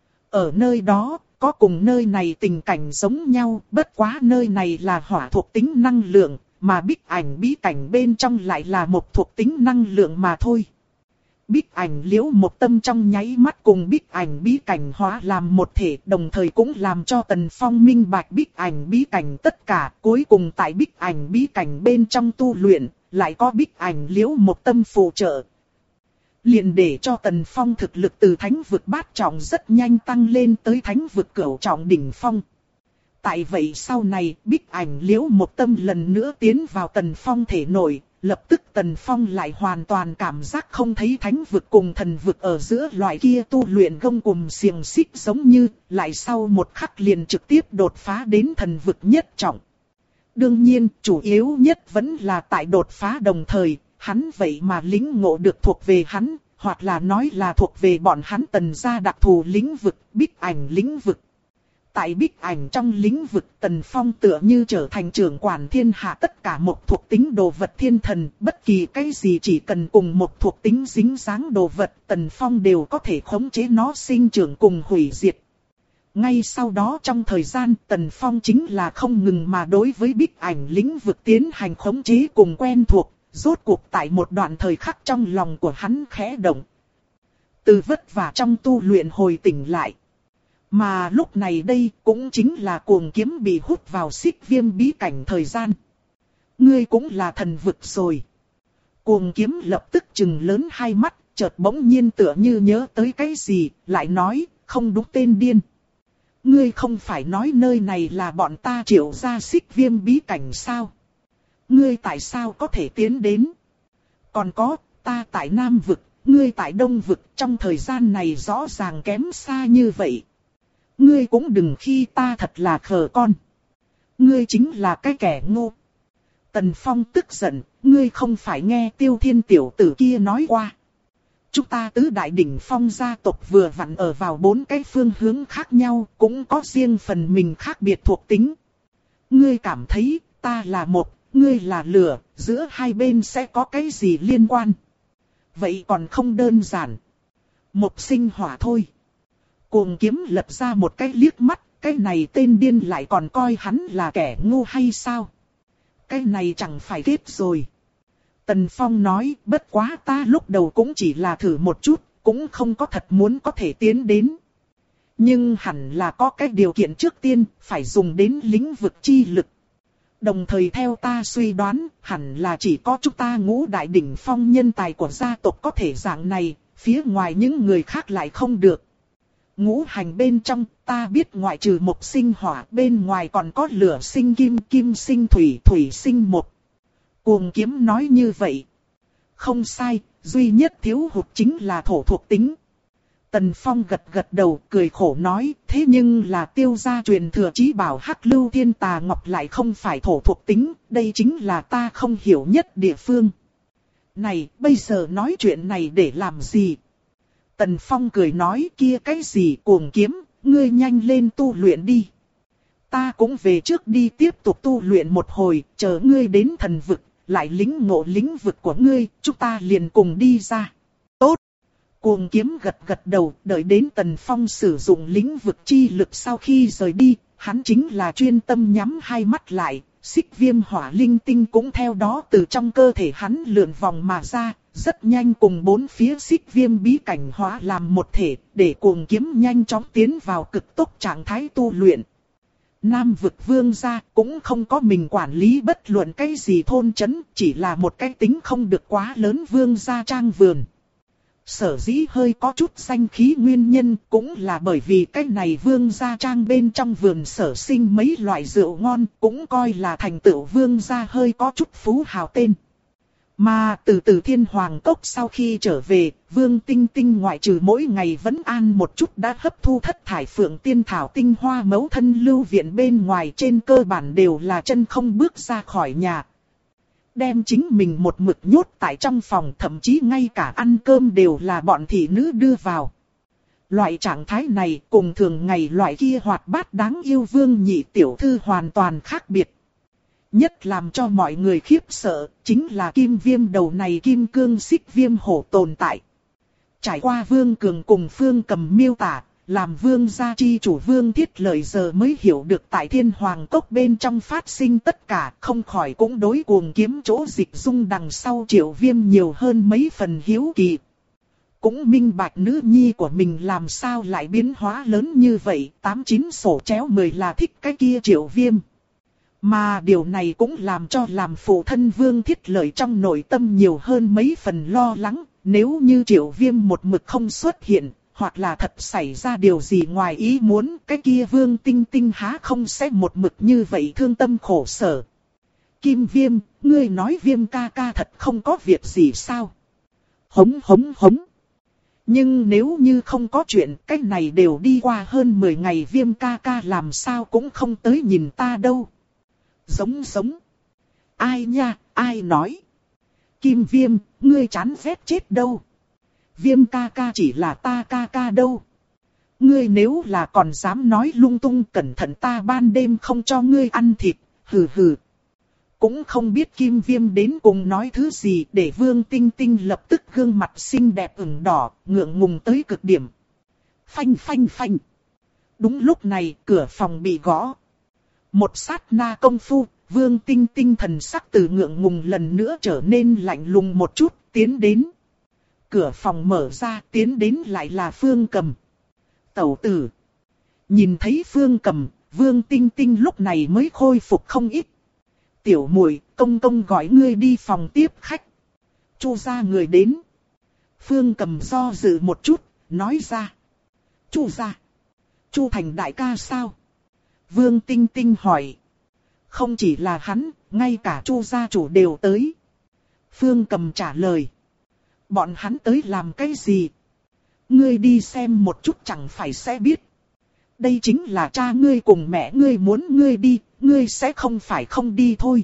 Ở nơi đó, có cùng nơi này tình cảnh giống nhau, bất quá nơi này là hỏa thuộc tính năng lượng, mà Bích Ảnh Bí Cảnh bên trong lại là một thuộc tính năng lượng mà thôi. Bích Ảnh Liễu một tâm trong nháy mắt cùng Bích Ảnh Bí Cảnh hóa làm một thể, đồng thời cũng làm cho Tần Phong minh bạch Bích Ảnh Bí Cảnh tất cả, cuối cùng tại Bích Ảnh Bí Cảnh bên trong tu luyện, lại có Bích Ảnh Liễu một tâm phụ trợ. Liền để cho Tần Phong thực lực từ thánh vực bát trọng rất nhanh tăng lên tới thánh vực cửu trọng đỉnh phong. Tại vậy sau này, Bích Ảnh Liễu một tâm lần nữa tiến vào Tần Phong thể nội, lập tức Tần Phong lại hoàn toàn cảm giác không thấy thánh vực cùng thần vực ở giữa loại kia tu luyện gông cùm xiềng xích giống như, lại sau một khắc liền trực tiếp đột phá đến thần vực nhất trọng. Đương nhiên, chủ yếu nhất vẫn là tại đột phá đồng thời, hắn vậy mà lĩnh ngộ được thuộc về hắn, hoặc là nói là thuộc về bọn hắn Tần gia đặc thù lĩnh vực, Bích Ảnh lĩnh vực. Tại Bích Ảnh trong lĩnh vực Tần Phong tựa như trở thành trưởng quản thiên hạ tất cả một thuộc tính đồ vật thiên thần, bất kỳ cái gì chỉ cần cùng một thuộc tính dính dáng đồ vật Tần Phong đều có thể khống chế nó sinh trưởng cùng hủy diệt. Ngay sau đó trong thời gian Tần Phong chính là không ngừng mà đối với Bích Ảnh lĩnh vực tiến hành khống chế cùng quen thuộc, rốt cuộc tại một đoạn thời khắc trong lòng của hắn khẽ động. Từ vất vả trong tu luyện hồi tỉnh lại. Mà lúc này đây cũng chính là cuồng kiếm bị hút vào xích viêm bí cảnh thời gian. Ngươi cũng là thần vực rồi. Cuồng kiếm lập tức trừng lớn hai mắt, chợt bỗng nhiên tựa như nhớ tới cái gì, lại nói, không đúng tên điên. Ngươi không phải nói nơi này là bọn ta triệu ra xích viêm bí cảnh sao? Ngươi tại sao có thể tiến đến? Còn có, ta tại Nam vực, ngươi tại Đông vực, trong thời gian này rõ ràng kém xa như vậy. Ngươi cũng đừng khi ta thật là khờ con. Ngươi chính là cái kẻ ngu. Tần Phong tức giận, ngươi không phải nghe Tiêu Thiên tiểu tử kia nói qua. Chúng ta tứ đại đỉnh phong gia tộc vừa vặn ở vào bốn cái phương hướng khác nhau, cũng có riêng phần mình khác biệt thuộc tính. Ngươi cảm thấy ta là một, ngươi là lửa, giữa hai bên sẽ có cái gì liên quan? Vậy còn không đơn giản. Một sinh hỏa thôi. Cuồng kiếm lật ra một cái liếc mắt, cái này tên điên lại còn coi hắn là kẻ ngu hay sao? Cái này chẳng phải kết rồi. Tần Phong nói, bất quá ta lúc đầu cũng chỉ là thử một chút, cũng không có thật muốn có thể tiến đến. Nhưng hẳn là có cái điều kiện trước tiên, phải dùng đến lĩnh vực chi lực. Đồng thời theo ta suy đoán, hẳn là chỉ có chúng ta ngũ đại đỉnh phong nhân tài của gia tộc có thể dạng này, phía ngoài những người khác lại không được. Ngũ hành bên trong, ta biết ngoại trừ mộc sinh hỏa, bên ngoài còn có lửa sinh kim, kim sinh thủy, thủy sinh mộc. Cuồng kiếm nói như vậy. Không sai, duy nhất thiếu hụt chính là thổ thuộc tính. Tần Phong gật gật đầu, cười khổ nói, thế nhưng là Tiêu gia truyền thừa chí bảo Hắc Lưu Thiên Tà Ngọc lại không phải thổ thuộc tính, đây chính là ta không hiểu nhất địa phương. Này, bây giờ nói chuyện này để làm gì? Tần Phong cười nói, kia cái gì cuồng kiếm, ngươi nhanh lên tu luyện đi. Ta cũng về trước đi tiếp tục tu luyện một hồi, chờ ngươi đến thần vực, lại lĩnh ngộ lĩnh vực của ngươi, chúng ta liền cùng đi ra. Tốt. Cuồng kiếm gật gật đầu, đợi đến Tần Phong sử dụng lĩnh vực chi lực sau khi rời đi, hắn chính là chuyên tâm nhắm hai mắt lại, xích viêm hỏa linh tinh cũng theo đó từ trong cơ thể hắn lượn vòng mà ra, rất nhanh cùng bốn phía xích viêm bí cảnh hóa làm một thể, để cuồng kiếm nhanh chóng tiến vào cực tốc trạng thái tu luyện. Nam vực vương gia cũng không có mình quản lý bất luận cái gì thôn trấn, chỉ là một cái tính không được quá lớn vương gia trang vườn. Sở dĩ hơi có chút danh khí nguyên nhân cũng là bởi vì cái này vương gia trang bên trong vườn sở sinh mấy loại rượu ngon, cũng coi là thành tựu vương gia hơi có chút phú hào tên. Mà từ từ Thiên Hoàng Cốc sau khi trở về, Vương Tinh Tinh ngoại trừ mỗi ngày vẫn an một chút đã hấp thu thất thải phượng tiên thảo tinh hoa mẫu thân lưu viện bên ngoài, trên cơ bản đều là chân không bước ra khỏi nhà. Đem chính mình một mực nhốt tại trong phòng, thậm chí ngay cả ăn cơm đều là bọn thị nữ đưa vào. Loại trạng thái này cùng thường ngày loại kia hoạt bát đáng yêu Vương nhị tiểu thư hoàn toàn khác biệt. Nhất làm cho mọi người khiếp sợ, chính là kim viêm đầu này kim cương xích viêm hổ tồn tại. Trải qua Vương Cường cùng Phương Cầm miêu tả, làm Vương gia chi chủ Vương Thiết Lợi giờ mới hiểu được tại Thiên Hoàng Cốc bên trong phát sinh tất cả, không khỏi cũng đối cuồng kiếm chỗ dịch dung đằng sau Triệu Viêm nhiều hơn mấy phần hiếu kỳ. Cũng minh bạch nữ nhi của mình làm sao lại biến hóa lớn như vậy, tám chín sổ chéo mười là thích cái kia Triệu Viêm. Mà điều này cũng làm cho làm phụ thân Vương Thiết Lợi trong nội tâm nhiều hơn mấy phần lo lắng, nếu như Triệu Viêm một mực không xuất hiện, hoặc là thật xảy ra điều gì ngoài ý muốn, cái kia Vương Tinh Tinh há không sẽ một mực như vậy thương tâm khổ sở. Kim Viêm, ngươi nói Viêm ca ca thật không có việc gì sao? Hống hống hống. Nhưng nếu như không có chuyện, cái này đều đi qua hơn mười ngày, Viêm ca ca làm sao cũng không tới nhìn ta đâu. Giống giống. Ai nha, ai nói? Kim Viêm, ngươi chán ghét chết đâu. Viêm ca ca chỉ là ta ca ca đâu. Ngươi nếu là còn dám nói lung tung, cẩn thận ta ban đêm không cho ngươi ăn thịt, hừ hừ. Cũng không biết Kim Viêm đến cùng nói thứ gì, để Vương Tinh Tinh lập tức gương mặt xinh đẹp ửng đỏ, ngượng ngùng tới cực điểm. Phanh phanh phanh. Đúng lúc này, cửa phòng bị gõ. Một sát na công phu, Vương Tinh Tinh thần sắc từ ngượng ngùng lần nữa trở nên lạnh lùng một chút, tiến đến. Cửa phòng mở ra, tiến đến lại là Phương Cầm. Tẩu tử. Nhìn thấy Phương Cầm, Vương Tinh Tinh lúc này mới khôi phục không ít. Tiểu muội, công công gọi ngươi đi phòng tiếp khách. Chu gia người đến. Phương Cầm do dự một chút, nói ra. Chu gia. Chu Thành đại ca sao? Vương Tinh Tinh hỏi. Không chỉ là hắn, ngay cả Chu gia chủ đều tới. Phương Cầm trả lời. Bọn hắn tới làm cái gì? Ngươi đi xem một chút chẳng phải sẽ biết. Đây chính là cha ngươi cùng mẹ ngươi muốn ngươi đi, ngươi sẽ không phải không đi thôi.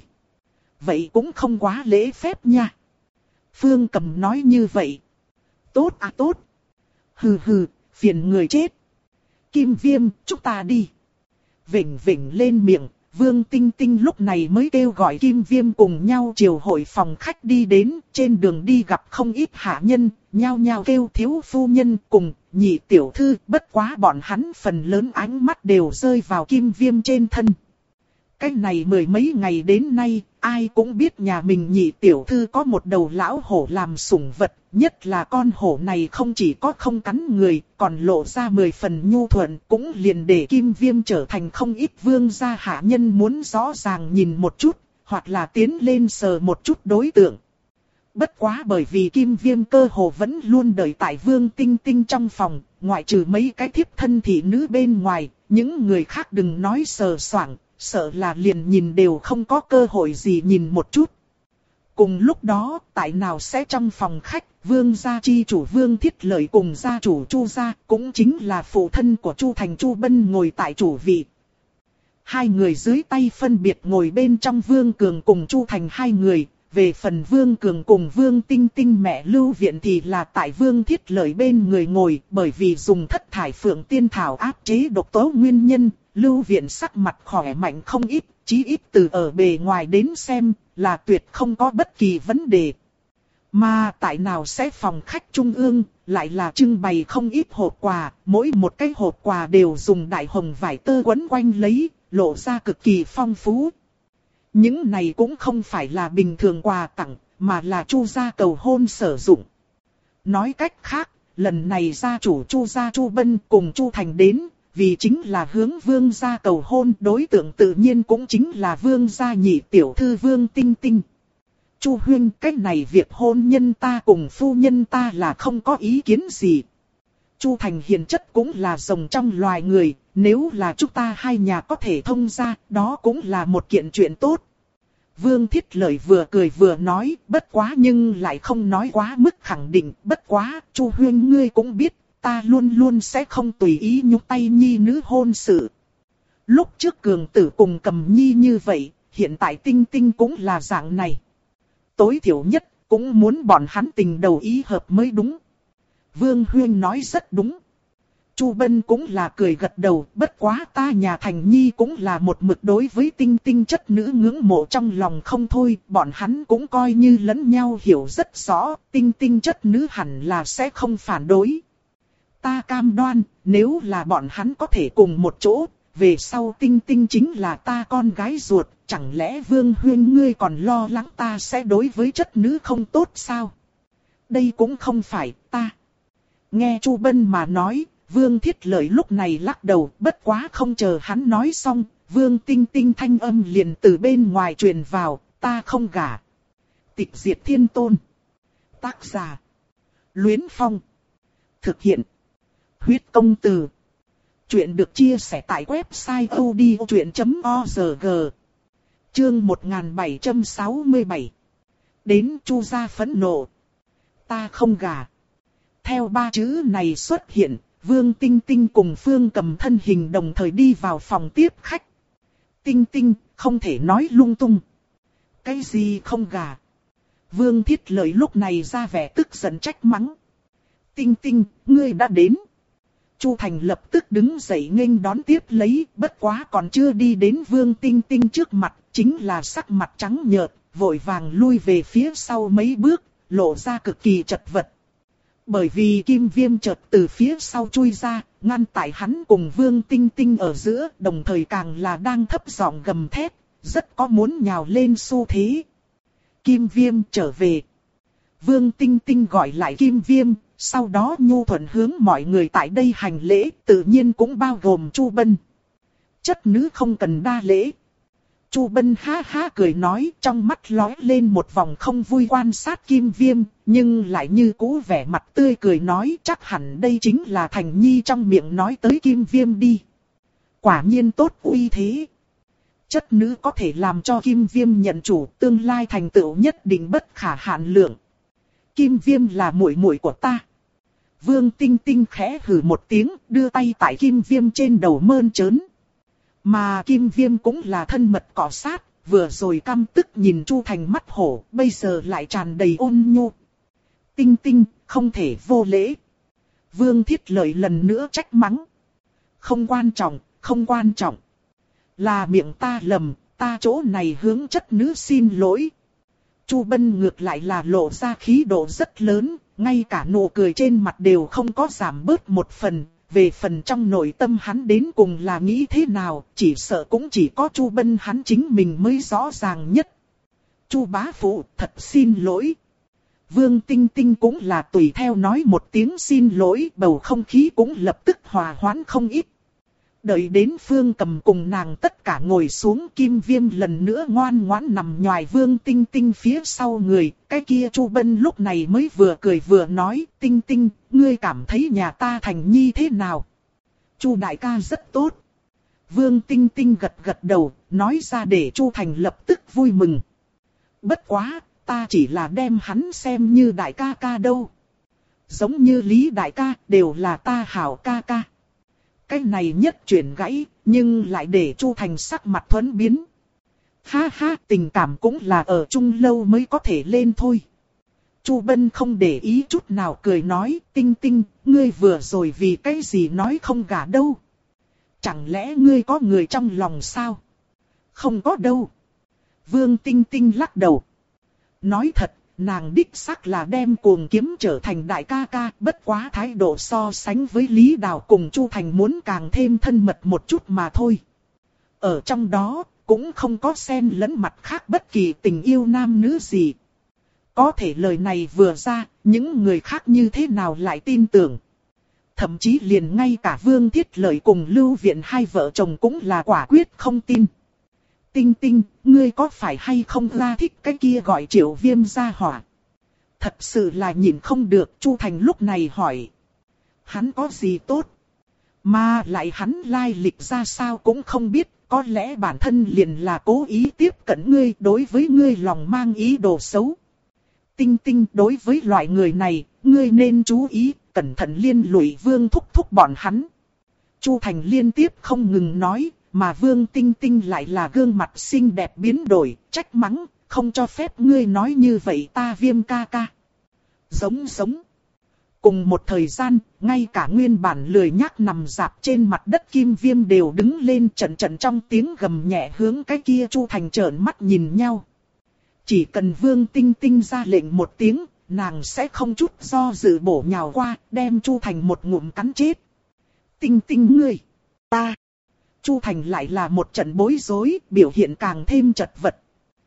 Vậy cũng không quá lễ phép nha. Phương Cầm nói như vậy. Tốt à tốt. Hừ hừ, phiền người chết. Kim Viêm, chúng ta đi. Vỉnh vỉnh lên miệng, Vương Tinh Tinh lúc này mới kêu gọi Kim Viêm cùng nhau chiều hội phòng khách đi đến, trên đường đi gặp không ít hạ nhân, nhao nhao kêu thiếu phu nhân cùng nhị tiểu thư, bất quá bọn hắn phần lớn ánh mắt đều rơi vào Kim Viêm trên thân. Cái này mười mấy ngày đến nay, ai cũng biết nhà mình nhị tiểu thư có một đầu lão hổ làm sủng vật, nhất là con hổ này không chỉ có không cắn người, còn lộ ra mười phần nhu thuận, cũng liền để Kim Viêm trở thành không ít vương gia hạ nhân muốn rõ ràng nhìn một chút, hoặc là tiến lên sờ một chút đối tượng. Bất quá bởi vì Kim Viêm cơ hồ vẫn luôn đợi tại Vương Tinh Tinh trong phòng, ngoại trừ mấy cái thiếp thân thị nữ bên ngoài, những người khác đừng nói sờ soạng, sợ là liền nhìn đều không có cơ hội gì nhìn một chút. Cùng lúc đó, tại nào sẽ trong phòng khách, Vương gia chi chủ Vương Thiết Lợi cùng gia chủ Chu gia, cũng chính là phụ thân của Chu Thành Chu Bân ngồi tại chủ vị. Hai người dưới tay phân biệt ngồi bên trong Vương Cường cùng Chu Thành hai người, về phần Vương Cường cùng Vương Tinh Tinh mẹ Lưu Viện thì là tại Vương Thiết Lợi bên người ngồi, bởi vì dùng thất thải phượng tiên thảo áp chế độc tố nguyên nhân, Lưu Viện sắc mặt khỏe mạnh không ít, chí ít từ ở bề ngoài đến xem, là tuyệt không có bất kỳ vấn đề. Mà tại nào sẽ phòng khách trung ương, lại là trưng bày không ít hộp quà, mỗi một cái hộp quà đều dùng đại hồng vải tơ quấn quanh lấy, lộ ra cực kỳ phong phú. Những này cũng không phải là bình thường quà tặng, mà là Chu gia cầu hôn sử dụng. Nói cách khác, lần này gia chủ Chu gia Chu Bân cùng Chu Thành đến, vì chính là hướng Vương gia cầu hôn, đối tượng tự nhiên cũng chính là Vương gia nhị tiểu thư Vương Tinh Tinh. Chu huynh, cái này việc hôn nhân ta cùng phu nhân ta là không có ý kiến gì. Chu Thành hiền chất cũng là rồng trong loài người, nếu là chúng ta hai nhà có thể thông gia, đó cũng là một kiện chuyện tốt. Vương Thiết Lợi vừa cười vừa nói, bất quá nhưng lại không nói quá mức khẳng định, bất quá, Chu huynh ngươi cũng biết, ta luôn luôn sẽ không tùy ý nhúc tay nhi nữ hôn sự. Lúc trước Cường Tử cùng Cầm Nhi như vậy, hiện tại Tinh Tinh cũng là dạng này. Tối thiểu nhất, cũng muốn bọn hắn tình đầu ý hợp mới đúng. Vương Huyên nói rất đúng. Chu Bân cũng là cười gật đầu, bất quá ta nhà Thành Nhi cũng là một mực đối với Tinh Tinh chất nữ ngưỡng mộ trong lòng không thôi, bọn hắn cũng coi như lẫn nhau hiểu rất rõ, Tinh Tinh chất nữ hẳn là sẽ không phản đối. Ta cam đoan, nếu là bọn hắn có thể cùng một chỗ, về sau Tinh Tinh chính là ta con gái ruột, chẳng lẽ Vương Huyên ngươi còn lo lắng ta sẽ đối với chất nữ không tốt sao? Đây cũng không phải ta. Nghe Chu Bân mà nói, Vương Thiết Lợi lúc này lắc đầu, bất quá không chờ hắn nói xong, Vương Tinh Tinh thanh âm liền từ bên ngoài truyền vào, ta không gả. Tịch diệt thiên tôn. Tác giả. Luyến Phong. Thực hiện. Huyết công từ. Chuyện được chia sẻ tại website odchuyện chấm org. Chương một nghìn bảy trăm sáu mươi bảy. Đến Chu gia phẫn nộ. Ta không gả. Theo ba chữ này xuất hiện, Vương Tinh Tinh cùng Phương Cầm thân hình đồng thời đi vào phòng tiếp khách. Tinh Tinh, không thể nói lung tung. Cái gì không gả? Vương Thiết Lợi lúc này ra vẻ tức giận trách mắng. Tinh Tinh, ngươi đã đến. Chu Thành lập tức đứng dậy nghênh đón tiếp lấy, bất quá còn chưa đi đến Vương Tinh Tinh trước mặt, chính là sắc mặt trắng nhợt, vội vàng lui về phía sau mấy bước, lộ ra cực kỳ chật vật. Bởi vì Kim Viêm chợt từ phía sau chui ra, ngăn tại hắn cùng Vương Tinh Tinh ở giữa, đồng thời càng là đang thấp giọng gầm thét, rất có muốn nhào lên xu thế. Kim Viêm trở về. Vương Tinh Tinh gọi lại Kim Viêm, sau đó nhu thuận hướng mọi người tại đây hành lễ, tự nhiên cũng bao gồm Chu Bân. Chất nữ không cần đa lễ. Chu Bân ha ha cười nói, trong mắt lóe lên một vòng không vui quan sát Kim Viêm, nhưng lại như cũ vẻ mặt tươi cười nói, chắc hẳn đây chính là Thành Nhi trong miệng nói tới Kim Viêm đi. Quả nhiên tốt uy thế. Chất nữ có thể làm cho Kim Viêm nhận chủ, tương lai thành tựu nhất định bất khả hạn lượng. Kim Viêm là muội muội của ta. Vương Tinh Tinh khẽ hừ một tiếng, đưa tay tại Kim Viêm trên đầu mơn trớn. Mà Kim Viêm cũng là thân mật cọ sát, vừa rồi căm tức nhìn Chu Thành mắt hổ, bây giờ lại tràn đầy ôn nhu. Tinh Tinh, không thể vô lễ. Vương Thiết Lợi lần nữa trách mắng. Không quan trọng, không quan trọng. Là miệng ta lầm, ta chỗ này hướng chất nữ xin lỗi. Chu Bân ngược lại là lộ ra khí độ rất lớn, ngay cả nụ cười trên mặt đều không có giảm bớt một phần. Về phần trong nội tâm hắn đến cùng là nghĩ thế nào, chỉ sợ cũng chỉ có Chu Bân hắn chính mình mới rõ ràng nhất. Chu bá phụ, thật xin lỗi. Vương Tinh Tinh cũng là tùy theo nói một tiếng xin lỗi, bầu không khí cũng lập tức hòa hoãn không ít. Đợi đến Phương Cầm cùng nàng tất cả ngồi xuống, Kim Viêm lần nữa ngoan ngoãn nằm nhoài Vương Tinh Tinh phía sau người, cái kia Chu Bân lúc này mới vừa cười vừa nói, Tinh Tinh, ngươi cảm thấy nhà ta Thành Nhi thế nào? Chu đại ca rất tốt. Vương Tinh Tinh gật gật đầu, nói ra để Chu Thành lập tức vui mừng. Bất quá, ta chỉ là đem hắn xem như đại ca ca đâu. Giống như Lý đại ca, đều là ta hảo ca ca. Cái này nhất chuyển gãy, nhưng lại để Chu Thành sắc mặt thuẫn biến. Ha ha, tình cảm cũng là ở chung lâu mới có thể lên thôi. Chu Bân không để ý chút nào cười nói, Tinh Tinh, ngươi vừa rồi vì cái gì nói không gả đâu. Chẳng lẽ ngươi có người trong lòng sao? Không có đâu. Vương Tinh Tinh lắc đầu. Nói thật, nàng đích xác là đem Cuồng Kiếm trở thành đại ca ca, bất quá thái độ so sánh với Lý Đào cùng Chu Thành muốn càng thêm thân mật một chút mà thôi. Ở trong đó, cũng không có xen lẫn mặt khác bất kỳ tình yêu nam nữ gì. Có thể lời này vừa ra, những người khác như thế nào lại tin tưởng. Thậm chí liền ngay cả Vương Thiết Lợi cùng Lưu Viện hai vợ chồng cũng là quả quyết không tin. Tinh Tinh, ngươi có phải hay không ra thích cái kia gọi Triệu Viêm gia hỏa? Thật sự là nhìn không được, Chu Thành lúc này hỏi. Hắn có gì tốt? Mà lại hắn lai lịch ra sao cũng không biết, có lẽ bản thân liền là cố ý tiếp cận ngươi, đối với ngươi lòng mang ý đồ xấu. Tinh Tinh, đối với loại người này, ngươi nên chú ý, cẩn thận liên lụy Vương thúc thúc bọn hắn. Chu Thành liên tiếp không ngừng nói, mà Vương Tinh Tinh lại là gương mặt xinh đẹp biến đổi, trách mắng, không cho phép ngươi nói như vậy ta Viêm ca ca. Giống giống. Cùng một thời gian, ngay cả nguyên bản lười nhác nằm dạp trên mặt đất Kim Viêm đều đứng lên trận trận trong tiếng gầm nhẹ hướng cái kia Chu Thành trợn mắt nhìn nhau. Chỉ cần Vương Tinh Tinh ra lệnh một tiếng, nàng sẽ không chút do dự bổ nhào qua, đem Chu Thành một ngụm cắn chết. Tinh Tinh ngươi, ta. Chu Thành lại là một trận bối rối, biểu hiện càng thêm chật vật.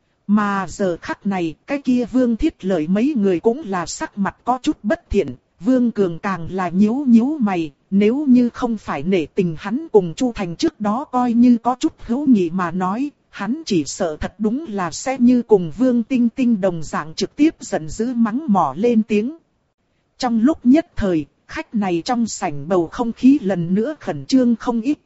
Mà giờ khắc này, cái kia Vương Thiết Lợi mấy người cũng là sắc mặt có chút bất thiện. Vương Cường càng là nhíu nhíu mày, nếu như không phải nể tình hắn cùng Chu Thành trước đó coi như có chút hữu nghị mà nói, hắn chỉ sợ thật đúng là sẽ như cùng Vương Tinh Tinh đồng dạng trực tiếp giận dữ mắng mỏ lên tiếng. Trong lúc nhất thời, khách này trong sảnh bầu không khí lần nữa khẩn trương không ít.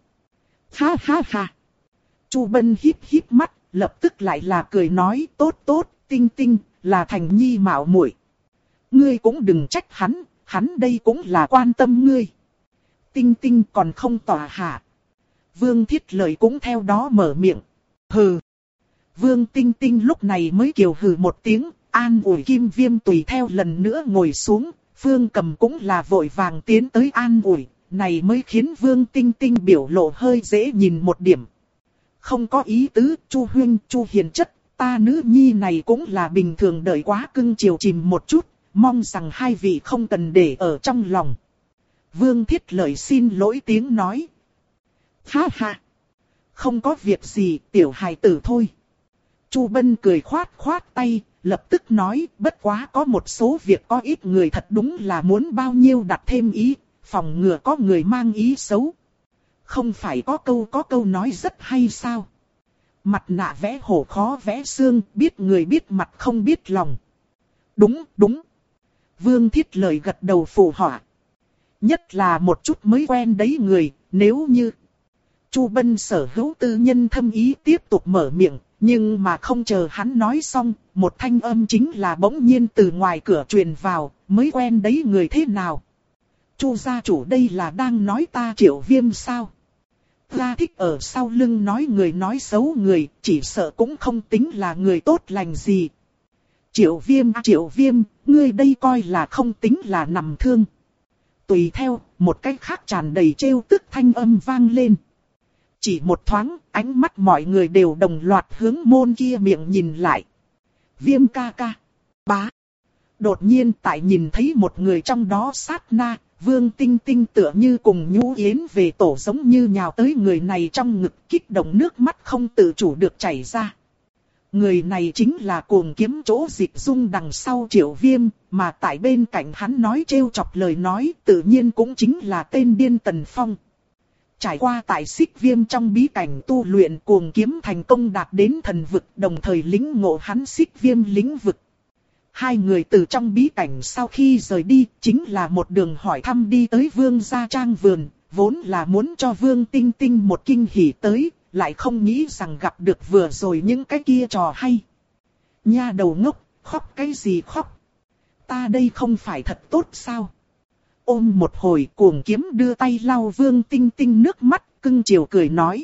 Ha ha ha! Chu Bân híp híp mắt, lập tức lại là cười nói tốt tốt, Tinh Tinh, là Thành Nhi mạo muội. Ngươi cũng đừng trách hắn. Hắn đây cũng là quan tâm ngươi. Tinh Tinh còn không tỏa hạ. Vương Thiết Lợi cũng theo đó mở miệng. Hừ. Vương Tinh Tinh lúc này mới kiều hừ một tiếng, an ủi Kim Viêm tùy theo lần nữa ngồi xuống. Vương Cầm cũng là vội vàng tiến tới an ủi. Này mới khiến Vương Tinh Tinh biểu lộ hơi dễ nhìn một điểm. Không có ý tứ, Chu Huynh, Chu Hiền chất, ta nữ nhi này cũng là bình thường đợi quá cưng chiều chìm một chút. Mong rằng hai vị không cần để ở trong lòng. Vương Thiết Lợi xin lỗi tiếng nói. Ha ha. Không có việc gì, tiểu hài tử thôi. Chu Bân cười khoát khoát tay, lập tức nói, bất quá có một số việc có ít người thật đúng là muốn bao nhiêu đặt thêm ý, phòng ngừa có người mang ý xấu. Không phải có câu có câu nói rất hay sao? Mặt nạ vẽ hổ khó vẽ xương, biết người biết mặt không biết lòng. Đúng, đúng. Vương Thiết Lợi gật đầu phụ họa. Nhất là một chút mới quen đấy người, nếu như Chu Bân sở hữu tư nhân thâm ý tiếp tục mở miệng, nhưng mà không chờ hắn nói xong, một thanh âm chính là bỗng nhiên từ ngoài cửa truyền vào, mới quen đấy người thế nào? Chu gia chủ đây là đang nói ta Triệu Viêm sao? Ra thích ở sau lưng nói người nói xấu người, chỉ sợ cũng không tính là người tốt lành gì. Triệu Viêm, Triệu Viêm, ngươi đây coi là không tính là nằm thương. Tùy theo, một cách khác tràn đầy trêu tức thanh âm vang lên. Chỉ một thoáng, ánh mắt mọi người đều đồng loạt hướng môn kia miệng nhìn lại. Viêm ca ca. Bá. Đột nhiên tại nhìn thấy một người trong đó sát na, Vương Tinh Tinh tựa như cùng nhũ yến về tổ giống như nhào tới người này trong ngực, kích động nước mắt không tự chủ được chảy ra. Người này chính là Cuồng Kiếm chỗ Dịch Dung đằng sau Triệu Viêm, mà tại bên cạnh hắn nói trêu chọc lời nói tự nhiên cũng chính là tên điên Tần Phong. Trải qua tại Xích Viêm trong bí cảnh tu luyện Cuồng Kiếm thành công đạt đến thần vực, đồng thời lĩnh ngộ hắn Xích Viêm lĩnh vực. Hai người từ trong bí cảnh sau khi rời đi, chính là một đường hỏi thăm đi tới Vương gia trang vườn, vốn là muốn cho Vương Tinh Tinh một kinh hỉ tới, lại không nghĩ rằng gặp được vừa rồi những cái kia trò hay. Nha đầu ngốc, khóc cái gì khóc? Ta đây không phải thật tốt sao? Ôm một hồi Cuồng Kiếm đưa tay lau Vương Tinh Tinh nước mắt, cưng chiều cười nói.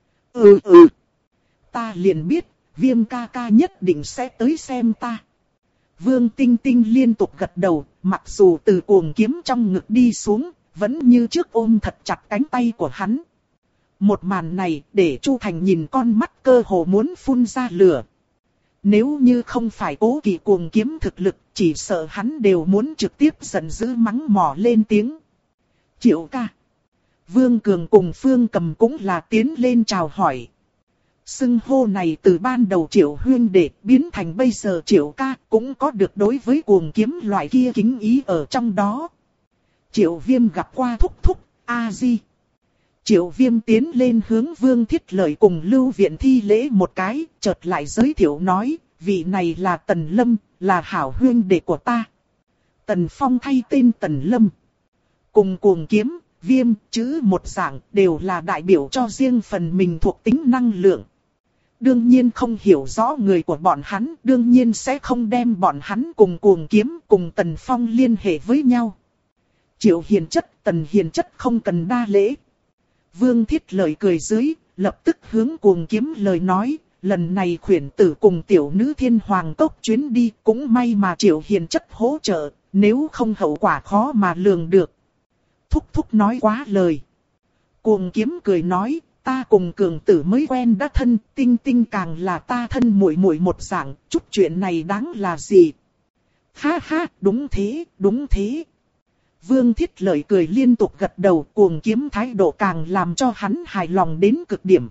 Ừ ừ, ta liền biết, Viêm ca ca nhất định sẽ tới xem ta. Vương Tinh Tinh liên tục gật đầu, mặc dù từ Cuồng Kiếm trong ngực đi xuống, vẫn như trước ôm thật chặt cánh tay của hắn. Một màn này để Chu Thành nhìn con mắt cơ hồ muốn phun ra lửa. Nếu như không phải cố kỵ Cuồng Kiếm thực lực, chỉ sợ hắn đều muốn trực tiếp giận dữ mắng mỏ lên tiếng. Triệu ca. Vương Cường cùng Phương Cầm cũng là tiến lên chào hỏi. Xưng hô này từ ban đầu Triệu huyên đệ biến thành bây giờ Triệu ca cũng có được đối với Cuồng Kiếm loại kia kính ý ở trong đó. Triệu Viêm gặp qua thúc thúc, A Di. Triệu Viêm tiến lên hướng Vương Thiết Lợi cùng Lưu Viện thi lễ một cái, chợt lại giới thiệu nói, vị này là Tần Lâm, là hảo huynh đệ của ta. Tần Phong thay tên Tần Lâm. Cùng Cuồng Kiếm, Viêm, chữ một dạng, đều là đại biểu cho riêng phần mình thuộc tính năng lượng. Đương nhiên không hiểu rõ người của bọn hắn, đương nhiên sẽ không đem bọn hắn cùng Cuồng Kiếm, cùng Tần Phong liên hệ với nhau. Triệu hiền chất, Tần hiền chất không cần đa lễ. Vương Thiết Lợi cười dưới, lập tức hướng Cuồng Kiếm lời nói, lần này khuyển tử cùng tiểu nữ Thiên Hoàng Cốc chuyến đi, cũng may mà Triệu hiền chất hỗ trợ, nếu không hậu quả khó mà lường được. Thúc thúc nói quá lời. Cuồng Kiếm cười nói, ta cùng cường tử mới quen đã thân, Tinh Tinh càng là ta thân muội muội một dạng, chút chuyện này đáng là gì? Ha ha, đúng thế, đúng thế. Vương Thiết Lợi cười liên tục gật đầu, Cuồng Kiếm thái độ càng làm cho hắn hài lòng đến cực điểm.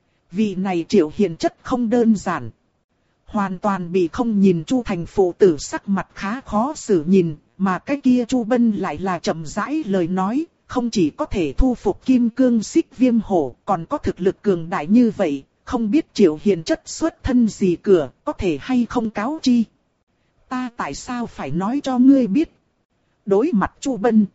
Vị này Triệu hiền chất không đơn giản. Hoàn toàn bị không nhìn Chu Thành phụ tử sắc mặt khá khó xử nhìn, mà cái kia Chu Bân lại là chậm rãi lời nói, không chỉ có thể thu phục Kim Cương Xích Viêm Hổ, còn có thực lực cường đại như vậy, không biết Triệu hiền chất xuất thân gì cửa, có thể hay không cáo chi. Ta tại sao phải nói cho ngươi biết? Đối mặt Chu Bân,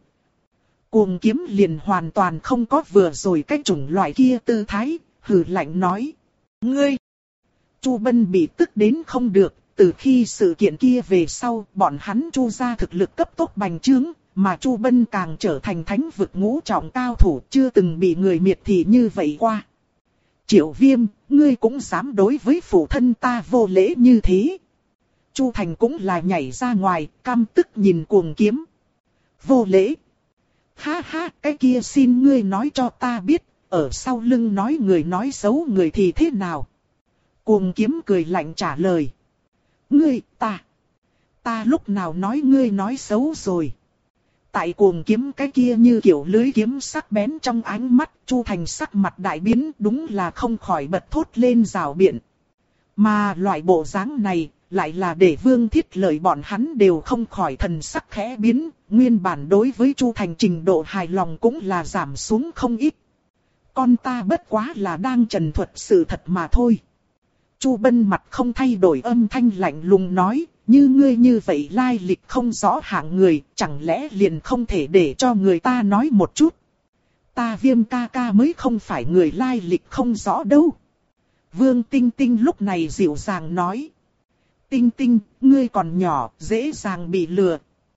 Cuồng Kiếm liền hoàn toàn không có vừa rồi cái chủng loại kia tư thái, hừ lạnh nói. Ngươi! Chu Bân bị tức đến không được, từ khi sự kiện kia về sau, bọn hắn Chu gia thực lực cấp tốc bành trướng, mà Chu Bân càng trở thành thánh vực ngũ trọng cao thủ, chưa từng bị người miệt thị như vậy qua. Triệu Viêm, ngươi cũng dám đối với phụ thân ta vô lễ như thế. Chu Thành cũng là nhảy ra ngoài, căm tức nhìn Cuồng Kiếm. Vô lễ. Ha ha, cái kia xin ngươi nói cho ta biết, ở sau lưng nói người nói xấu người thì thế nào? Cuồng Kiếm cười lạnh trả lời. Ngươi, ta. Ta lúc nào nói ngươi nói xấu rồi? Tại Cuồng Kiếm cái kia như kiểu lưới kiếm sắc bén trong ánh mắt, Chu Thành sắc mặt đại biến, đúng là không khỏi bật thốt lên rào biện. Mà loại bộ dáng này, lại là để Vương Thiết Lợi bọn hắn đều không khỏi thần sắc khẽ biến, nguyên bản đối với Chu Thành trình độ hài lòng cũng là giảm xuống không ít. Con ta bất quá là đang trần thuật sự thật mà thôi. Chu Bân mặt không thay đổi âm thanh lạnh lùng nói, như ngươi như vậy lai lịch không rõ hạng người, chẳng lẽ liền không thể để cho người ta nói một chút. Ta Viêm ca ca mới không phải người lai lịch không rõ đâu. Vương Tinh Tinh lúc này dịu dàng nói. Tinh Tinh, ngươi còn nhỏ, dễ dàng bị lừa.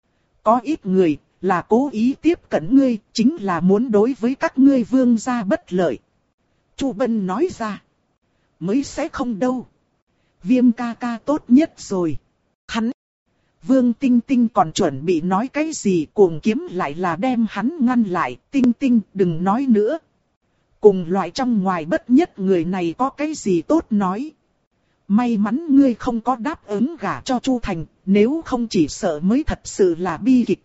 Có ít người, là cố ý tiếp cận ngươi, chính là muốn đối với các ngươi vương gia bất lợi. Chu Bân nói ra. Mới sẽ không đâu. Viêm ca ca tốt nhất rồi. Hắn. Vương Tinh Tinh còn chuẩn bị nói cái gì, Cuồng Kiếm lại là đem hắn ngăn lại. Tinh Tinh, đừng nói nữa. Cùng loại trong ngoài bất nhất người này có cái gì tốt nói. May mắn ngươi không có đáp ứng gả cho Chu Thành, nếu không chỉ sợ mới thật sự là bi kịch.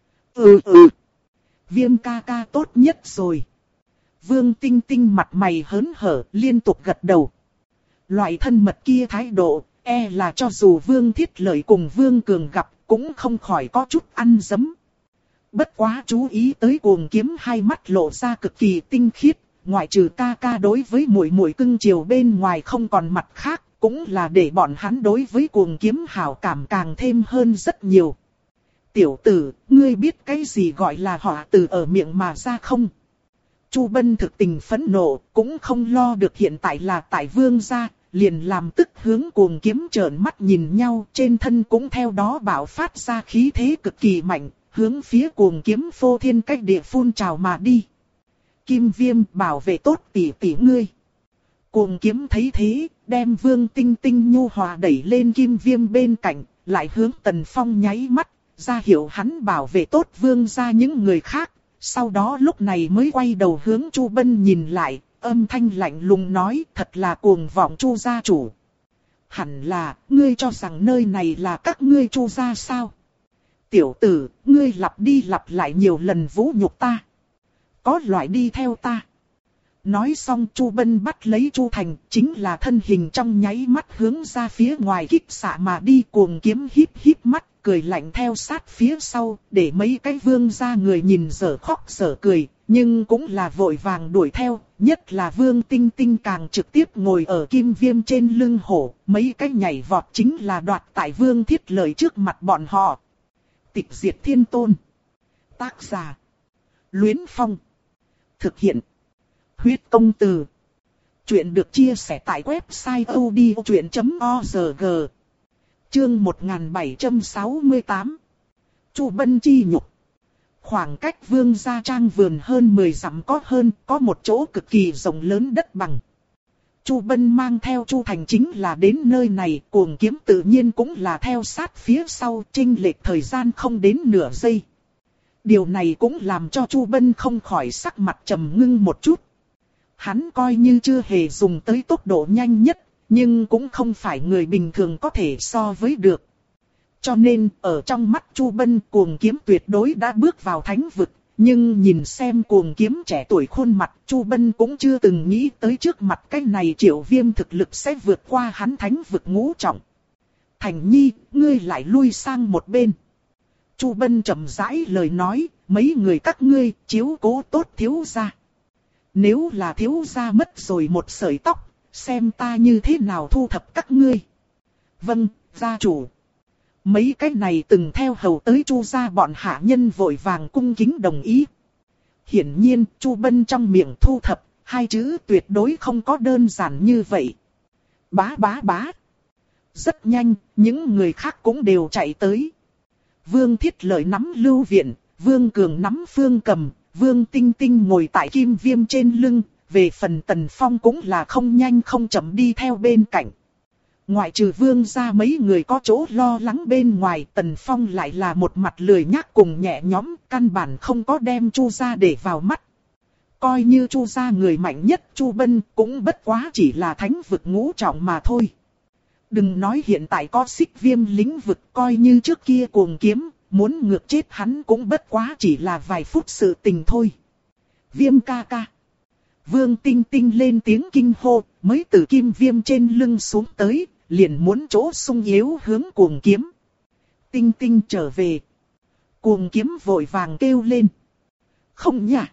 Ừ ừ. Viêm ca ca tốt nhất rồi. Vương Tinh Tinh mặt mày hớn hở liên tục gật đầu. Loại thân mật kia thái độ, e là cho dù Vương Thiết Lợi cùng Vương Cường gặp, cũng không khỏi có chút ăn dấm. Bất quá chú ý tới Cuồng Kiếm hai mắt lộ ra cực kỳ tinh khiết, ngoại trừ ca ca đối với muội muội cưng chiều bên ngoài không còn mặt khác, cũng là để bọn hắn đối với Cuồng Kiếm hảo cảm càng thêm hơn rất nhiều. Tiểu tử, ngươi biết cái gì gọi là họa từ ở miệng mà ra không? Chu Bân thực tình phẫn nộ, cũng không lo được hiện tại là tại Vương gia, liền làm tức hướng Cuồng Kiếm trợn mắt nhìn nhau, trên thân cũng theo đó bạo phát ra khí thế cực kỳ mạnh, hướng phía Cuồng Kiếm phô thiên cách địa phun trào mà đi. Kim Viêm, bảo vệ tốt tỷ tỷ ngươi. Cuồng Kiếm thấy thế, đem Vương Tinh Tinh nhu hòa đẩy lên Kim Viêm bên cạnh, lại hướng Tần Phong nháy mắt, ra hiệu hắn bảo vệ tốt Vương gia những người khác. Sau đó lúc này mới quay đầu hướng Chu Bân nhìn lại, âm thanh lạnh lùng nói, thật là cuồng vọng Chu gia chủ. Hẳn là, ngươi cho rằng nơi này là các ngươi Chu gia sao? Tiểu tử, ngươi lặp đi lặp lại nhiều lần vũ nhục ta. Có loại đi theo ta. Nói xong Chu Bân bắt lấy Chu Thành, chính là thân hình trong nháy mắt hướng ra phía ngoài kích xạ mà đi. Cuồng Kiếm híp híp mắt, cười lạnh theo sát phía sau, để mấy cái vương gia người nhìn dở khóc dở cười, nhưng cũng là vội vàng đuổi theo, nhất là Vương Tinh Tinh càng trực tiếp ngồi ở kim viêm trên lưng hổ, mấy cái nhảy vọt chính là đoạt tại Vương Thiết Lợi trước mặt bọn họ. Tịch diệt thiên tôn. Tác giả: Luyến Phong. Thực hiện: Huyết Công Từ. Chuyện được chia sẻ tại website odchuyện chấm org. Chương một nghìn bảy trăm sáu mươi tám. Chu Bân chi nhục. Khoảng cách Vương gia trang vườn hơn mười dặm có hơn, có một chỗ cực kỳ rộng lớn đất bằng. Chu Bân mang theo Chu Thành chính là đến nơi này, Cuồng Kiếm tự nhiên cũng là theo sát phía sau, chênh lệch thời gian không đến nửa giây. Điều này cũng làm cho Chu Bân không khỏi sắc mặt trầm ngưng một chút. Hắn coi như chưa hề dùng tới tốc độ nhanh nhất, nhưng cũng không phải người bình thường có thể so với được. Cho nên, ở trong mắt Chu Bân, Cuồng Kiếm tuyệt đối đã bước vào thánh vực. Nhưng nhìn xem Cuồng Kiếm trẻ tuổi khuôn mặt, Chu Bân cũng chưa từng nghĩ tới trước mặt cái này Triệu Viêm thực lực sẽ vượt qua hắn thánh vực ngũ trọng. Thành Nhi, ngươi lại lui sang một bên. Chu Bân chậm rãi lời nói, mấy người các ngươi chiếu cố tốt thiếu gia. Nếu là thiếu gia mất rồi một sợi tóc, xem ta như thế nào thu thập các ngươi. Vâng, gia chủ. Mấy cái này từng theo hầu tới Chu gia bọn hạ nhân vội vàng cung kính đồng ý. Hiển nhiên, Chu Bân trong miệng thu thập, hai chữ tuyệt đối không có đơn giản như vậy. Bá bá bá. Rất nhanh, những người khác cũng đều chạy tới. Vương Thiết Lợi nắm Lưu Viện, Vương Cường nắm Phương Cầm, Vương Tinh Tinh ngồi tại kim viêm trên lưng, về phần Tần Phong cũng là không nhanh không chậm đi theo bên cạnh. Ngoại trừ Vương ra mấy người có chỗ lo lắng bên ngoài, Tần Phong lại là một mặt lười nhác cùng nhẹ nhõm, căn bản không có đem Chu gia để vào mắt. Coi như Chu gia người mạnh nhất Chu Bân cũng bất quá chỉ là thánh vực ngũ trọng mà thôi. Đừng nói hiện tại có Xích Viêm lĩnh vực, coi như trước kia Cuồng Kiếm, muốn ngược chết hắn cũng bất quá chỉ là vài phút sự tình thôi. Viêm ca ca. Vương Tinh Tinh lên tiếng kinh hô, mới từ kim viêm trên lưng xuống tới, liền muốn chỗ sung yếu hướng Cuồng Kiếm. Tinh Tinh trở về. Cuồng Kiếm vội vàng kêu lên. Không nhỉ.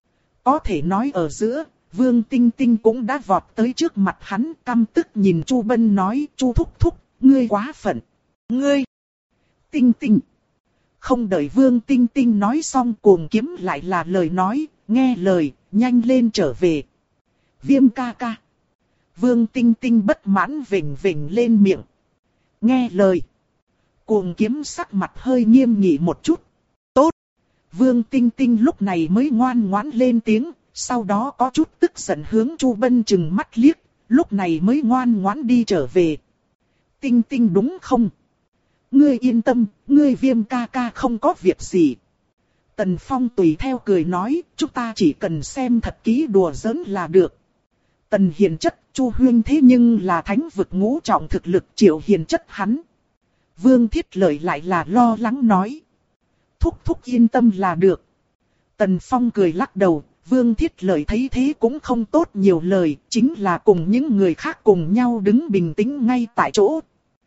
Có thể nói ở giữa, Vương Tinh Tinh cũng đã vọt tới trước mặt hắn, căm tức nhìn Chu Bân nói, Chu thúc thúc, ngươi quá phận. Ngươi. Tinh Tinh. Không đợi Vương Tinh Tinh nói xong, Cuồng Kiếm lại là lời nói, nghe lời, nhanh lên trở về. Viêm ca ca. Vương Tinh Tinh bất mãn vểnh vểnh lên miệng. Nghe lời. Cuồng Kiếm sắc mặt hơi nghiêm nghị một chút. Tốt. Vương Tinh Tinh lúc này mới ngoan ngoãn lên tiếng, sau đó có chút tức giận hướng Chu Bân chừng mắt liếc, lúc này mới ngoan ngoãn đi trở về. Tinh Tinh đúng không? Ngươi yên tâm, ngươi Viêm ca ca không có việc gì. Tần Phong tùy theo cười nói, chúng ta chỉ cần xem thật kỹ đùa giỡn là được. Tần Hiền Chất, Chu huynh thế nhưng là thánh vực ngũ trọng thực lực, Triệu Hiền Chất hắn. Vương Thiết Lợi lại là lo lắng nói. Thúc thúc yên tâm là được. Tần Phong cười lắc đầu, Vương Thiết Lợi thấy thế cũng không tốt nhiều lời, chính là cùng những người khác cùng nhau đứng bình tĩnh ngay tại chỗ.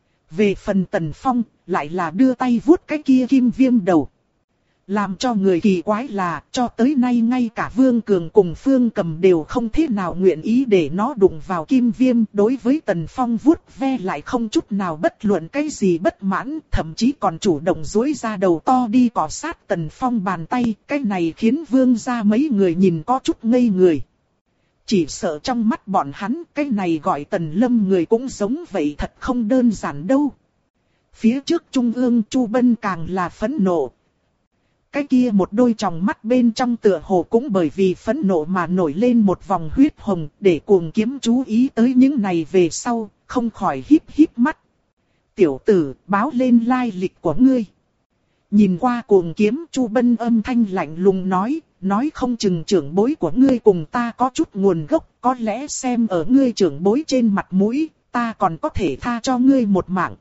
Về phần Tần Phong, lại là đưa tay vuốt cái kia kim viêm đầu. Làm cho người kỳ quái là, cho tới nay ngay cả Vương Cường cùng Phương Cầm đều không thế nào nguyện ý để nó đụng vào kim viêm. Đối với Tần Phong vuốt ve lại không chút nào bất luận cái gì bất mãn, thậm chí còn chủ động duỗi ra đầu to đi cọ sát Tần Phong bàn tay. Cái này khiến Vương gia mấy người nhìn có chút ngây người. Chỉ sợ trong mắt bọn hắn, cái này gọi Tần Lâm người cũng giống vậy, thật không đơn giản đâu. Phía trước Trung ương Chu Bân càng là phẫn nộ. Cái kia một đôi tròng mắt bên trong tựa hồ cũng bởi vì phẫn nộ mà nổi lên một vòng huyết hồng, để Cuồng Kiếm chú ý tới những này về sau, không khỏi híp híp mắt. Tiểu tử, báo lên lai lịch của ngươi. Nhìn qua Cuồng Kiếm, Chu Bân âm thanh lạnh lùng nói, nói không chừng trưởng bối của ngươi cùng ta có chút nguồn gốc, có lẽ xem ở ngươi trưởng bối trên mặt mũi, ta còn có thể tha cho ngươi một mạng.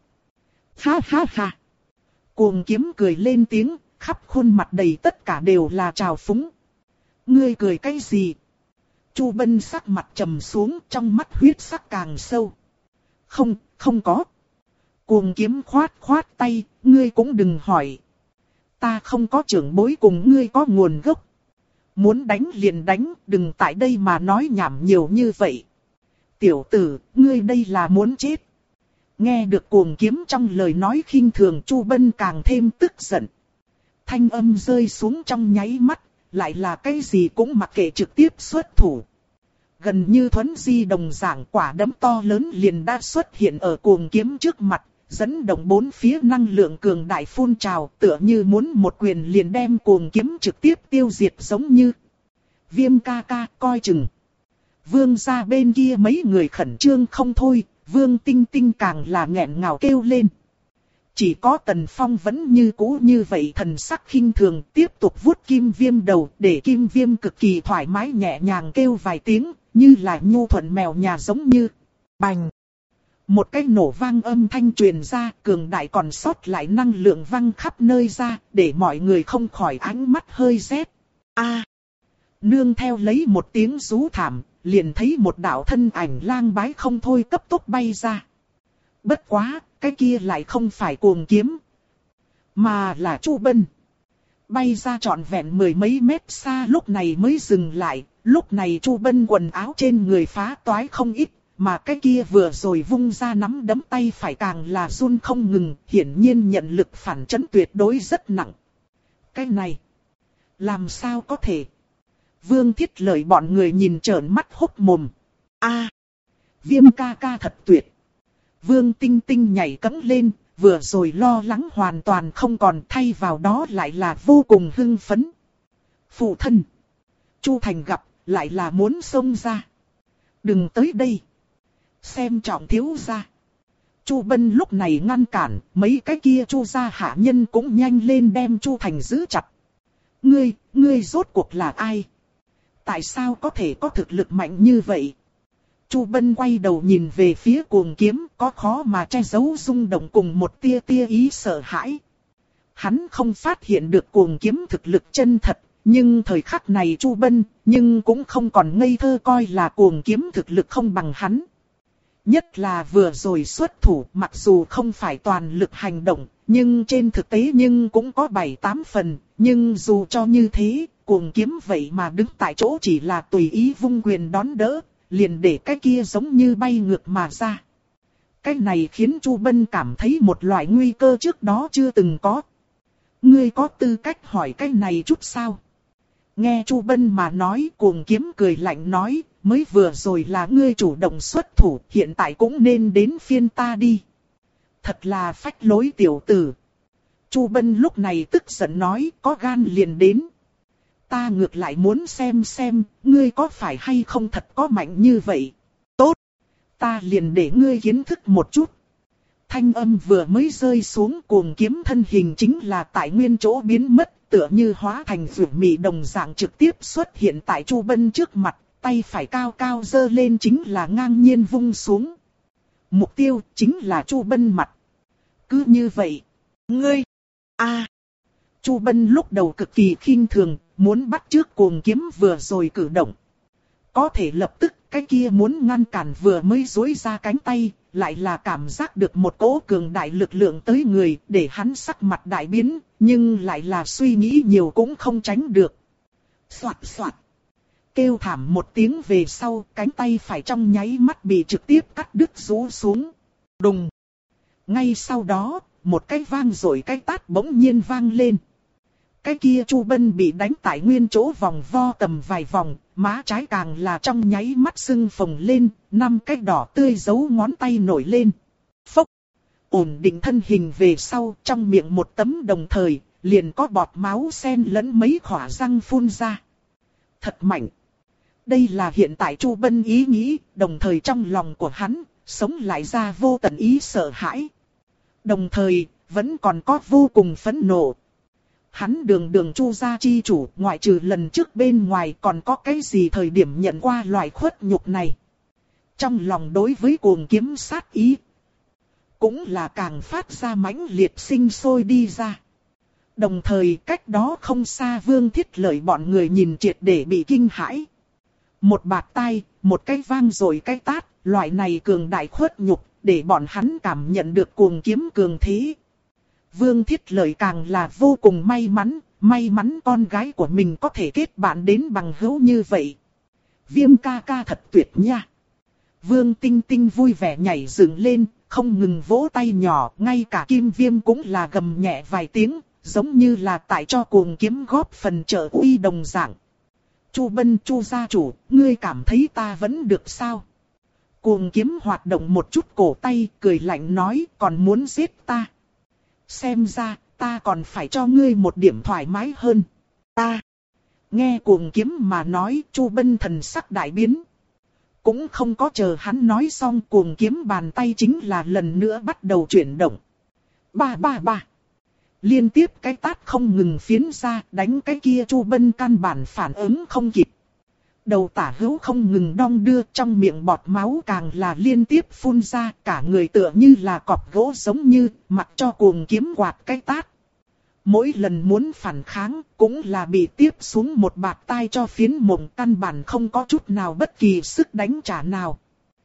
Ha ha ha. Cuồng Kiếm cười lên tiếng, khắp khuôn mặt đầy tất cả đều là trào phúng. Ngươi cười cái gì? Chu Bân sắc mặt trầm xuống, trong mắt huyết sắc càng sâu. Không, không có. Cuồng Kiếm khoát khoát tay, ngươi cũng đừng hỏi. Ta không có trưởng bối cùng ngươi có nguồn gốc. Muốn đánh liền đánh, đừng tại đây mà nói nhảm nhiều như vậy. Tiểu tử, ngươi đây là muốn chết. Nghe được Cuồng Kiếm trong lời nói khinh thường, Chu Bân càng thêm tức giận. Thanh âm rơi xuống trong nháy mắt, lại là cái gì cũng mặc kệ trực tiếp xuất thủ. Gần như thuấn di đồng dạng, quả đấm to lớn liền đã xuất hiện ở Cuồng Kiếm trước mặt, dẫn động bốn phía năng lượng cường đại phun trào, tựa như muốn một quyền liền đem Cuồng Kiếm trực tiếp tiêu diệt giống như. Viêm ca ca coi chừng. Vương gia bên kia mấy người khẩn trương không thôi, Vương Tinh Tinh càng là nghẹn ngào kêu lên. Chỉ có Tần Phong vẫn như cũ như vậy thần sắc khinh thường, tiếp tục vuốt Kim Viêm đầu, để Kim Viêm cực kỳ thoải mái nhẹ nhàng kêu vài tiếng, như là nhu thuận mèo nhà giống như. Bành! Một cái nổ vang âm thanh truyền ra, cường đại còn sót lại năng lượng văng khắp nơi ra, để mọi người không khỏi ánh mắt hơi rét. A! Nương theo lấy một tiếng rú thảm, liền thấy một đạo thân ảnh lang bái không thôi cấp tốc bay ra. Bất quá, cái kia lại không phải Cuồng Kiếm, mà là Chu Bân. Bay ra trọn vẹn mười mấy mét xa lúc này mới dừng lại, lúc này Chu Bân quần áo trên người phá toái không ít, mà cái kia vừa rồi vung ra nắm đấm tay phải càng là run không ngừng, hiển nhiên nhận lực phản chấn tuyệt đối rất nặng. Cái này, làm sao có thể? Vương Thiết Lợi bọn người nhìn trợn mắt hốc mồm. A, Viêm ca ca thật tuyệt. Vương Tinh Tinh nhảy cẫng lên, vừa rồi lo lắng hoàn toàn không còn, thay vào đó lại là vô cùng hưng phấn. Phụ thân, Chu Thành gặp, lại là muốn xông ra. Đừng tới đây. Xem trọng thiếu gia. Chu Bân lúc này ngăn cản, mấy cái kia Chu gia hạ nhân cũng nhanh lên đem Chu Thành giữ chặt. Ngươi, ngươi rốt cuộc là ai? Tại sao có thể có thực lực mạnh như vậy? Chu Bân quay đầu nhìn về phía Cuồng Kiếm, có khó mà che giấu rung động cùng một tia tia ý sợ hãi. Hắn không phát hiện được Cuồng Kiếm thực lực chân thật, nhưng thời khắc này Chu Bân, nhưng cũng không còn ngây thơ coi là Cuồng Kiếm thực lực không bằng hắn. Nhất là vừa rồi xuất thủ, mặc dù không phải toàn lực hành động, nhưng trên thực tế nhưng cũng có bảy tám phần, nhưng dù cho như thế, Cuồng Kiếm vậy mà đứng tại chỗ chỉ là tùy ý vung quyền đón đỡ, liền để cái kia giống như bay ngược mà ra. Cái này khiến Chu Bân cảm thấy một loại nguy cơ trước đó chưa từng có. Ngươi có tư cách hỏi cái này chút sao? Nghe Chu Bân mà nói, Cuồng Kiếm cười lạnh nói, mới vừa rồi là ngươi chủ động xuất thủ, hiện tại cũng nên đến phiên ta đi. Thật là phách lối tiểu tử. Chu Bân lúc này tức giận nói, có gan liền đến. Ta ngược lại muốn xem xem, ngươi có phải hay không thật có mạnh như vậy. Tốt, ta liền để ngươi kiến thức một chút. Thanh âm vừa mới rơi xuống, Cuồng Kiếm thân hình chính là tại nguyên chỗ biến mất, tựa như hóa thành rượu mị đồng dạng trực tiếp xuất hiện tại Chu Bân trước mặt, tay phải cao cao giơ lên chính là ngang nhiên vung xuống. Mục tiêu chính là Chu Bân mặt. Cứ như vậy, ngươi, a, Chu Bân lúc đầu cực kỳ khinh thường, muốn bắt trước Cuồng Kiếm vừa rồi cử động. Có thể lập tức cái kia muốn ngăn cản vừa mới duỗi ra cánh tay, lại là cảm giác được một cỗ cường đại lực lượng tới người, để hắn sắc mặt đại biến, nhưng lại là suy nghĩ nhiều cũng không tránh được. Soạt soạt. Kêu thảm một tiếng về sau, cánh tay phải trong nháy mắt bị trực tiếp cắt đứt rũ xuống. Đùng. Ngay sau đó, một cái vang rồi cái tát bỗng nhiên vang lên. Cái kia Chu Bân bị đánh tại nguyên chỗ vòng vo tầm vài vòng, má trái càng là trong nháy mắt sưng phồng lên, năm cái đỏ tươi dấu ngón tay nổi lên. Phốc! Ổn định thân hình về sau, trong miệng một tấm đồng thời, liền có bọt máu xen lẫn mấy khỏa răng phun ra. Thật mạnh! Đây là hiện tại Chu Bân ý nghĩ, đồng thời trong lòng của hắn, sống lại ra vô tận ý sợ hãi. Đồng thời, vẫn còn có vô cùng phẫn nộ. Hắn đường đường Chu gia chi chủ, ngoại trừ lần trước bên ngoài còn có cái gì thời điểm nhận qua loại khuất nhục này. Trong lòng đối với Cuồng Kiếm sát ý, cũng là càng phát ra mãnh liệt sinh sôi đi ra. Đồng thời cách đó không xa Vương Thiết Lợi bọn người nhìn triệt để bị kinh hãi. Một bạt tai, một cái vang rồi cái tát, loại này cường đại khuất nhục, để bọn hắn cảm nhận được Cuồng Kiếm cường thế. Vương Thiết Lợi càng là vô cùng may mắn, may mắn con gái của mình có thể kết bạn đến bằng hữu như vậy. Viêm ca ca thật tuyệt nha. Vương Tinh Tinh vui vẻ nhảy dựng lên, không ngừng vỗ tay nhỏ, ngay cả Kim Viêm cũng là gầm nhẹ vài tiếng, giống như là tại cho Cuồng Kiếm góp phần trợ uy đồng dạng. Chu Bân, Chu gia chủ, ngươi cảm thấy ta vẫn được sao? Cuồng Kiếm hoạt động một chút cổ tay, cười lạnh nói, còn muốn giết ta. Xem ra, ta còn phải cho ngươi một điểm thoải mái hơn. Ta. Nghe Cuồng Kiếm mà nói, Chu Bân thần sắc đại biến. Cũng không có chờ hắn nói xong, Cuồng Kiếm bàn tay chính là lần nữa bắt đầu chuyển động. Ba ba ba. Liên tiếp cái tát không ngừng phiến ra, đánh cái kia Chu Bân căn bản phản ứng không kịp. Đầu tả hữu không ngừng đong đưa, trong miệng bọt máu càng là liên tiếp phun ra, cả người tựa như là cọp gỗ giống như, mặc cho Cuồng Kiếm quạt cái tát. Mỗi lần muốn phản kháng, cũng là bị tiếp xuống một bạt tai cho phiến mộng, căn bản không có chút nào bất kỳ sức đánh trả nào.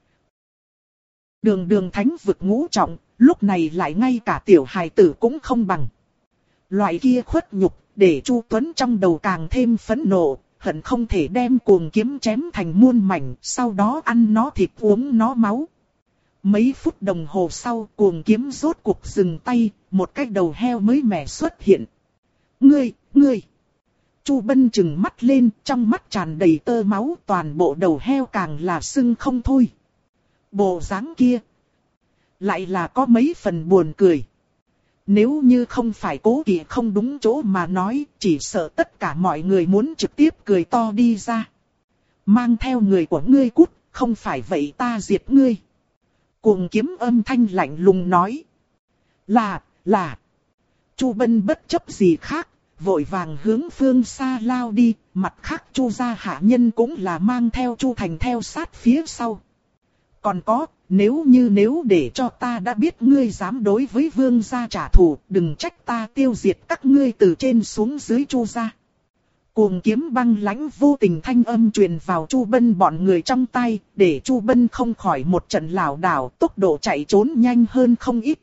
Đường đường thánh vực ngũ trọng, lúc này lại ngay cả tiểu hài tử cũng không bằng. Loại kia khuất nhục, để Chu Tuấn trong đầu càng thêm phẫn nộ, hận không thể đem Cuồng Kiếm chém thành muôn mảnh, sau đó ăn nó thịt uống nó máu. Mấy phút đồng hồ sau, Cuồng Kiếm rốt cuộc dừng tay, một cái đầu heo mới mẻ xuất hiện. Ngươi, ngươi! Chu Bân trừng mắt lên, trong mắt tràn đầy tơ máu, toàn bộ đầu heo càng là sưng không thôi. Bộ dáng kia, lại là có mấy phần buồn cười. Nếu như không phải Cố Kỵ không đúng chỗ mà nói, chỉ sợ tất cả mọi người muốn trực tiếp cười to đi ra. Mang theo người của ngươi cút, không phải vậy ta diệt ngươi. Cuồng Kiếm âm thanh lạnh lùng nói. Là, là. Chu Bân bất chấp gì khác, vội vàng hướng phương xa lao đi, mặt khác Chu gia hạ nhân cũng là mang theo Chu Thành theo sát phía sau. Còn có, nếu như nếu để cho ta đã biết ngươi dám đối với Vương gia trả thù, đừng trách ta tiêu diệt các ngươi từ trên xuống dưới Chu gia. Cuồng Kiếm băng lãnh vô tình thanh âm truyền vào Chu Bân bọn người trong tay, để Chu Bân không khỏi một trận lảo đảo, tốc độ chạy trốn nhanh hơn không ít.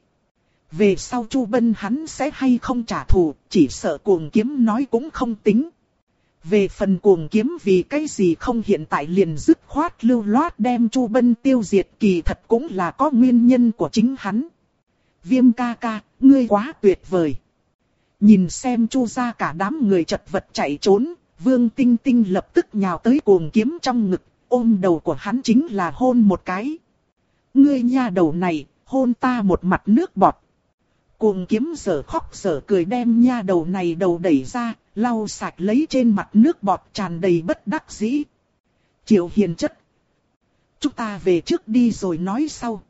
Về sau Chu Bân hắn sẽ hay không trả thù, chỉ sợ Cuồng Kiếm nói cũng không tính. Về phần Cuồng Kiếm vì cái gì không hiện tại liền dứt khoát lưu loát đem Chu Bân tiêu diệt, kỳ thật cũng là có nguyên nhân của chính hắn. Viêm ca ca, ngươi quá tuyệt vời. Nhìn xem Chu gia cả đám người chật vật chạy trốn, Vương Tinh Tinh lập tức nhào tới Cuồng Kiếm trong ngực, ôm đầu của hắn chính là hôn một cái. Ngươi nha đầu này, hôn ta một mặt nước bọt. Cuồng Kiếm giở khóc giở cười đem nha đầu này đầu đẩy ra, lau sạch lấy trên mặt nước bọt tràn đầy bất đắc dĩ. Triệu Hiền chất, chúng ta về trước đi rồi nói sau.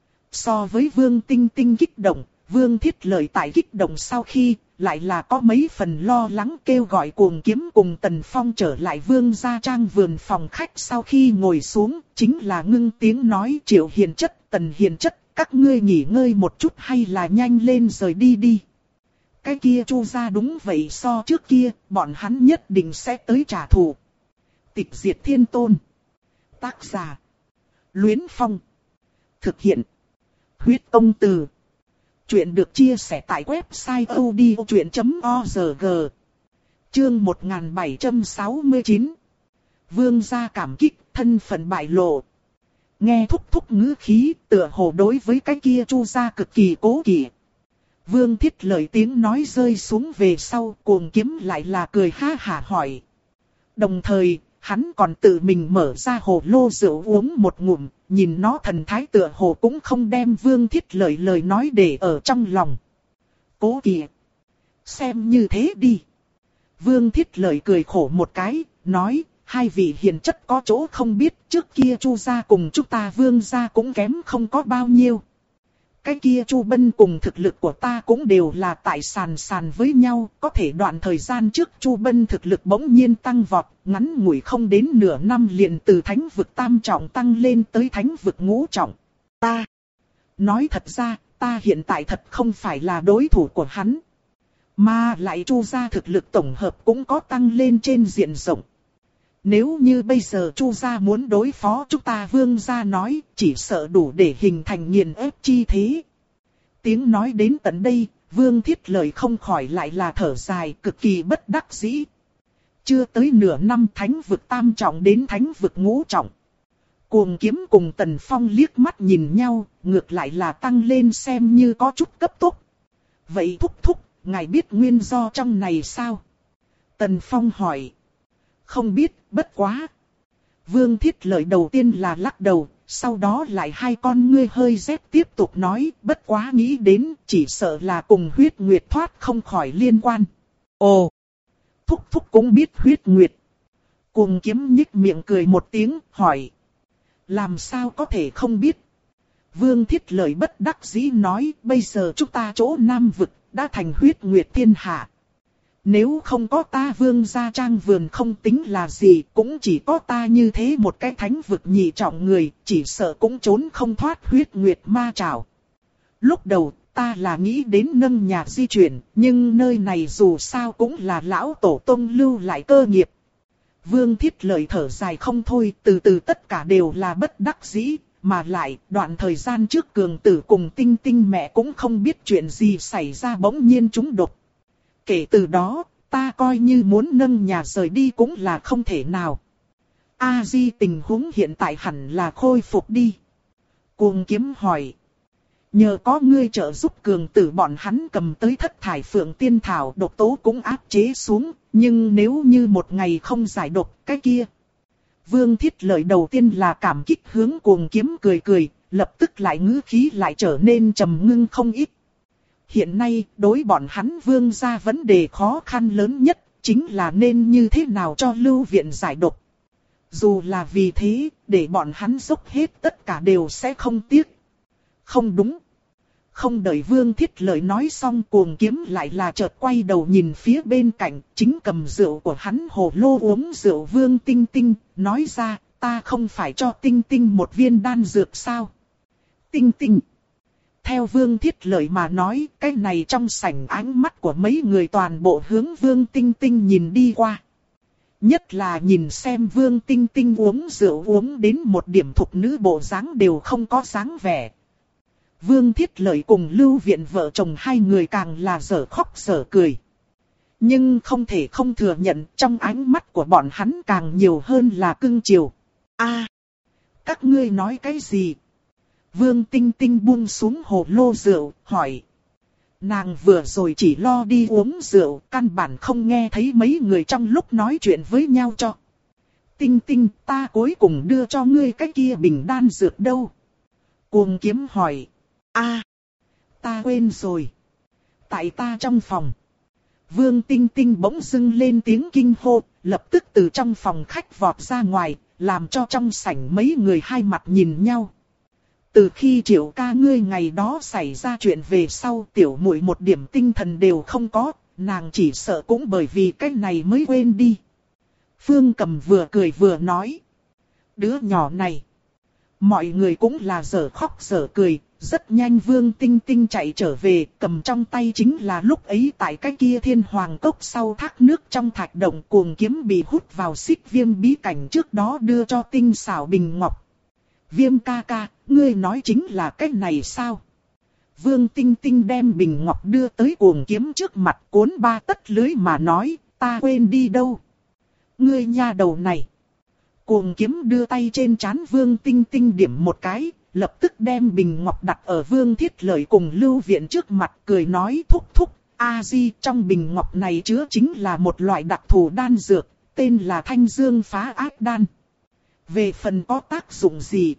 So với Vương Tinh Tinh kích động, Vương Thiết Lợi tại kích động sau khi, lại là có mấy phần lo lắng, kêu gọi Cuồng Kiếm cùng Tần Phong trở lại Vương gia trang vườn phòng khách. Sau khi ngồi xuống, chính là ngưng tiếng nói, Triệu Hiền chất, Tần Hiền chất, các ngươi nghỉ ngơi một chút hay là nhanh lên rời đi đi. Cái kia Chu gia đúng vậy, so trước kia, bọn hắn nhất định sẽ tới trả thù. Tịch diệt thiên tôn. Tác giả: Luyến Phong. Thực hiện: Huyết Công Từ. Chuyện được chia sẻ tại website odchuyện chấm org. Chương một nghìn bảy trăm sáu mươi chín. Vương gia cảm kích, thân phận bại lộ. Nghe thúc thúc ngữ khí, tựa hồ đối với cái kia Chu gia cực kỳ cố kỵ. Vương Thiết Lợi tiếng nói rơi xuống về sau, Cuồng Kiếm lại là cười ha hả hỏi. Đồng thời, hắn còn tự mình mở ra hồ lô rượu uống một ngụm, nhìn nó thần thái tựa hồ cũng không đem Vương Thiết Lợi lời nói để ở trong lòng. Cố kỵ. Xem như thế đi. Vương Thiết Lợi cười khổ một cái, nói, hai vị hiền chất có chỗ không biết, trước kia Chu gia cùng chúng ta Vương gia cũng kém không có bao nhiêu. Cái kia Chu Bân cùng thực lực của ta cũng đều là tại sàn sàn với nhau, có thể đoạn thời gian trước Chu Bân thực lực bỗng nhiên tăng vọt, ngắn ngủi không đến nửa năm liền từ thánh vực tam trọng tăng lên tới thánh vực ngũ trọng. Ta, nói thật ra, ta hiện tại thật không phải là đối thủ của hắn. Mà lại Chu gia thực lực tổng hợp cũng có tăng lên trên diện rộng. Nếu như bây giờ Chu gia muốn đối phó chúng ta Vương gia nói, chỉ sợ đủ để hình thành nghiền ép chi thế. Tiếng nói đến tận đây, Vương Thiết Lợi không khỏi lại là thở dài, cực kỳ bất đắc dĩ. Chưa tới nửa năm thánh vực tam trọng đến thánh vực ngũ trọng. Cuồng Kiếm cùng Tần Phong liếc mắt nhìn nhau, ngược lại là tăng lên xem như có chút cấp tốc. Vậy thúc thúc, ngài biết nguyên do trong này sao? Tần Phong hỏi. Không biết, bất quá. Vương Thiết Lợi đầu tiên là lắc đầu, sau đó lại hai con ngươi hơi rét tiếp tục nói, bất quá nghĩ đến, chỉ sợ là cùng huyết nguyệt thoát không khỏi liên quan. Ồ! Thúc thúc cũng biết huyết nguyệt. Cuồng Kiếm nhích miệng cười một tiếng, hỏi. Làm sao có thể không biết? Vương Thiết Lợi bất đắc dĩ nói, bây giờ chúng ta chỗ Nam Vực, đã thành huyết nguyệt thiên hạ. Nếu không có ta Vương gia trang vườn không tính là gì, cũng chỉ có ta như thế một cái thánh vực nhị trọng người, chỉ sợ cũng trốn không thoát huyết nguyệt ma trảo. Lúc đầu, ta là nghĩ đến nâng nhà di chuyển, nhưng nơi này dù sao cũng là lão tổ tông lưu lại cơ nghiệp. Vương Thiết Lợi thở dài không thôi, từ từ tất cả đều là bất đắc dĩ, mà lại đoạn thời gian trước Cường Tử cùng Tinh Tinh mẹ cũng không biết chuyện gì xảy ra bỗng nhiên trúng độc. Kể từ đó, ta coi như muốn nâng nhà rời đi cũng là không thể nào. A Di tình huống hiện tại hẳn là khôi phục đi. Cuồng Kiếm hỏi. Nhờ có ngươi trợ giúp Cường Tử bọn hắn cầm tới thất thải phượng tiên thảo độc tố cũng áp chế xuống, nhưng nếu như một ngày không giải độc cái kia. Vương Thiết Lợi đầu tiên là cảm kích hướng Cuồng Kiếm cười cười, lập tức lại ngữ khí lại trở nên trầm ngưng không ít. Hiện nay, đối bọn hắn Vương gia vấn đề khó khăn lớn nhất, chính là nên như thế nào cho Lưu Viện giải độc. Dù là vì thế, để bọn hắn dốc hết tất cả đều sẽ không tiếc. Không đúng. Không đợi Vương Thiết Lợi nói xong, Cuồng Kiếm lại là chợt quay đầu nhìn phía bên cạnh, chính cầm rượu của hắn hồ lô uống rượu Vương Tinh Tinh, nói ra, ta không phải cho Tinh Tinh một viên đan dược sao? Tinh Tinh. Theo Vương Thiết Lợi mà nói, cái này trong sảnh ánh mắt của mấy người toàn bộ hướng Vương Tinh Tinh nhìn đi qua. Nhất là nhìn xem Vương Tinh Tinh uống rượu uống đến một điểm thục nữ bộ dáng đều không có dáng vẻ. Vương Thiết Lợi cùng Lưu Viện vợ chồng hai người càng là dở khóc dở cười. Nhưng không thể không thừa nhận trong ánh mắt của bọn hắn càng nhiều hơn là cưng chiều. A, các ngươi nói cái gì? Vương Tinh Tinh buông xuống hồ lô rượu, hỏi. Nàng vừa rồi chỉ lo đi uống rượu, căn bản không nghe thấy mấy người trong lúc nói chuyện với nhau cho. Tinh Tinh, ta cuối cùng đưa cho ngươi cái kia bình đan dược đâu? Cuồng Kiếm hỏi. A, ta quên rồi. Tại ta trong phòng. Vương Tinh Tinh bỗng dưng lên tiếng kinh hô, lập tức từ trong phòng khách vọt ra ngoài, làm cho trong sảnh mấy người hai mặt nhìn nhau. Từ khi Triệu ca ngươi ngày đó xảy ra chuyện về sau, tiểu muội một điểm tinh thần đều không có, nàng chỉ sợ cũng bởi vì cái này mới quên đi. Phương Cầm vừa cười vừa nói. Đứa nhỏ này. Mọi người cũng là giở khóc giở cười, rất nhanh Vương Tinh Tinh chạy trở về, cầm trong tay chính là lúc ấy tại cái kia Thiên Hoàng Cốc sau thác nước trong thạch động. Cuồng Kiếm bị hút vào Xích Viêm bí cảnh trước đó đưa cho tinh xảo bình ngọc. Viêm ca ca, ngươi nói chính là cái này sao? Vương Tinh Tinh đem bình ngọc đưa tới Cuồng Kiếm trước mặt, cuốn ba tất lưới mà nói, ta quên đi đâu? Ngươi nha đầu này. Cuồng Kiếm đưa tay trên trán Vương Tinh Tinh điểm một cái, lập tức đem bình ngọc đặt ở Vương Thiết Lợi cùng Lưu Viện trước mặt, cười nói thúc thúc, A Di, trong bình ngọc này chứa chính là một loại đặc thù đan dược, tên là Thanh Dương Phá Ác Đan. Về phần có tác dụng gì,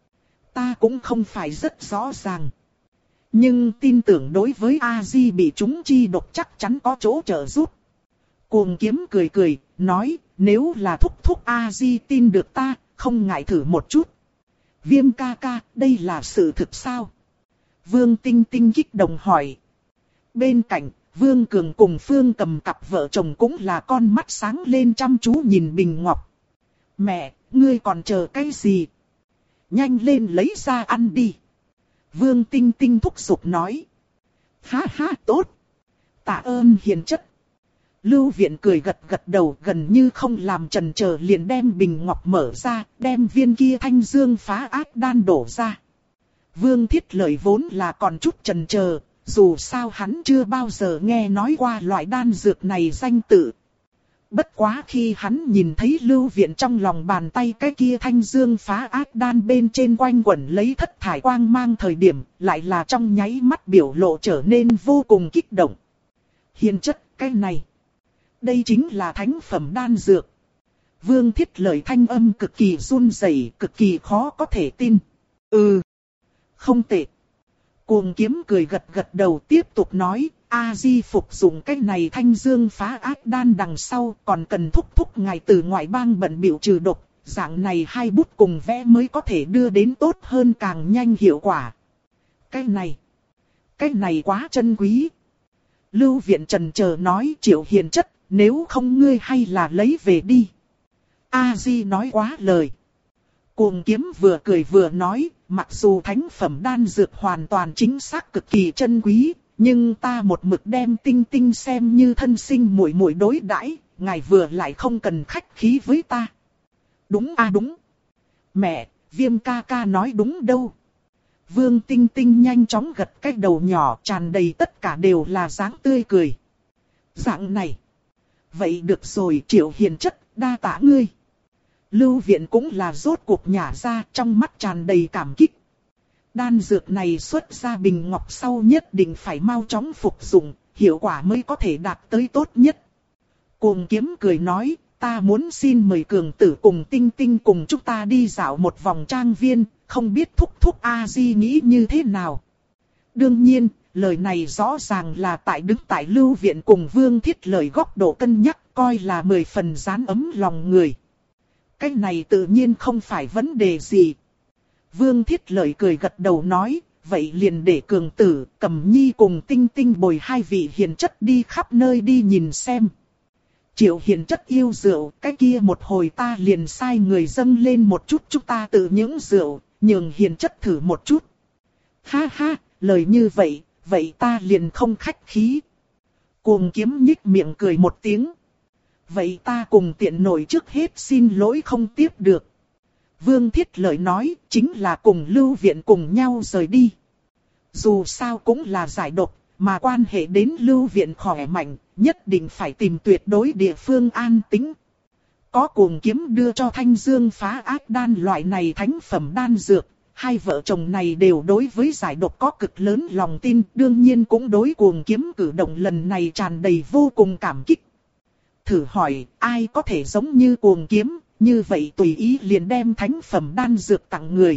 ta cũng không phải rất rõ ràng. Nhưng tin tưởng đối với A Di bị chúng chi độc chắc chắn có chỗ trợ giúp. Cuồng Kiếm cười cười, nói, nếu là thúc thúc A Di tin được ta, không ngại thử một chút. Viêm ca ca, đây là sự thực sao? Vương Tinh Tinh kích động hỏi. Bên cạnh, Vương Cường cùng Phương Cầm cặp vợ chồng cũng là con mắt sáng lên chăm chú nhìn bình ngọc. Mẹ, ngươi còn chờ cái gì? Nhanh lên lấy ra ăn đi. Vương Tinh Tinh thúc giục nói. Ha ha, tốt. Tạ ơn hiền chất. Lưu Viện cười gật gật đầu, gần như không làm chần chờ liền đem bình ngọc mở ra, đem viên kia Thanh Dương Phá Ác Đan đổ ra. Vương Thiết Lợi vốn là còn chút chần chờ, Dù sao hắn chưa bao giờ nghe nói qua loại đan dược này danh tự. Bất quá khi hắn nhìn thấy Lưu Viện trong lòng bàn tay cái kia thanh dương phá ác đan bên trên quanh quẩn lấy thất thải quang mang thời điểm, lại là trong nháy mắt biểu lộ trở nên vô cùng kích động. Hiền chất, cái này, đây chính là thánh phẩm đan dược. Vương Thiết Lợi thanh âm cực kỳ run rẩy, cực kỳ khó có thể tin. Ừ, không tệ. Cuồng Kiếm cười gật gật đầu tiếp tục nói, A Di phục dụng cái này thanh dương phá ác đan đằng sau còn cần thúc thúc ngài từ ngoại bang bận biểu trừ độc, dạng này hai bút cùng vẽ mới có thể đưa đến tốt hơn càng nhanh hiệu quả. Cái này, cái này quá chân quý. Lưu Viện trần chờ nói, Triệu hiền chất, nếu không ngươi hay là lấy về đi. A Di nói quá lời. Cuồng Kiếm vừa cười vừa nói, mặc dù thánh phẩm đan dược hoàn toàn chính xác cực kỳ chân quý, nhưng ta một mực đem Tinh Tinh xem như thân sinh muội muội đối đãi, ngài vừa lại không cần khách khí với ta. Đúng a à đúng. Mẹ, Viêm ca ca nói đúng đâu. Vương Tinh Tinh nhanh chóng gật cái đầu nhỏ, tràn đầy tất cả đều là dáng tươi cười. Dạng này. Vậy được rồi, Triệu hiền chất, đa tạ ngươi. Lưu Viện cũng là rốt cuộc nhả ra, trong mắt tràn đầy cảm kích. Đan dược này xuất ra bình ngọc sau nhất định phải mau chóng phục dụng, hiệu quả mới có thể đạt tới tốt nhất. Cuồng Kiếm cười nói, ta muốn xin mời cường tử cùng Tinh Tinh cùng chúng ta đi dạo một vòng trang viên, không biết thúc thúc A Di nghĩ như thế nào. Đương nhiên, lời này rõ ràng là tại đứng tại Lưu Viện cùng Vương Thiết Lợi góc độ cân nhắc, coi là mười phần dán ấm lòng người. Cái này tự nhiên không phải vấn đề gì. Vương Thiết Lợi cười gật đầu nói, vậy liền để cường tử, Cẩm Nhi cùng Tinh Tinh bồi hai vị hiền chất đi khắp nơi đi nhìn xem. Triệu hiền chất yêu rượu, cái kia một hồi ta liền sai người dâng lên một chút chúng ta tự những rượu, nhường hiền chất thử một chút. Ha ha, lời như vậy, vậy ta liền không khách khí. Cuồng Kiếm nhích miệng cười một tiếng. Vậy ta cùng tiện nội trước hết xin lỗi không tiếp được. Vương Thiết Lợi nói, chính là cùng Lưu Viện cùng nhau rời đi. Dù sao cũng là giải độc, mà quan hệ đến Lưu Viện khỏe mạnh, nhất định phải tìm tuyệt đối địa phương an tĩnh. Có Cuồng Kiếm đưa cho Thanh Dương phá ác đan loại này thánh phẩm đan dược, hai vợ chồng này đều đối với giải độc có cực lớn lòng tin, đương nhiên cũng đối Cuồng Kiếm cử động lần này tràn đầy vô cùng cảm kích. Thử hỏi, ai có thể giống như Cuồng Kiếm, như vậy tùy ý liền đem thánh phẩm đan dược tặng người.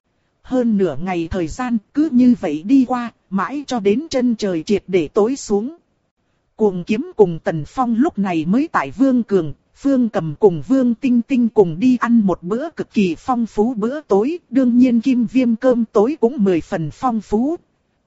Hơn nửa ngày thời gian cứ như vậy đi qua, mãi cho đến chân trời triệt để tối xuống. Cuồng Kiếm cùng Tần Phong lúc này mới tại Vương Cường, Phương Cầm cùng Vương Tinh Tinh cùng đi ăn một bữa cực kỳ phong phú bữa tối, đương nhiên Kim Viêm cơm tối cũng mười phần phong phú.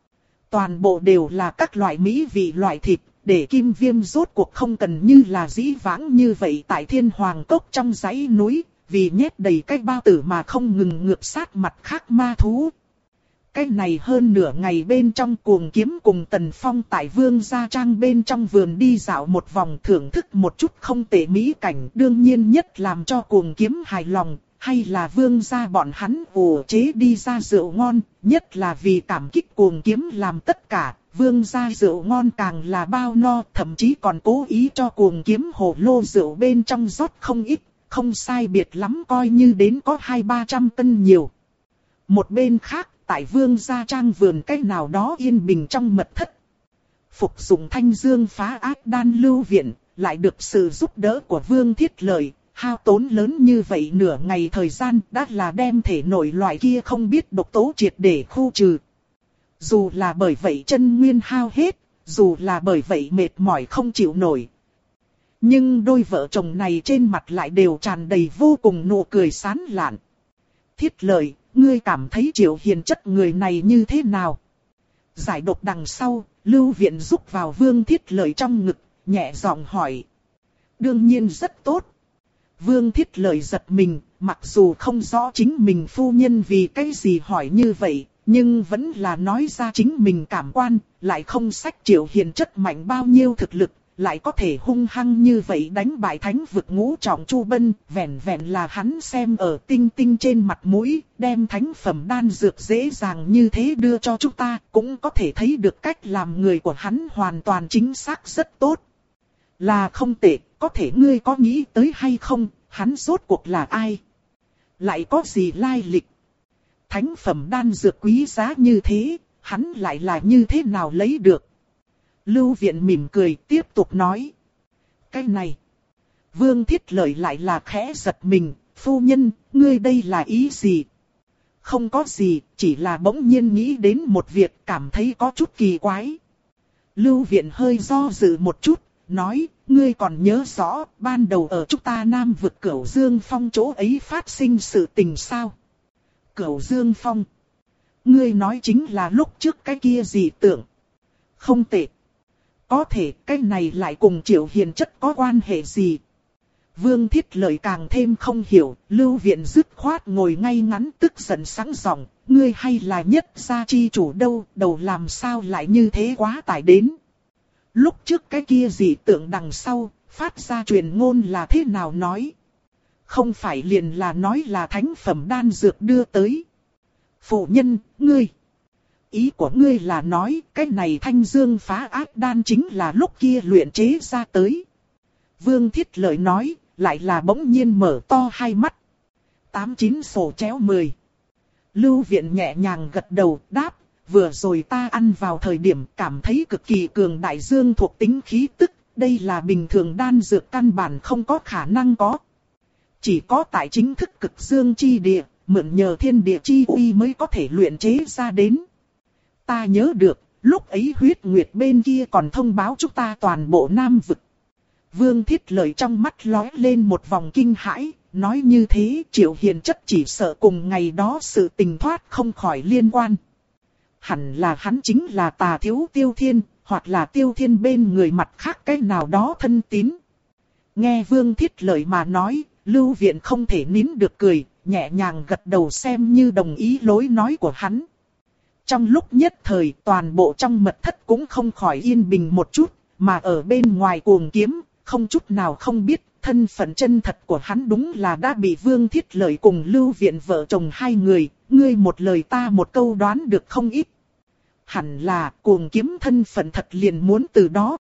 Toàn bộ đều là các loại mỹ vị loại thịt, để Kim Viêm rốt cuộc không cần như là dĩ vãng như vậy tại Thiên Hoàng Cốc trong dãy núi, vì nhét đầy cái bao tử mà không ngừng ngược sát mặt khác ma thú. Cái này hơn nửa ngày bên trong Cuồng Kiếm cùng Tần Phong tại Vương Gia Trang bên trong vườn đi dạo một vòng thưởng thức một chút không tệ mỹ cảnh, đương nhiên nhất làm cho Cuồng Kiếm hài lòng, hay là Vương Gia bọn hắn ủ chế đi ra rượu ngon, nhất là vì cảm kích Cuồng Kiếm làm tất cả, Vương Gia rượu ngon càng là bao no, thậm chí còn cố ý cho Cuồng Kiếm hồ lô rượu bên trong rót không ít, không sai biệt lắm coi như đến có hai ba trăm cân nhiều. Một bên khác, tại Vương Gia Trang vườn cách nào đó yên bình trong mật thất. Phục dụng Thanh Dương phá ác đan Lưu Viện, lại được sự giúp đỡ của Vương Thiết Lợi, hao tốn lớn như vậy nửa ngày thời gian đã là đem thể nội loại kia không biết độc tố triệt để khu trừ. Dù là bởi vậy chân nguyên hao hết, dù là bởi vậy mệt mỏi không chịu nổi. Nhưng đôi vợ chồng này trên mặt lại đều tràn đầy vô cùng nụ cười sán lạn. Thiết Lợi, ngươi cảm thấy Triệu hiền chất người này như thế nào? Giải độc đằng sau, Lưu Viện rúc vào Vương Thiết Lợi trong ngực, nhẹ giọng hỏi. Đương nhiên rất tốt. Vương Thiết Lợi giật mình, mặc dù không rõ chính mình phu nhân vì cái gì hỏi như vậy, nhưng vẫn là nói ra chính mình cảm quan, lại không sách Triệu hiền chất mạnh bao nhiêu thực lực, lại có thể hung hăng như vậy đánh bại thánh vực ngũ trọng Chu Bân, vẻn vẹn là hắn xem ở tinh tinh trên mặt mũi, đem thánh phẩm đan dược dễ dàng như thế đưa cho chúng ta, cũng có thể thấy được cách làm người của hắn hoàn toàn chính xác rất tốt. Là không tệ, có thể ngươi có nghĩ tới hay không, hắn rốt cuộc là ai? Lại có gì lai lịch? Thánh phẩm đan dược quý giá như thế, hắn lại là như thế nào lấy được? Lưu Viện mỉm cười tiếp tục nói. Cái này. Vương Thiết Lợi lại là khẽ giật mình. Phu nhân, ngươi đây là ý gì? Không có gì, chỉ là bỗng nhiên nghĩ đến một việc cảm thấy có chút kỳ quái. Lưu Viện hơi do dự một chút, nói, ngươi còn nhớ rõ ban đầu ở chúng ta Nam vực Cửu Dương Phong chỗ ấy phát sinh sự tình sao? Cửu Dương Phong. Ngươi nói chính là lúc trước cái kia dị tượng. Không tệ. Có thể cái này lại cùng Triệu Hiền chất có quan hệ gì? Vương Thiết Lợi càng thêm không hiểu, Lưu Viện dứt khoát ngồi ngay ngắn tức giận sáng giọng, ngươi hay là nhất gia chi chủ đâu, đầu làm sao lại như thế quá tải đến. Lúc trước cái kia dị tượng đằng sau, phát ra truyền ngôn là thế nào nói? Không phải liền là nói là thánh phẩm đan dược đưa tới. Phụ nhân, ngươi. Ý của ngươi là nói cái này thanh dương phá ác đan chính là lúc kia luyện chế ra tới. Vương Thiết Lợi nói, lại là bỗng nhiên mở to hai mắt. Tám chín sổ chéo mười. Lưu Viện nhẹ nhàng gật đầu đáp, vừa rồi ta ăn vào thời điểm cảm thấy cực kỳ cường đại dương thuộc tính khí tức. Đây là bình thường đan dược căn bản không có khả năng có. Chỉ có tại chính thức cực dương chi địa, mượn nhờ thiên địa chi uy mới có thể luyện chế ra đến. Ta nhớ được, lúc ấy huyết nguyệt bên kia còn thông báo chúng ta toàn bộ Nam vực. Vương Thiết Lợi trong mắt lóe lên một vòng kinh hãi, nói như thế Triệu Hiền chất chỉ sợ cùng ngày đó sự tình thoát không khỏi liên quan. Hẳn là hắn chính là Tà Thiếu Tiêu Thiên, hoặc là Tiêu Thiên bên người mặt khác cái nào đó thân tín. Nghe Vương Thiết Lợi mà nói, Lưu Viện không thể nín được cười, nhẹ nhàng gật đầu xem như đồng ý lối nói của hắn. Trong lúc nhất thời toàn bộ trong mật thất cũng không khỏi yên bình một chút, mà ở bên ngoài Cuồng Kiếm, không chút nào không biết, thân phận chân thật của hắn đúng là đã bị Vương Thiết Lợi cùng Lưu Viện vợ chồng hai người, ngươi một lời ta một câu đoán được không ít. Hẳn là Cuồng Kiếm thân phận thật liền muốn từ đó